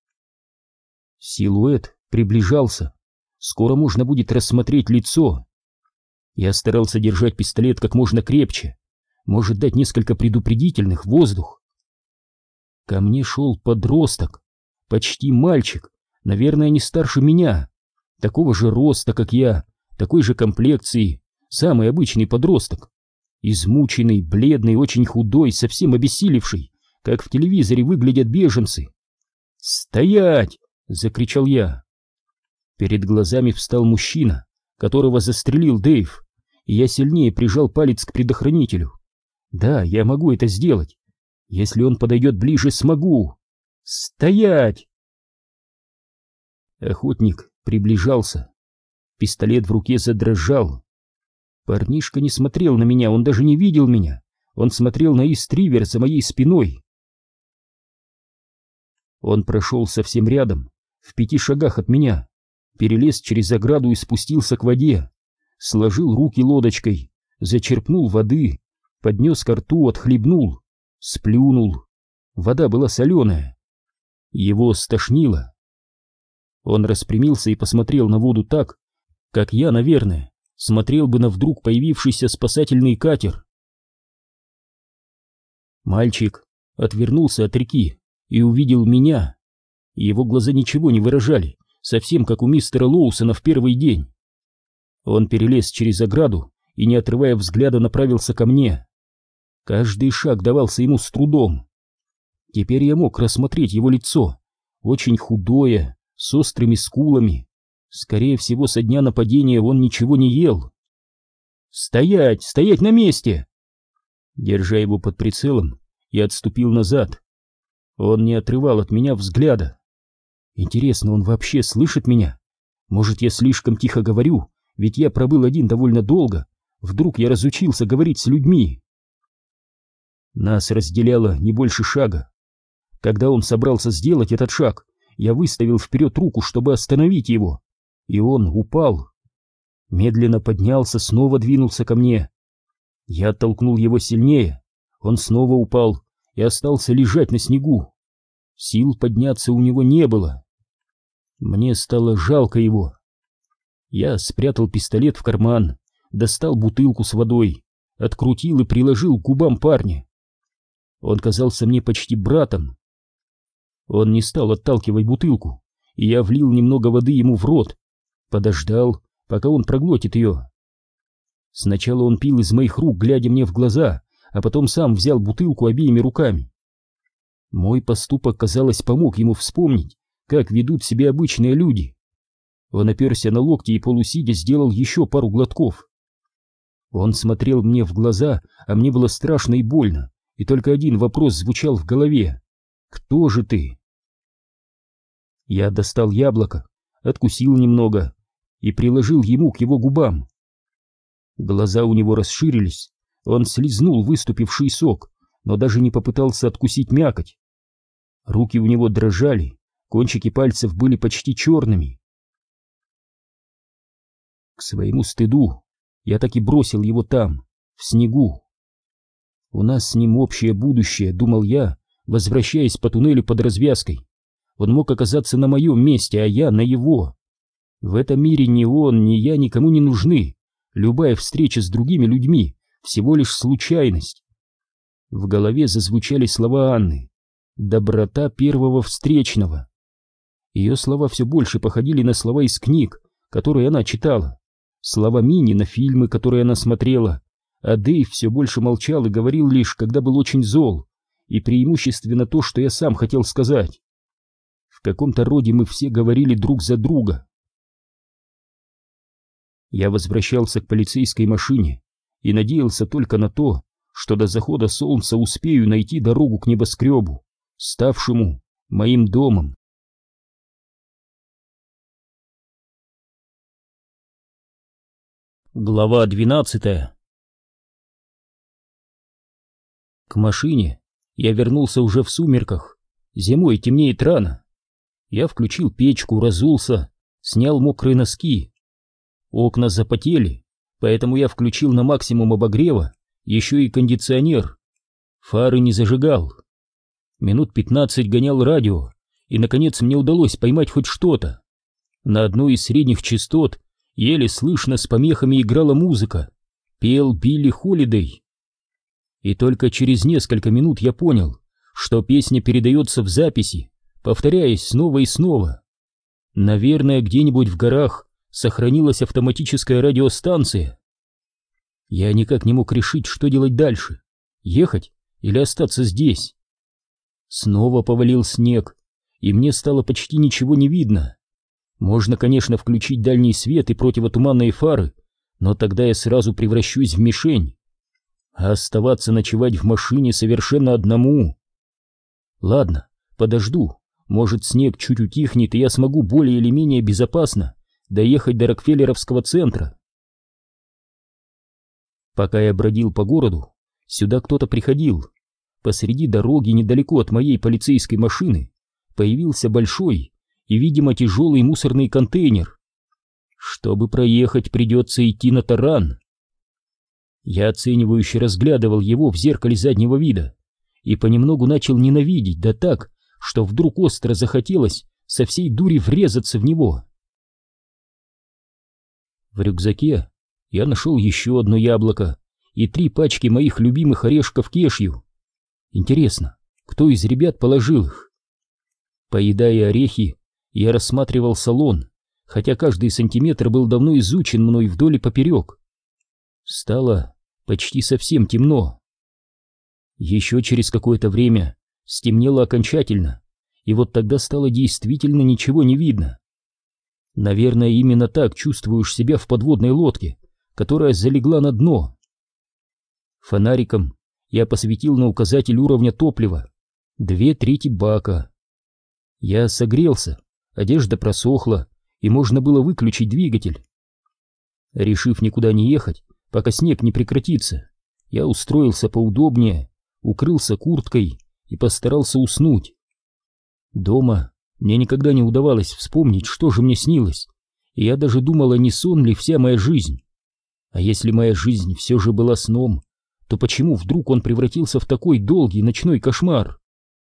Силуэт приближался. Скоро можно будет рассмотреть лицо. Я старался держать пистолет как можно крепче. Может дать несколько предупредительных в воздух. Ко мне шел подросток. Почти мальчик, наверное, не старше меня, такого же роста, как я, такой же комплекции, самый обычный подросток, измученный, бледный, очень худой, совсем обессилевший, как в телевизоре выглядят беженцы. «Стоять!» — закричал я. Перед глазами встал мужчина, которого застрелил Дэйв, и я сильнее прижал палец к предохранителю. Да, я могу это сделать. Если он подойдет ближе, смогу. «Стоять!» Охотник приближался. Пистолет в руке задрожал. Парнишка не смотрел на меня, он даже не видел меня. Он смотрел на Истривер за моей спиной. Он прошел совсем рядом, в пяти шагах от меня, перелез через ограду и спустился к воде, сложил руки лодочкой, зачерпнул воды, поднес ко рту, отхлебнул, сплюнул. Вода была соленая. Его стошнило. Он распрямился и посмотрел на воду так, как я, наверное, смотрел бы на вдруг появившийся спасательный катер. Мальчик отвернулся от реки и увидел меня. Его глаза ничего не выражали, совсем как у мистера Лоусона в первый день. Он перелез через ограду и, не отрывая взгляда, направился ко мне. Каждый шаг давался ему с трудом. Теперь я мог рассмотреть его лицо, очень худое, с острыми скулами. Скорее всего, со дня нападения он ничего не ел. «Стоять! Стоять на месте!» Держа его под прицелом, я отступил назад. Он не отрывал от меня взгляда. Интересно, он вообще слышит меня? Может, я слишком тихо говорю, ведь я пробыл один довольно долго. Вдруг я разучился говорить с людьми. Нас разделяло не больше шага. Когда он собрался сделать этот шаг, я выставил вперед руку, чтобы остановить его, и он упал. Медленно поднялся, снова двинулся ко мне. Я оттолкнул его сильнее, он снова упал и остался лежать на снегу. Сил подняться у него не было. Мне стало жалко его. Я спрятал пистолет в карман, достал бутылку с водой, открутил и приложил к губам парня. Он казался мне почти братом. Он не стал отталкивать бутылку, и я влил немного воды ему в рот, подождал, пока он проглотит ее. Сначала он пил из моих рук, глядя мне в глаза, а потом сам взял бутылку обеими руками. Мой поступок, казалось, помог ему вспомнить, как ведут себя обычные люди. Он оперся на локти и полусидя сделал еще пару глотков. Он смотрел мне в глаза, а мне было страшно и больно, и только один вопрос звучал в голове: «Кто же ты?» Я достал яблоко, откусил немного и приложил ему к его губам. Глаза у него расширились, он слизнул выступивший сок, но даже не попытался откусить мякоть. Руки у него дрожали, кончики пальцев были почти черными. К своему стыду я так и бросил его там, в снегу. У нас с ним общее будущее, думал я, возвращаясь по туннелю под развязкой. Он мог оказаться на моем месте, а я на его. В этом мире ни он, ни я никому не нужны. Любая встреча с другими людьми всего лишь случайность. В голове зазвучали слова Анны: «Доброта первого встречного». Ее слова все больше походили на слова из книг, которые она читала, слова Мини на фильмы, которые она смотрела, а Дэйв все больше молчал и говорил лишь, когда был очень зол, и преимущественно то, что я сам хотел сказать. В каком-то роде мы все говорили друг за друга. Я возвращался к полицейской машине и надеялся только на то, что до захода солнца успею найти дорогу к небоскребу, ставшему моим домом. Глава двенадцатая. К машине я вернулся уже в сумерках. Зимой темнеет рано. Я включил печку, разулся, снял мокрые носки. Окна запотели, поэтому я включил на максимум обогрева еще и кондиционер. Фары не зажигал. Минут пятнадцать гонял радио, и, наконец, мне удалось поймать хоть что-то. На одной из средних частот еле слышно с помехами играла музыка. Пел Билли Холидей. И только через несколько минут я понял, что песня передается в записи, повторяясь снова и снова. Наверное, где-нибудь в горах сохранилась автоматическая радиостанция. Я никак не мог решить, что делать дальше: ехать или остаться здесь. Снова повалил снег, и мне стало почти ничего не видно. Можно, конечно, включить дальний свет и противотуманные фары, но тогда я сразу превращусь в мишень. А оставаться ночевать в машине совершенно одному... Ладно, подожду. Может, снег чуть утихнет, и я смогу более или менее безопасно доехать до Рокфеллеровского центра. Пока я бродил по городу, сюда кто-то приходил. Посреди дороги, недалеко от моей полицейской машины, появился большой и, видимо, тяжелый мусорный контейнер. Чтобы проехать, придется идти на таран. Я оценивающе разглядывал его в зеркале заднего вида и понемногу начал ненавидеть, да так, что вдруг остро захотелось со всей дури врезаться в него. В рюкзаке я нашел еще одно яблоко и три пачки моих любимых орешков кешью. Интересно, кто из ребят положил их? Поедая орехи, я рассматривал салон, хотя каждый сантиметр был давно изучен мной вдоль и поперек. Стало почти совсем темно. Еще через какое-то время стемнело окончательно, и вот тогда стало действительно ничего не видно. Наверное, именно так чувствуешь себя в подводной лодке, которая залегла на дно. Фонариком я посветил на указатель уровня топлива. Две трети бака. Я согрелся, одежда просохла, и можно было выключить двигатель. Решив никуда не ехать, пока снег не прекратится, я устроился поудобнее, укрылся курткой и постарался уснуть. Дома мне никогда не удавалось вспомнить, что же мне снилось, и я даже думала, не сон ли вся моя жизнь. А если моя жизнь все же была сном, то почему вдруг он превратился в такой долгий ночной кошмар?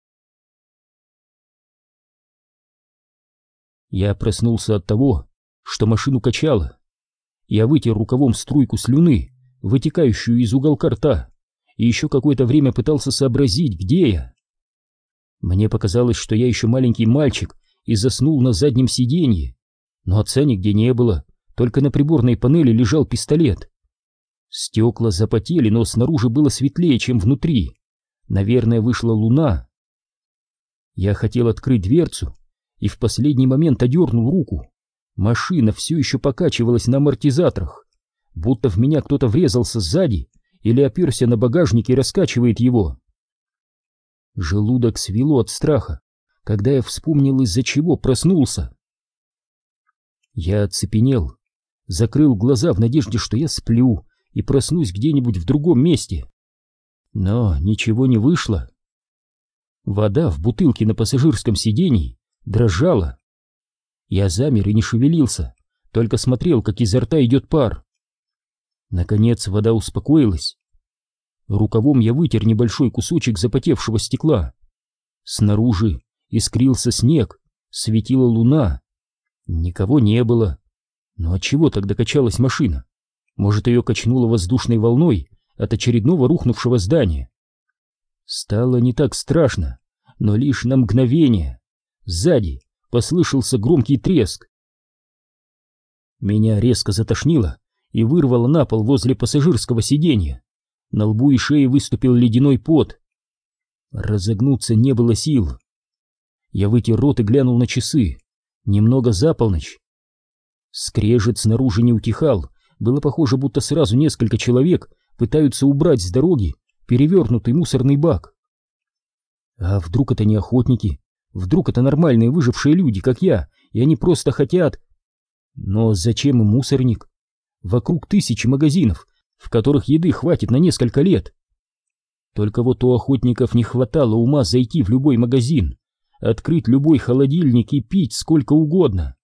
Я проснулся от того, что машину качало. Я вытер рукавом струйку слюны, вытекающую из уголка рта, и еще какое-то время пытался сообразить, где я. Мне показалось, что я еще маленький мальчик и заснул на заднем сиденье, но отца нигде не было, только на приборной панели лежал пистолет. Стекла запотели, но снаружи было светлее, чем внутри. Наверное, вышла луна. Я хотел открыть дверцу и в последний момент одернул руку. Машина все еще покачивалась на амортизаторах, будто в меня кто-то врезался сзади или оперся на багажник и раскачивает его. Желудок свело от страха, когда я вспомнил, из-за чего проснулся. Я оцепенел, закрыл глаза в надежде, что я сплю и проснусь где-нибудь в другом месте. Но ничего не вышло. Вода в бутылке на пассажирском сиденье дрожала. Я замер и не шевелился, только смотрел, как изо рта идет пар. Наконец вода успокоилась. Рукавом я вытер небольшой кусочек запотевшего стекла. Снаружи искрился снег, светила луна. Никого не было. Но отчего тогда качалась машина? Может, ее качнуло воздушной волной от очередного рухнувшего здания? Стало не так страшно, но лишь на мгновение. Сзади послышался громкий треск. Меня резко затошнило и вырвало на пол возле пассажирского сиденья. На лбу и шее выступил ледяной пот. Разогнуться не было сил. Я вытер рот и глянул на часы. Немного за полночь. Скрежет снаружи не утихал. Было похоже, будто сразу несколько человек пытаются убрать с дороги перевернутый мусорный бак. А вдруг это не охотники? Вдруг это нормальные выжившие люди, как я, и они просто хотят... Но зачем им мусорник? Вокруг тысячи магазинов, в которых еды хватит на несколько лет. Только вот у охотников не хватало ума зайти в любой магазин, открыть любой холодильник и пить сколько угодно.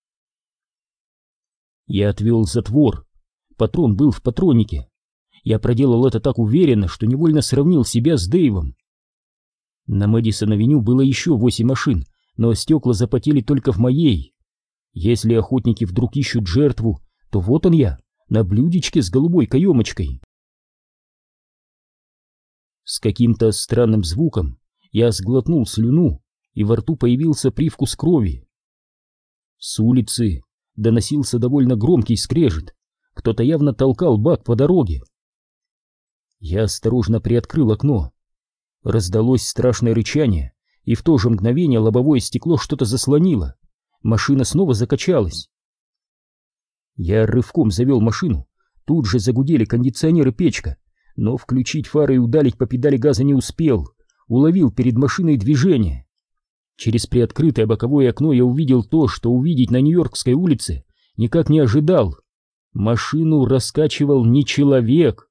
Я отвел затвор. Патрон был в патроннике. Я проделал это так уверенно, что невольно сравнил себя с Дэйвом. На Мэдисон-авеню было еще восемь машин, но стекла запотели только в моей. Если охотники вдруг ищут жертву, то вот он я, на блюдечке с голубой каемочкой. С каким-то странным звуком я сглотнул слюну, и во рту появился привкус крови. С улицы доносился довольно громкий скрежет. Кто-то явно толкал бак по дороге. Я осторожно приоткрыл окно. Раздалось страшное рычание, и в то же мгновение лобовое стекло что-то заслонило. Машина снова закачалась. Я рывком завел машину. Тут же загудели кондиционер и печка, но включить фары и ударить по педали газа не успел. Уловил перед машиной движение. Через приоткрытое боковое окно я увидел то, что увидеть на Нью-Йоркской улице никак не ожидал. Машину раскачивал не человек.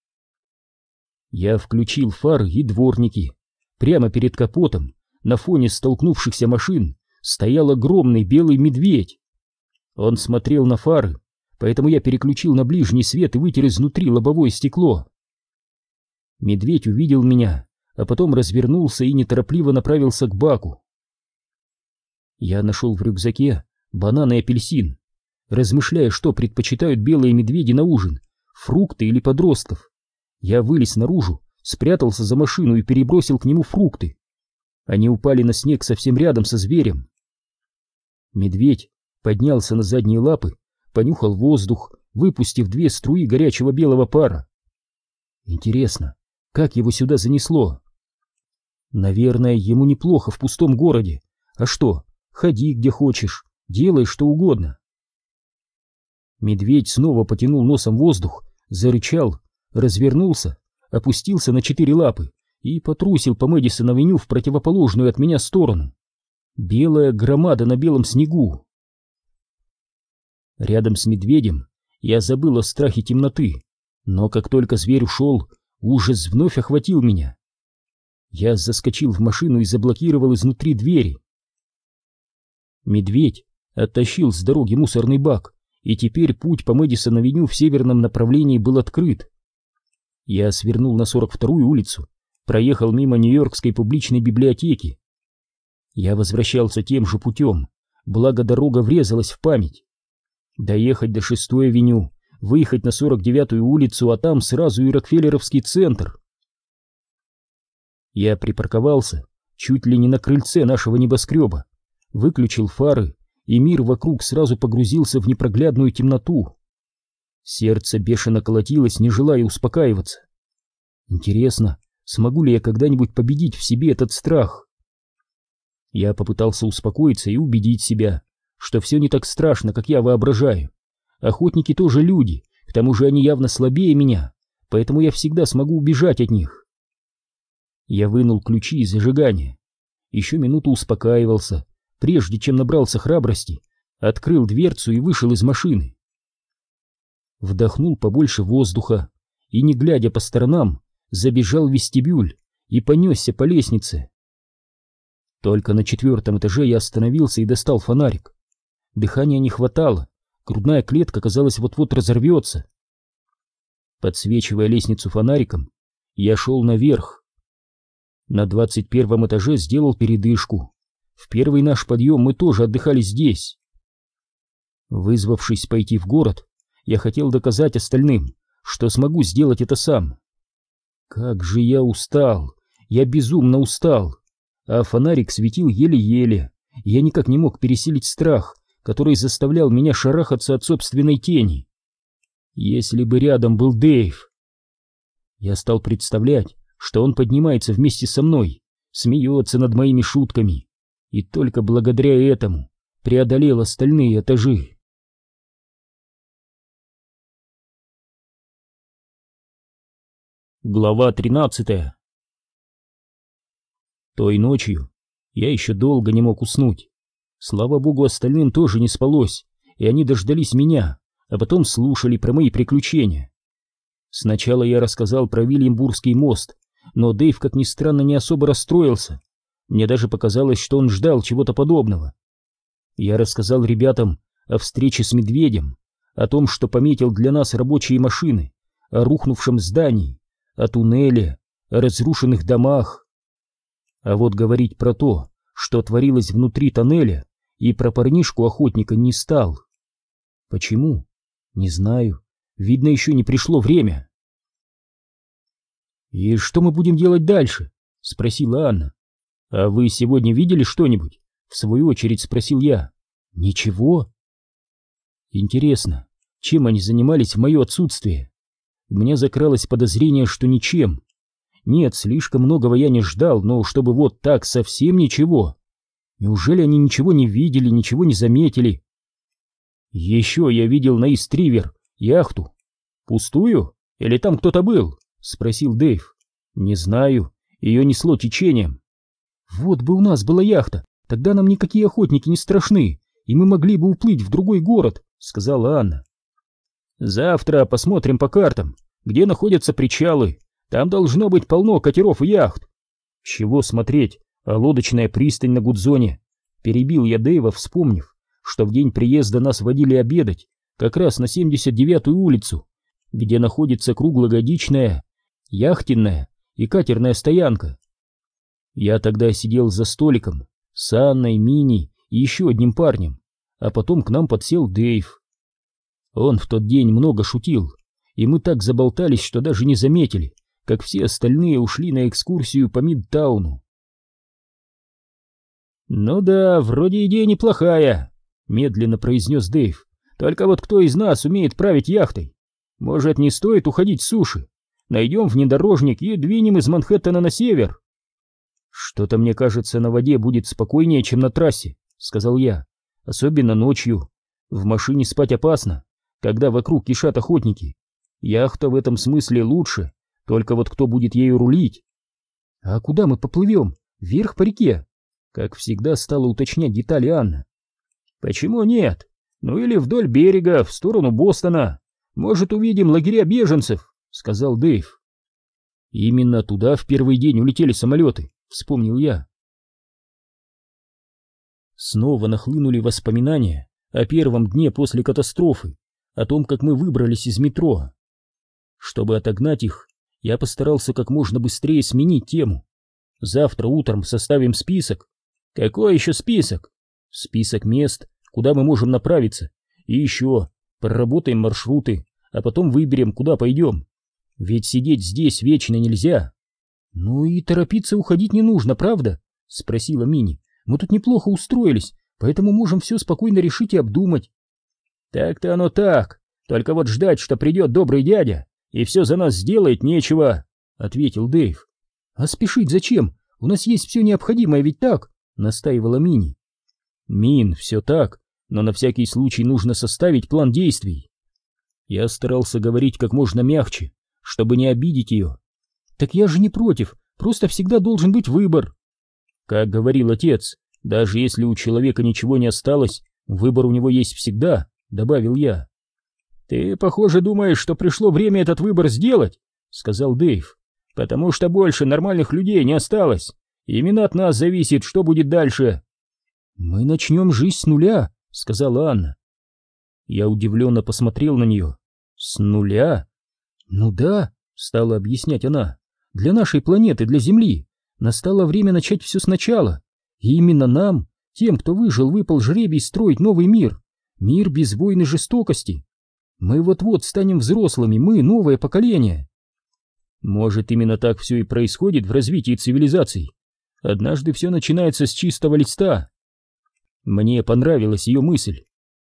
Я включил фары и дворники. Прямо перед капотом, на фоне столкнувшихся машин, стоял огромный белый медведь. Он смотрел на фары, поэтому я переключил на ближний свет и вытер изнутри лобовое стекло. Медведь увидел меня, а потом развернулся и неторопливо направился к баку. Я нашел в рюкзаке банан и апельсин, размышляя, что предпочитают белые медведи на ужин, фрукты или подростков. Я вылез наружу, спрятался за машину и перебросил к нему фрукты. Они упали на снег совсем рядом со зверем. Медведь поднялся на задние лапы, понюхал воздух, выпустив две струи горячего белого пара. Интересно, как его сюда занесло? Наверное, ему неплохо в пустом городе. А что, ходи где хочешь, делай что угодно. Медведь снова потянул носом воздух, зарычал, развернулся, опустился на четыре лапы и потрусил по Мэдисон-авеню в противоположную от меня сторону. Белая громада на белом снегу. Рядом с медведем я забыл о страхе темноты, но как только зверь ушел, ужас вновь охватил меня. Я заскочил в машину и заблокировал изнутри двери. Медведь оттащил с дороги мусорный бак, и теперь путь по Мэдисон-авеню в северном направлении был открыт. Я свернул на сорок вторую улицу, проехал мимо Нью-Йоркской публичной библиотеки. Я возвращался тем же путем, благо дорога врезалась в память. Доехать до шестой авеню, выехать на сорок девятую улицу, а там сразу и Рокфеллеровский центр. Я припарковался чуть ли не на крыльце нашего небоскреба, выключил фары, и мир вокруг сразу погрузился в непроглядную темноту. Сердце бешено колотилось, не желая успокаиваться. Интересно, смогу ли я когда-нибудь победить в себе этот страх? Я попытался успокоиться и убедить себя, что все не так страшно, как я воображаю. Охотники тоже люди, к тому же они явно слабее меня, поэтому я всегда смогу убежать от них. Я вынул ключи из зажигания, еще минуту успокаивался, прежде чем набрался храбрости, открыл дверцу и вышел из машины. Вдохнул побольше воздуха и, не глядя по сторонам, забежал в вестибюль и понесся по лестнице. Только на четвертом этаже я остановился и достал фонарик. Дыхания не хватало, грудная клетка, казалось, вот-вот разорвется. Подсвечивая лестницу фонариком, я шел наверх. На двадцать первом этаже сделал передышку. В первый наш подъем мы тоже отдыхали здесь. Вызвавшись пойти в город, я хотел доказать остальным, что смогу сделать это сам. Как же я устал, я безумно устал, а фонарик светил еле-еле. Я никак не мог пересилить страх, который заставлял меня шарахаться от собственной тени. Если бы рядом был Дэйв... Я стал представлять, что он поднимается вместе со мной, смеется над моими шутками, и только благодаря этому преодолел остальные этажи. Глава тринадцатая. Той ночью я еще долго не мог уснуть. Слава богу, остальным тоже не спалось, и они дождались меня, а потом слушали про мои приключения. Сначала я рассказал про Вильямбургский мост, но Дэйв, как ни странно, не особо расстроился. Мне даже показалось, что он ждал чего-то подобного. Я рассказал ребятам о встрече с медведем, о том, что пометил для нас рабочие машины, о рухнувшем здании, о туннеле, о разрушенных домах. А вот говорить про то, что творилось внутри тоннеля, и про парнишку-охотника не стал. Почему? Не знаю. Видно, еще не пришло время. «И что мы будем делать дальше?» — спросила Анна. «А вы сегодня видели что-нибудь?» — в свою очередь спросил я. «Ничего». Интересно, чем они занимались в мое отсутствие? У меня закралось подозрение, что ничем. Нет, слишком многого я не ждал, но чтобы вот так совсем ничего. Неужели они ничего не видели, ничего не заметили? Еще я видел на Ист-Ривер яхту. Пустую? Или там кто-то был? Спросил Дэйв. Не знаю, ее несло течением. Вот бы у нас была яхта, тогда нам никакие охотники не страшны, и мы могли бы уплыть в другой город, сказала Анна. Завтра посмотрим по картам, где находятся причалы. Там должно быть полно катеров и яхт. Чего смотреть, а лодочная пристань на Гудзоне? Перебил я Дэйва, вспомнив, что в день приезда нас водили обедать как раз на семьдесят девятую улицу, где находится круглогодичная яхтенная и катерная стоянка. Я тогда сидел за столиком с Анной, Мини и еще одним парнем, а потом к нам подсел Дэйв. Он в тот день много шутил, и мы так заболтались, что даже не заметили, как все остальные ушли на экскурсию по Мидтауну. «Ну да, вроде идея неплохая», — медленно произнес Дэйв. «Только вот кто из нас умеет править яхтой? Может, не стоит уходить с суши? Найдем внедорожник и двинем из Манхэттена на север». «Что-то, мне кажется, на воде будет спокойнее, чем на трассе», — сказал я. «Особенно ночью. В машине спать опасно, когда вокруг кишат охотники. Яхта в этом смысле лучше, только вот кто будет ею рулить?» «А куда мы поплывем? Вверх по реке?» Как всегда стала уточнять детали Анна. «Почему нет? Ну или вдоль берега, в сторону Бостона. Может, увидим лагеря беженцев», — сказал Дэйв. Именно туда в первый день улетели самолеты, вспомнил я. Снова нахлынули воспоминания о первом дне после катастрофы, о том, как мы выбрались из метро. Чтобы отогнать их, я постарался как можно быстрее сменить тему. Завтра утром составим список. Какой еще список? Список мест, куда мы можем направиться. И еще проработаем маршруты, а потом выберем, куда пойдем. Ведь сидеть здесь вечно нельзя. Ну и торопиться уходить не нужно, правда? Спросила Мини. Мы тут неплохо устроились, поэтому можем все спокойно решить и обдумать. Так-то оно так, только вот ждать, что придет добрый дядя и все за нас сделает, нечего, ответил Дэйв. А спешить зачем? У нас есть все необходимое, ведь так? Настаивала Мини. Мин, все так, но на всякий случай нужно составить план действий. Я старался говорить как можно мягче, чтобы не обидеть ее. Так я же не против, просто всегда должен быть выбор. Как говорил отец, даже если у человека ничего не осталось, выбор у него есть всегда, добавил я. Ты, похоже, думаешь, что пришло время этот выбор сделать, сказал Дэйв, потому что больше нормальных людей не осталось. Именно от нас зависит, что будет дальше. Мы начнем жизнь с нуля, сказала Анна. Я удивленно посмотрел на нее. С нуля? Ну да, стала объяснять она. Для нашей планеты, для Земли, настало время начать все сначала. И именно нам, тем, кто выжил, выпал жребий строить новый мир. Мир без войн и жестокости. Мы вот-вот станем взрослыми, мы новое поколение. Может, именно так все и происходит в развитии цивилизаций. Однажды все начинается с чистого листа. Мне понравилась ее мысль.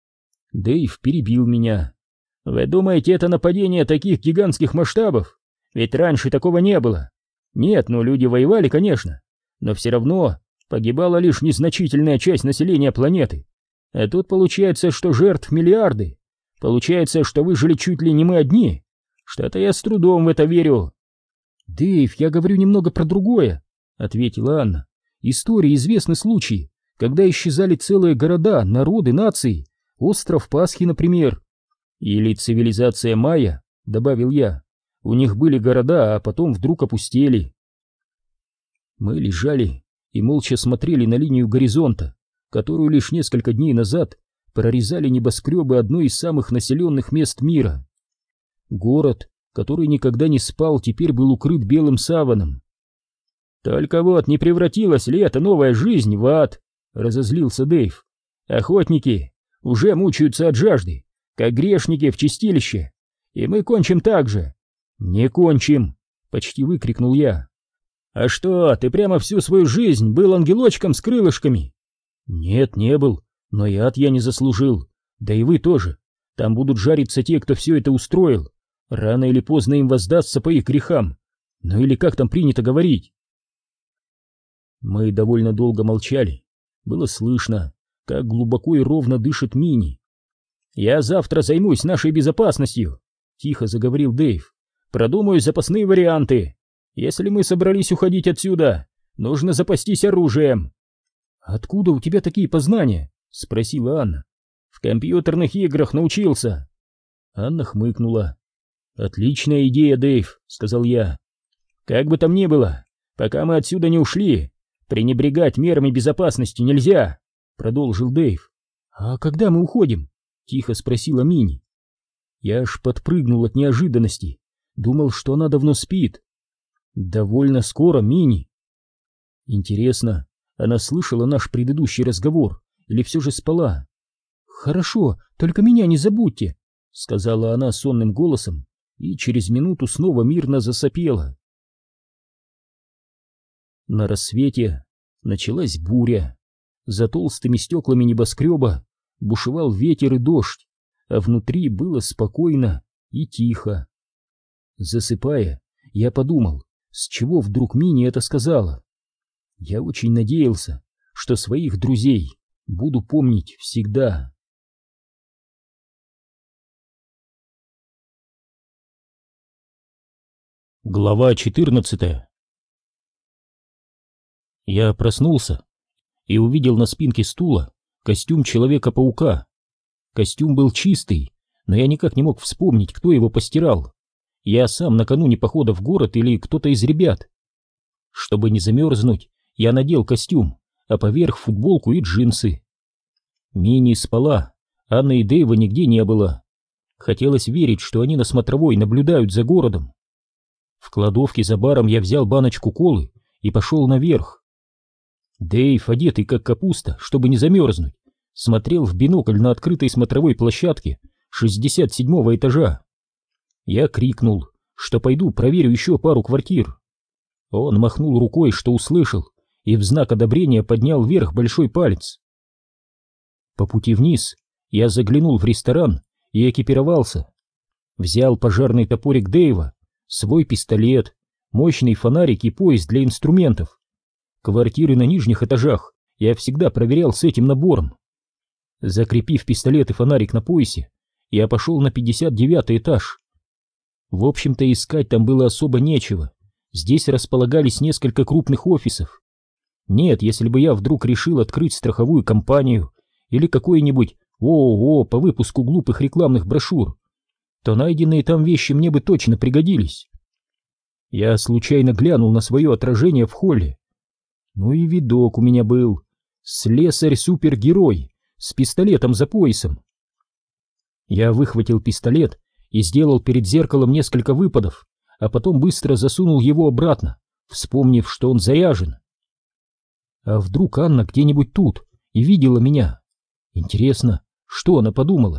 Дэйв перебил меня. Вы думаете, это нападение таких гигантских масштабов? Ведь раньше такого не было. Нет, ну люди воевали, конечно, но все равно погибала лишь незначительная часть населения планеты. А тут получается, что жертв миллиарды. Получается, что выжили чуть ли не мы одни. Что-то я с трудом в это верю. Дэйв, я говорю немного про другое, ответила Анна. Истории известны случаи, когда исчезали целые города, народы, нации. Остров Пасхи, например. Или цивилизация майя, добавил я. У них были города, а потом вдруг опустели. Мы лежали и молча смотрели на линию горизонта, которую лишь несколько дней назад прорезали небоскребы одной из самых населенных мест мира. Город, который никогда не спал, теперь был укрыт белым саваном. «Только вот не превратилась ли эта новая жизнь в ад?» — разозлился Дэйв. «Охотники уже мучаются от жажды, как грешники в чистилище, и мы кончим так же». «Не кончим!» — почти выкрикнул я. «А что, ты прямо всю свою жизнь был ангелочком с крылышками?» «Нет, не был, но и ад я не заслужил, да и вы тоже. Там будут жариться те, кто все это устроил. Рано или поздно им воздастся по их грехам. Ну или как там принято говорить?» Мы довольно долго молчали. Было слышно, как глубоко и ровно дышит Мини. «Я завтра займусь нашей безопасностью», — тихо заговорил Дэйв. «Продумаю запасные варианты. Если мы собрались уходить отсюда, нужно запастись оружием». «Откуда у тебя такие познания?» — спросила Анна. «В компьютерных играх научился». Анна хмыкнула. «Отличная идея, Дэйв», — сказал я. «Как бы там ни было, пока мы отсюда не ушли, пренебрегать мерами безопасности нельзя», — продолжил Дэйв. «А когда мы уходим?» — тихо спросила Мини. Я аж подпрыгнул от неожиданности. Думал, что она давно спит. «Довольно скоро, Мини». Интересно, она слышала наш предыдущий разговор или все же спала? «Хорошо, только меня не забудьте», — сказала она сонным голосом и через минуту снова мирно засопела. На рассвете началась буря. За толстыми стеклами небоскреба бушевал ветер и дождь, а внутри было спокойно и тихо. Засыпая, я подумал, с чего вдруг Мини это сказала. Я очень надеялся, что своих друзей буду помнить всегда. Глава четырнадцатая. Я проснулся и увидел на спинке стула костюм Человека-паука. Костюм был чистый, но я никак не мог вспомнить, кто его постирал. я сам накануне похода в город или кто-то из ребят. Чтобы не замерзнуть, я надел костюм, а поверх футболку и джинсы. Мини спала, Анны и Дэйва нигде не было. Хотелось верить, что они на смотровой наблюдают за городом. В кладовке за баром я взял баночку колы и пошел наверх. Дэйв, одетый как капуста, чтобы не замерзнуть, смотрел в бинокль на открытой смотровой площадке шестьдесят седьмого этажа. Я крикнул, что пойду проверю еще пару квартир. Он махнул рукой, что услышал, и в знак одобрения поднял вверх большой палец. По пути вниз я заглянул в ресторан и экипировался. Взял пожарный топорик Дэйва, свой пистолет, мощный фонарик и пояс для инструментов. Квартиры на нижних этажах я всегда проверял с этим набором. Закрепив пистолет и фонарик на поясе, я пошел на пятьдесят девятый этаж. В общем-то, искать там было особо нечего. Здесь располагались несколько крупных офисов. Нет, если бы я вдруг решил открыть страховую компанию или какое-нибудь ООО по выпуску глупых рекламных брошюр, то найденные там вещи мне бы точно пригодились. Я случайно глянул на свое отражение в холле. Ну и видок у меня был. Слесарь-супергерой с пистолетом за поясом. Я выхватил пистолет и сделал перед зеркалом несколько выпадов, а потом быстро засунул его обратно, вспомнив, что он заряжен. А вдруг Анна где-нибудь тут и видела меня? Интересно, что она подумала?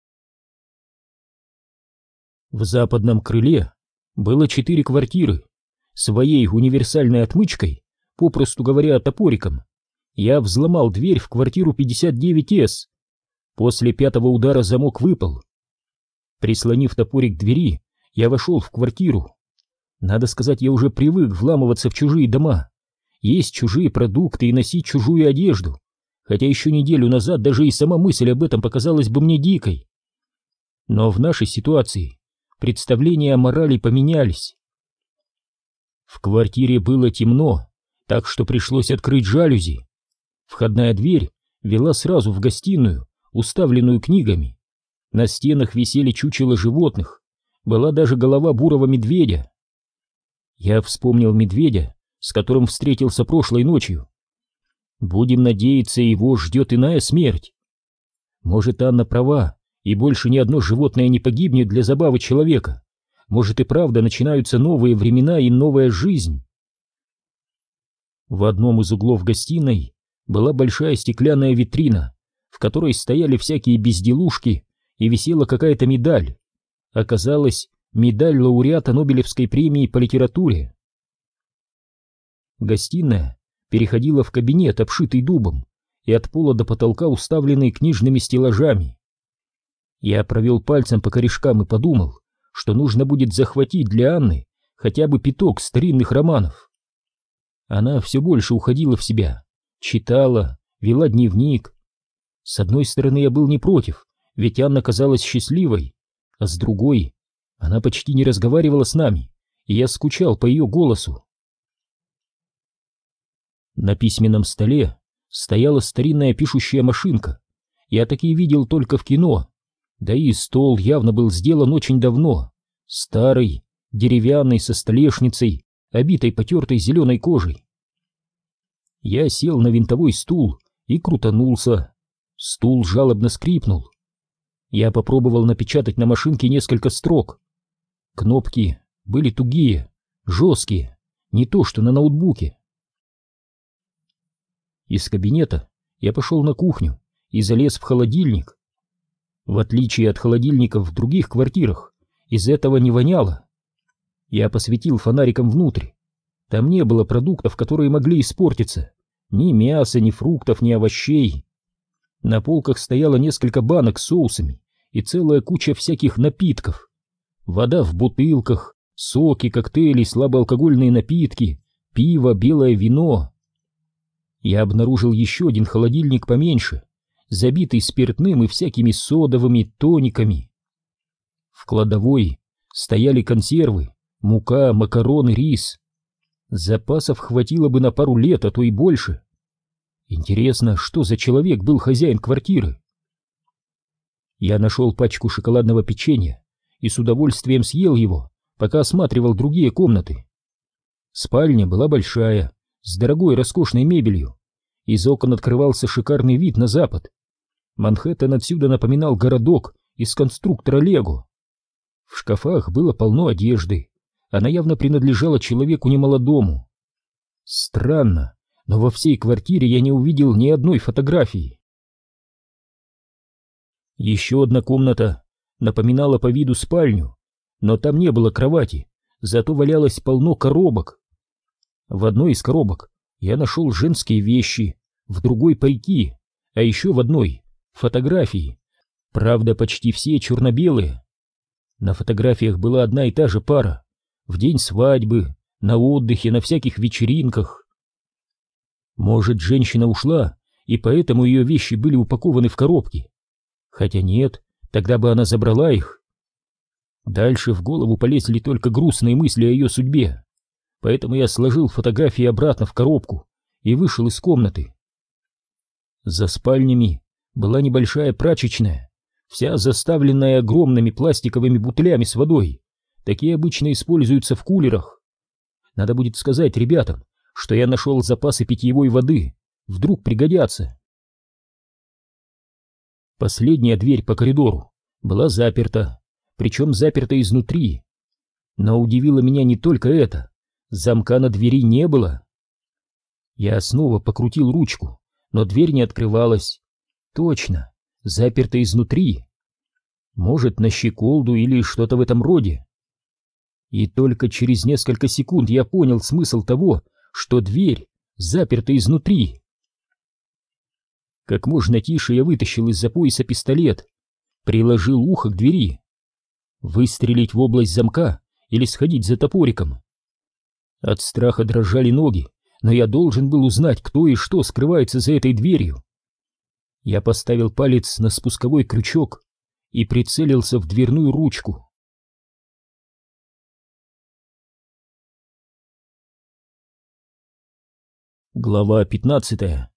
В западном крыле было четыре квартиры. Своей универсальной отмычкой, попросту говоря, топориком, я взломал дверь в квартиру пятьдесят девять эс. После пятого удара замок выпал. Прислонив топорик к двери, я вошел в квартиру. Надо сказать, я уже привык вламываться в чужие дома, есть чужие продукты и носить чужую одежду, хотя еще неделю назад даже и сама мысль об этом показалась бы мне дикой. Но в нашей ситуации представления о морали поменялись. В квартире было темно, так что пришлось открыть жалюзи. Входная дверь вела сразу в гостиную, уставленную книгами. На стенах висели чучела животных, была даже голова бурого медведя. Я вспомнил медведя, с которым встретился прошлой ночью. Будем надеяться, его ждет иная смерть. Может, Анна права, и больше ни одно животное не погибнет для забавы человека. Может, и правда начинаются новые времена и новая жизнь. В одном из углов гостиной была большая стеклянная витрина, в которой стояли всякие безделушки, и висела какая-то медаль. Оказалось, медаль лауреата Нобелевской премии по литературе. Гостиная переходила в кабинет, обшитый дубом, и от пола до потолка уставленный книжными стеллажами. Я провел пальцем по корешкам и подумал, что нужно будет захватить для Анны хотя бы пяток старинных романов. Она все больше уходила в себя, читала, вела дневник. С одной стороны, я был не против, ведь Анна казалась счастливой, а с другой, она почти не разговаривала с нами, и я скучал по ее голосу. На письменном столе стояла старинная пишущая машинка. Я такие видел только в кино, да и стол явно был сделан очень давно, старый, деревянный, со столешницей, обитой потертой зеленой кожей. Я сел на винтовой стул и крутанулся. Стул жалобно скрипнул. Я попробовал напечатать на машинке несколько строк. Кнопки были тугие, жесткие, не то что на ноутбуке. Из кабинета я пошел на кухню и залез в холодильник. В отличие от холодильников в других квартирах, из этого не воняло. Я посветил фонариком внутрь. Там не было продуктов, которые могли испортиться. Ни мяса, ни фруктов, ни овощей. На полках стояло несколько банок с соусами и целая куча всяких напитков. Вода в бутылках, соки, коктейли, слабоалкогольные напитки, пиво, белое вино. Я обнаружил еще один холодильник поменьше, забитый спиртным и всякими содовыми тониками. В кладовой стояли консервы, мука, макароны, рис. Запасов хватило бы на пару лет, а то и больше. Интересно, что за человек был хозяин квартиры? Я нашел пачку шоколадного печенья и с удовольствием съел его, пока осматривал другие комнаты. Спальня была большая, с дорогой роскошной мебелью. Из окон открывался шикарный вид на запад. Манхэттен отсюда напоминал городок из конструктора Лего. В шкафах было полно одежды. Она явно принадлежала человеку немолодому. Странно, но во всей квартире я не увидел ни одной фотографии. Еще одна комната напоминала по виду спальню, но там не было кровати, зато валялось полно коробок. В одной из коробок я нашел женские вещи, в другой пайки, а еще в одной фотографии, правда почти все черно-белые. На фотографиях была одна и та же пара, в день свадьбы, на отдыхе, на всяких вечеринках. Может, женщина ушла, и поэтому ее вещи были упакованы в коробки. Хотя нет, тогда бы она забрала их. Дальше в голову полезли только грустные мысли о ее судьбе, поэтому я сложил фотографии обратно в коробку и вышел из комнаты. За спальнями была небольшая прачечная, вся заставленная огромными пластиковыми бутылями с водой. Такие обычно используются в кулерах. Надо будет сказать ребятам, что я нашел запасы питьевой воды, вдруг пригодятся. Последняя дверь по коридору была заперта, причем заперта изнутри. Но удивило меня не только это, замка на двери не было. Я снова покрутил ручку, но дверь не открывалась. Точно, заперта изнутри. Может, на щеколду или что-то в этом роде. И только через несколько секунд я понял смысл того, что дверь заперта изнутри. Как можно тише я вытащил из-за пояса пистолет, приложил ухо к двери. Выстрелить в область замка или сходить за топориком? От страха дрожали ноги, но я должен был узнать, кто и что скрывается за этой дверью. Я поставил палец на спусковой крючок и прицелился в дверную ручку. Глава пятнадцатая.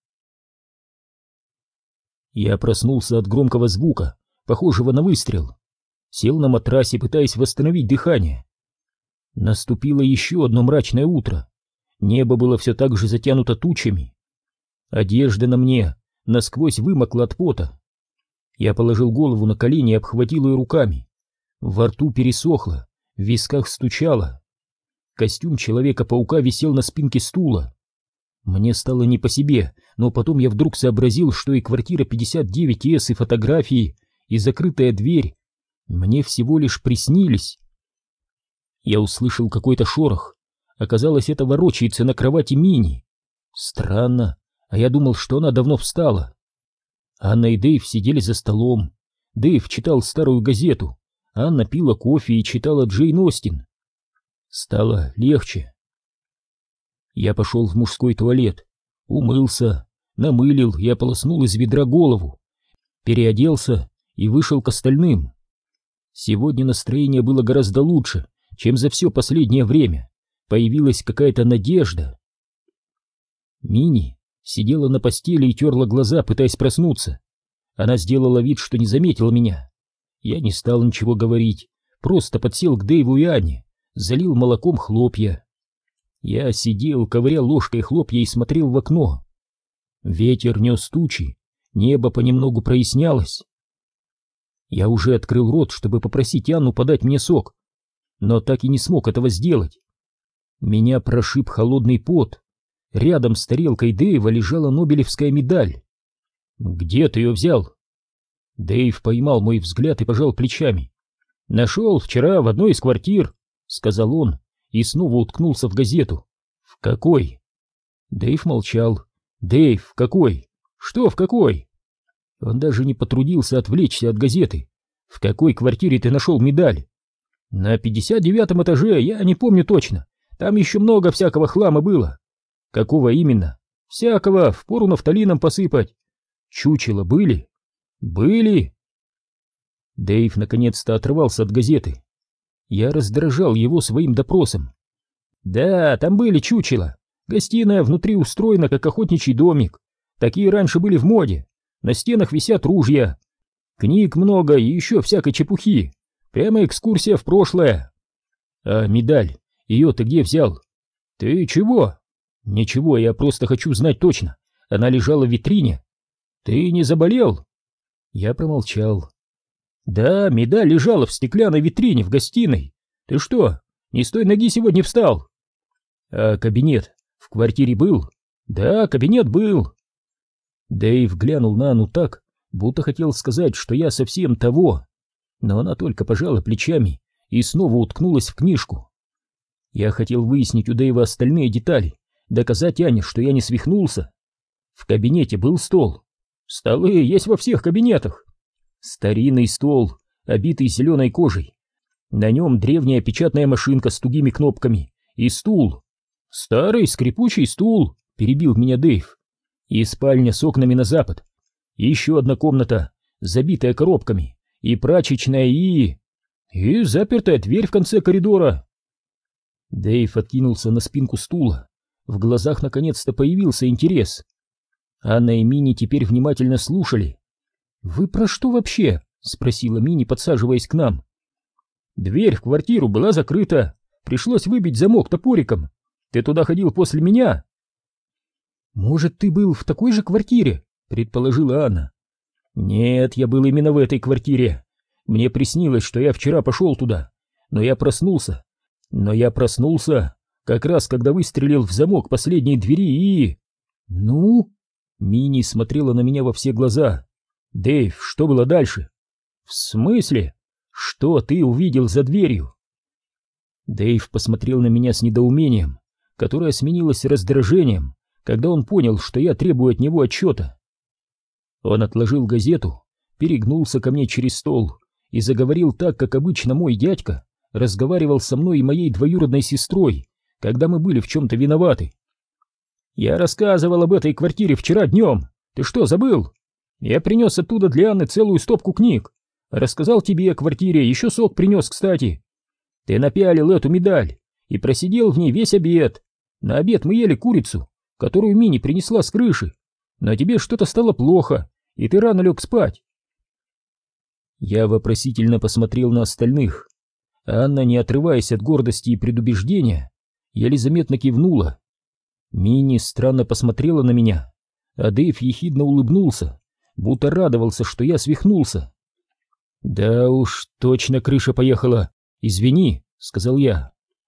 Я проснулся от громкого звука, похожего на выстрел. Сел на матрасе, пытаясь восстановить дыхание. Наступило еще одно мрачное утро. Небо было все так же затянуто тучами. Одежда на мне насквозь вымокла от пота. Я положил голову на колени и обхватил ее руками. Во рту пересохло, в висках стучало. Костюм Человека-паука висел на спинке стула. Мне стало не по себе, но потом я вдруг сообразил, что и квартира пятьдесят девять эс, и фотографии, и закрытая дверь мне всего лишь приснились. Я услышал какой-то шорох. Оказалось, это ворочается на кровати Мини. Странно, а я думал, что она давно встала. Анна и Дэйв сидели за столом. Дэйв читал старую газету, Анна пила кофе и читала Джейн Остин. Стало легче. Я пошел в мужской туалет, умылся, намылил и ополоснул из ведра голову, переоделся и вышел к остальным. Сегодня настроение было гораздо лучше, чем за все последнее время. Появилась какая-то надежда. Мини сидела на постели и терла глаза, пытаясь проснуться. Она сделала вид, что не заметила меня. Я не стал ничего говорить, просто подсел к Дэйву и Анне, залил молоком хлопья. Я сидел, ковырял ложкой хлопья и смотрел в окно. Ветер нес тучи, небо понемногу прояснялось. Я уже открыл рот, чтобы попросить Анну подать мне сок, но так и не смог этого сделать. Меня прошиб холодный пот. Рядом с тарелкой Дэйва лежала нобелевская медаль. «Где ты ее взял?» Дэйв поймал мой взгляд и пожал плечами. «Нашел вчера в одной из квартир», — сказал он и снова уткнулся в газету. «В какой?» Дэйв молчал. «Дэйв, в какой? Что в какой?» Он даже не потрудился отвлечься от газеты. «В какой квартире ты нашел медаль?» «На пятьдесят девятом этаже, я не помню точно. Там еще много всякого хлама было». «Какого именно?» «Всякого, впору нафталином посыпать». «Чучела были?» «Были». Дэйв наконец-то оторвался от газеты. Я раздражал его своим допросом. «Да, там были чучела. Гостиная внутри устроена, как охотничий домик. Такие раньше были в моде. На стенах висят ружья. Книг много и еще всякой чепухи. Прямо экскурсия в прошлое». А медаль, ее ты где взял? Ты чего? Ничего, я просто хочу знать точно. Она лежала в витрине. Ты не заболел? Я промолчал. Да, медаль лежала в стеклянной витрине в гостиной. Ты что, не с той ноги сегодня встал? А кабинет в квартире был? Да, кабинет был. Дэйв глянул на Анну так, будто хотел сказать, что я совсем того. Но она только пожала плечами и снова уткнулась в книжку. Я хотел выяснить у Дэйва остальные детали, доказать Ане, что я не свихнулся. В кабинете был стол. Столы есть во всех кабинетах. Старинный стол, обитый зеленой кожей. На нем древняя печатная машинка с тугими кнопками и стул. Старый скрипучий стул, перебил меня Дэйв. И спальня с окнами на запад. И еще одна комната, забитая коробками, и прачечная, и... и запертая дверь в конце коридора. Дэйв откинулся на спинку стула. В глазах наконец-то появился интерес. Анна и Мини теперь внимательно слушали. «Вы про что вообще?» — спросила Мини, подсаживаясь к нам. «Дверь в квартиру была закрыта. Пришлось выбить замок топориком. Ты туда ходил после меня?» «Может, ты был в такой же квартире?» — предположила Анна. «Нет, я был именно в этой квартире. Мне приснилось, что я вчера пошел туда, но я проснулся. Но я проснулся как раз, когда выстрелил в замок последней двери и...» «Ну?» Мини смотрела на меня во все глаза. «Дэйв, что было дальше?» «В смысле? Что ты увидел за дверью?» Дэйв посмотрел на меня с недоумением, которое сменилось раздражением, когда он понял, что я требую от него отчета. Он отложил газету, перегнулся ко мне через стол и заговорил так, как обычно мой дядька разговаривал со мной и моей двоюродной сестрой, когда мы были в чем-то виноваты. «Я рассказывал об этой квартире вчера днем. Ты что, забыл? Я принес оттуда для Анны целую стопку книг. Рассказал тебе о квартире, еще сок принес, кстати. Ты напялил эту медаль и просидел в ней весь обед. На обед мы ели курицу, которую Мини принесла с крыши. Но тебе что-то стало плохо, и ты рано лег спать». Я вопросительно посмотрел на остальных. Анна, не отрываясь от гордости и предубеждения, еле заметно кивнула. Мини странно посмотрела на меня, а Дэйв ехидно улыбнулся, будто радовался, что я свихнулся. «Да уж, точно крыша поехала. Извини», — сказал я.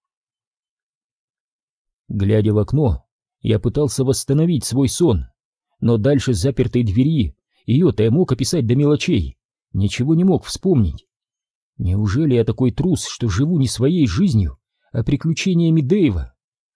Глядя в окно, я пытался восстановить свой сон, но дальше запертой двери, ее-то я мог описать до мелочей, ничего не мог вспомнить. Неужели я такой трус, что живу не своей жизнью, а приключениями Дэйва?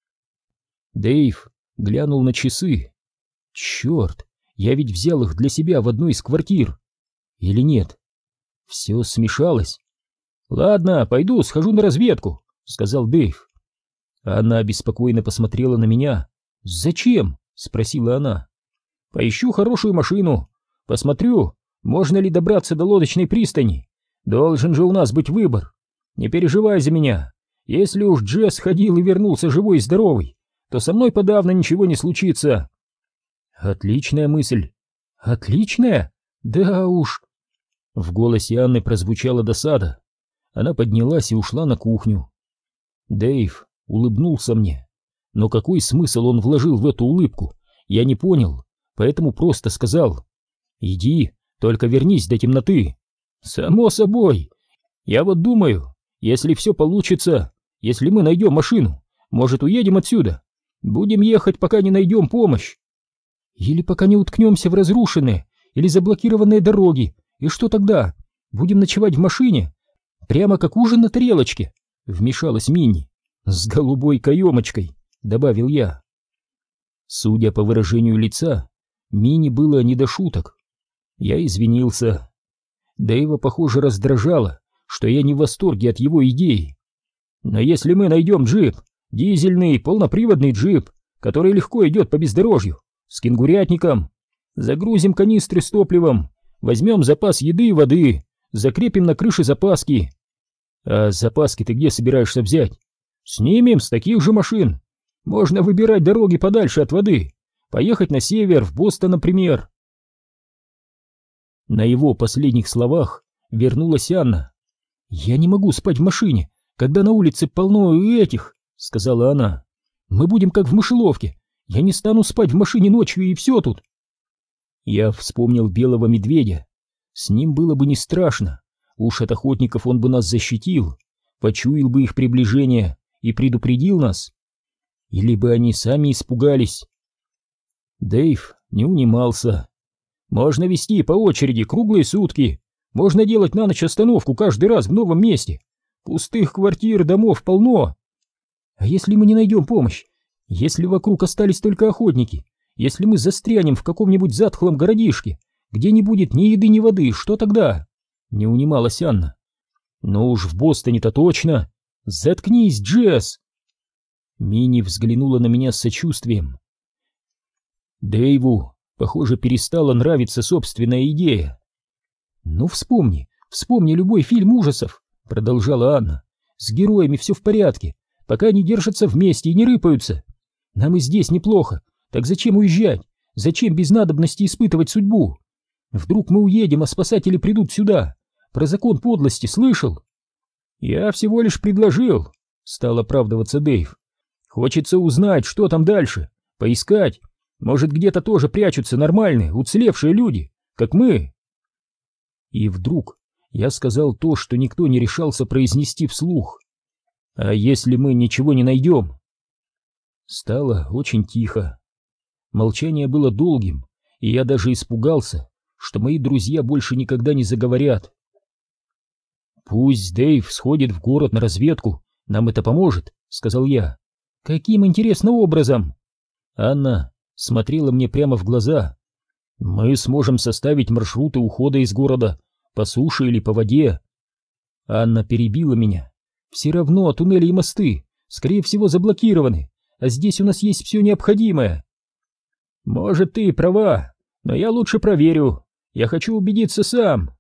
Дэйв глянул на часы. Черт, я ведь взял их для себя в одной из квартир. Или нет? Все смешалось. «Ладно, пойду, схожу на разведку», — сказал Дэйв. Она беспокойно посмотрела на меня. «Зачем?» — спросила она. «Поищу хорошую машину. Посмотрю, можно ли добраться до лодочной пристани. Должен же у нас быть выбор. Не переживай за меня. Если уж Джесс ходил и вернулся живой и здоровый, то со мной подавно ничего не случится». «Отличная мысль». «Отличная? Да уж». В голосе Анны прозвучала досада. Она поднялась и ушла на кухню. Дэйв улыбнулся мне, но какой смысл он вложил в эту улыбку, я не понял, поэтому просто сказал: «Иди, только вернись до темноты». «Само собой. Я вот думаю, если все получится, если мы найдем машину, может, уедем отсюда. Будем ехать, пока не найдем помощь. Или пока не уткнемся в разрушенные или заблокированные дороги. И что тогда? Будем ночевать в машине? Прямо как ужин на тарелочке», — вмешалась Минни. «С голубой каемочкой», — добавил я. Судя по выражению лица, Минни было не до шуток. Я извинился. Дэйва, похоже, раздражало, что я не в восторге от его идеи. «Но если мы найдем джип, дизельный, полноприводный джип, который легко идет по бездорожью, с кенгурятником, загрузим канистры с топливом, возьмем запас еды и воды, закрепим на крыше запаски». «А запаски ты где собираешься взять?» «Снимем с таких же машин. Можно выбирать дороги подальше от воды, поехать на север, в Бостон, например». На его последних словах вернулась Анна. «Я не могу спать в машине, когда на улице полно этих, — сказала она. Мы будем как в мышеловке. Я не стану спать в машине ночью, и все тут. Я вспомнил белого медведя. С ним было бы не страшно. Уж от охотников он бы нас защитил, почуял бы их приближение и предупредил нас. Или бы они сами испугались. Дэйв не унимался. Можно вести по очереди круглые сутки. Можно делать на ночь остановку каждый раз в новом месте. Пустых квартир, домов полно. А если мы не найдем помощь? Если вокруг остались только охотники? Если мы застрянем в каком-нибудь затхлом городишке, где не будет ни еды, ни воды, что тогда? Не унималась Анна. Ну уж в Бостоне-то точно. Заткнись, Джесс. Мини взглянула на меня с сочувствием. Дэйву, похоже, перестала нравиться собственная идея. Ну вспомни, вспомни любой фильм ужасов, продолжала Анна. С героями все в порядке, пока они держатся вместе и не рыпаются. Нам и здесь неплохо, так зачем уезжать? Зачем без надобности испытывать судьбу? Вдруг мы уедем, а спасатели придут сюда. Про закон подлости слышал? Я всего лишь предложил, стал оправдываться Дэйв. Хочется узнать, что там дальше, поискать. Может, где-то тоже прячутся нормальные, уцелевшие люди, как мы. И вдруг я сказал то, что никто не решался произнести вслух. А если мы ничего не найдем? Стало очень тихо. Молчание было долгим, и я даже испугался, что мои друзья больше никогда не заговорят. «Пусть Дэйв сходит в город на разведку, нам это поможет», — сказал я. «Каким интересным образом?» Анна смотрела мне прямо в глаза. «Мы сможем составить маршруты ухода из города, по суше или по воде». Анна перебила меня. «Все равно туннели и мосты, скорее всего, заблокированы, а здесь у нас есть все необходимое». «Может, ты и права, но я лучше проверю. Я хочу убедиться сам».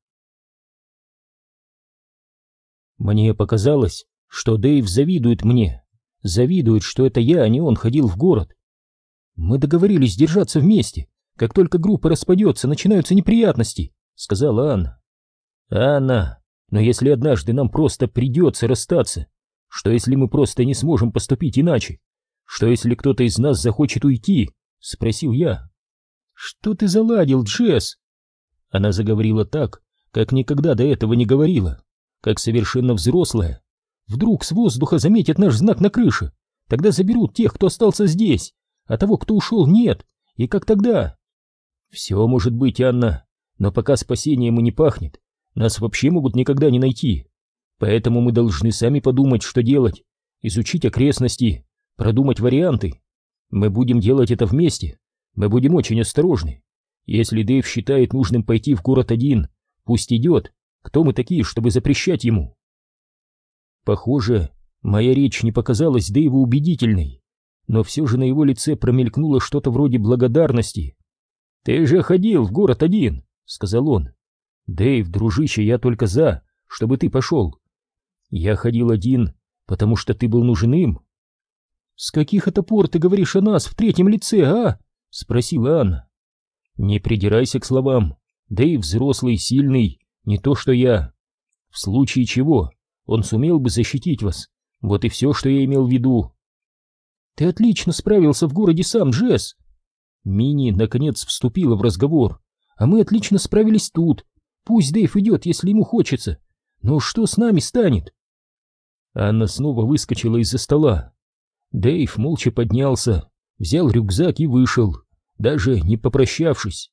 Мне показалось, что Дэйв завидует мне. Завидует, что это я, а не он ходил в город. «Мы договорились держаться вместе. Как только группа распадется, начинаются неприятности», — сказала Анна. «Анна, но если однажды нам просто придется расстаться, что если мы просто не сможем поступить иначе? Что если кто-то из нас захочет уйти?» — спросил я. «Что ты заладил, Джесс?» Она заговорила так, как никогда до этого не говорила, как совершенно взрослая. «Вдруг с воздуха заметят наш знак на крыше, тогда заберут тех, кто остался здесь, а того, кто ушел, нет, и как тогда?» «Все может быть, Анна, но пока спасением и не пахнет, нас вообще могут никогда не найти, поэтому мы должны сами подумать, что делать, изучить окрестности, продумать варианты. Мы будем делать это вместе, мы будем очень осторожны. Если Дэйв считает нужным пойти в город один, пусть идет, кто мы такие, чтобы запрещать ему?» Похоже, моя речь не показалась Дэйву убедительной, но все же на его лице промелькнуло что-то вроде благодарности. «Ты же ходил в город один», — сказал он. «Дэйв, дружище, я только за, чтобы ты пошел. Я ходил один, потому что ты был нужен им». «С каких это пор ты говоришь о нас в третьем лице, а?» — спросила Анна. «Не придирайся к словам. Дэйв взрослый, сильный, не то что я. В случае чего он сумел бы защитить вас. Вот и все, что я имел в виду». «Ты отлично справился в городе сам, Джесс». Мини наконец вступила в разговор. «А мы отлично справились тут. Пусть Дэйв идет, если ему хочется. Но что с нами станет?» Анна снова выскочила из-за стола. Дэйв молча поднялся, взял рюкзак и вышел, даже не попрощавшись.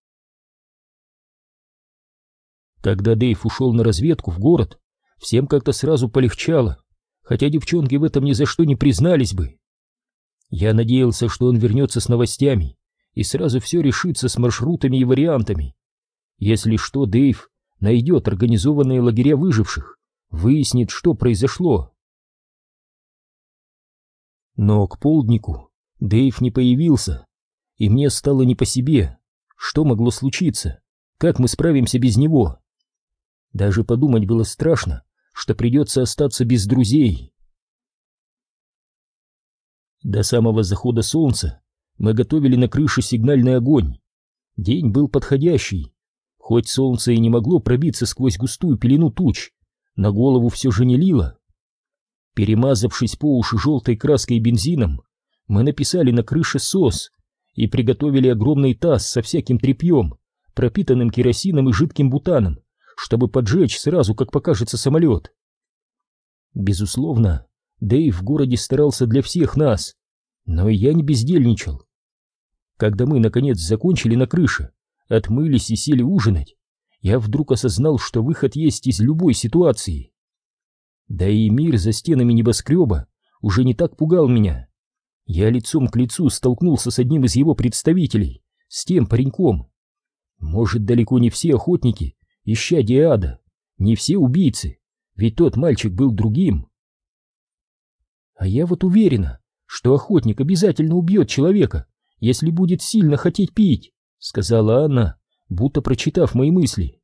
Когда Дэйв ушел на разведку в город, всем как-то сразу полегчало, хотя девчонки в этом ни за что не признались бы. Я надеялся, что он вернется с новостями и сразу все решится с маршрутами и вариантами. Если что, Дэйв найдет организованные лагеря выживших, выяснит, что произошло. Но к полднику Дэйв не появился, и мне стало не по себе. Что могло случиться? Как мы справимся без него? Даже подумать было страшно, что придется остаться без друзей. До самого захода солнца мы готовили на крыше сигнальный огонь. День был подходящий. Хоть солнце и не могло пробиться сквозь густую пелену туч, на голову все же не лило. Перемазавшись по уши желтой краской и бензином, мы написали на крыше СОС и приготовили огромный таз со всяким тряпьем, пропитанным керосином и жидким бутаном, чтобы поджечь сразу, как покажется самолет. Безусловно, Дэйв в городе старался для всех нас, но и я не бездельничал. Когда мы, наконец, закончили на крыше, отмылись и сели ужинать, я вдруг осознал, что выход есть из любой ситуации. Да и мир за стенами небоскреба уже не так пугал меня. Я лицом к лицу столкнулся с одним из его представителей, с тем пареньком. Может, далеко не все охотники исчадия ада, не все убийцы, ведь тот мальчик был другим. А я вот уверена, что охотник обязательно убьет человека, если будет сильно хотеть пить, сказала она, будто прочитав мои мысли.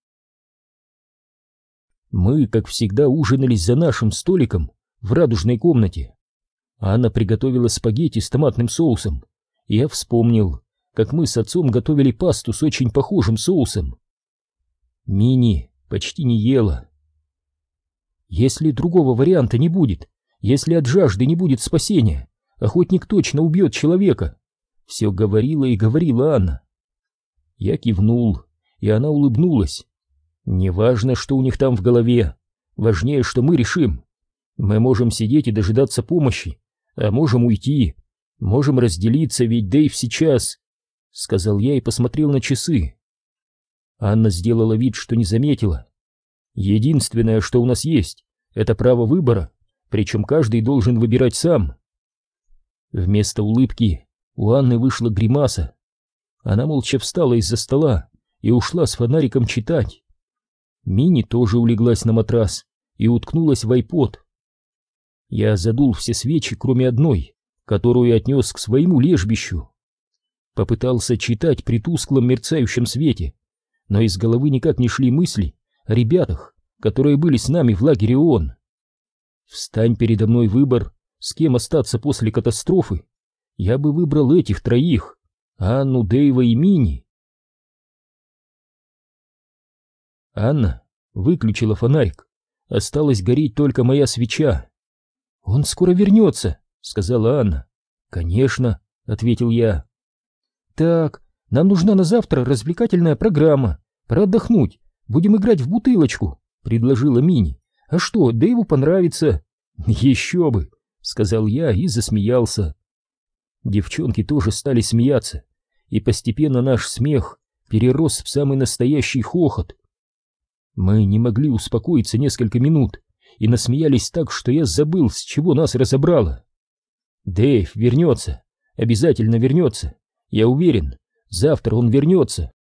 Мы, как всегда, ужинались за нашим столиком в радужной комнате. Анна приготовила спагетти с томатным соусом, и я вспомнил, как мы с отцом готовили пасту с очень похожим соусом. Мини почти не ела. Если другого варианта не будет, если от жажды не будет спасения, охотник точно убьет человека. Все говорила и говорила Анна. Я кивнул, и она улыбнулась. Неважно, что у них там в голове, важнее, что мы решим. Мы можем сидеть и дожидаться помощи, а можем уйти, можем разделиться, ведь Дэйв сейчас, — сказал я и посмотрел на часы. Анна сделала вид, что не заметила. Единственное, что у нас есть, это право выбора, причем каждый должен выбирать сам. Вместо улыбки у Анны вышла гримаса. Она молча встала из-за стола и ушла с фонариком читать. Мини тоже улеглась на матрас и уткнулась в айпод. Я задул все свечи, кроме одной, которую отнес к своему лежбищу. Попытался читать при тусклом мерцающем свете, но из головы никак не шли мысли о ребятах, которые были с нами в лагере ООН. Встань передо мной выбор, с кем остаться после катастрофы, я бы выбрал этих троих, Анну, Дэйва и Мини. Анна выключила фонарик, осталась гореть только моя свеча. «Он скоро вернется», — сказала Анна. «Конечно», — ответил я. «Так, нам нужна на завтра развлекательная программа. Пора отдохнуть. Будем играть в бутылочку», — предложила Мини. «А что, Дэйву понравится?» «Еще бы», — сказал я и засмеялся. Девчонки тоже стали смеяться, и постепенно наш смех перерос в самый настоящий хохот. Мы не могли успокоиться несколько минут и насмеялись так, что я забыл, с чего нас разобрало. Дэйв вернется, обязательно вернется, я уверен, завтра он вернется.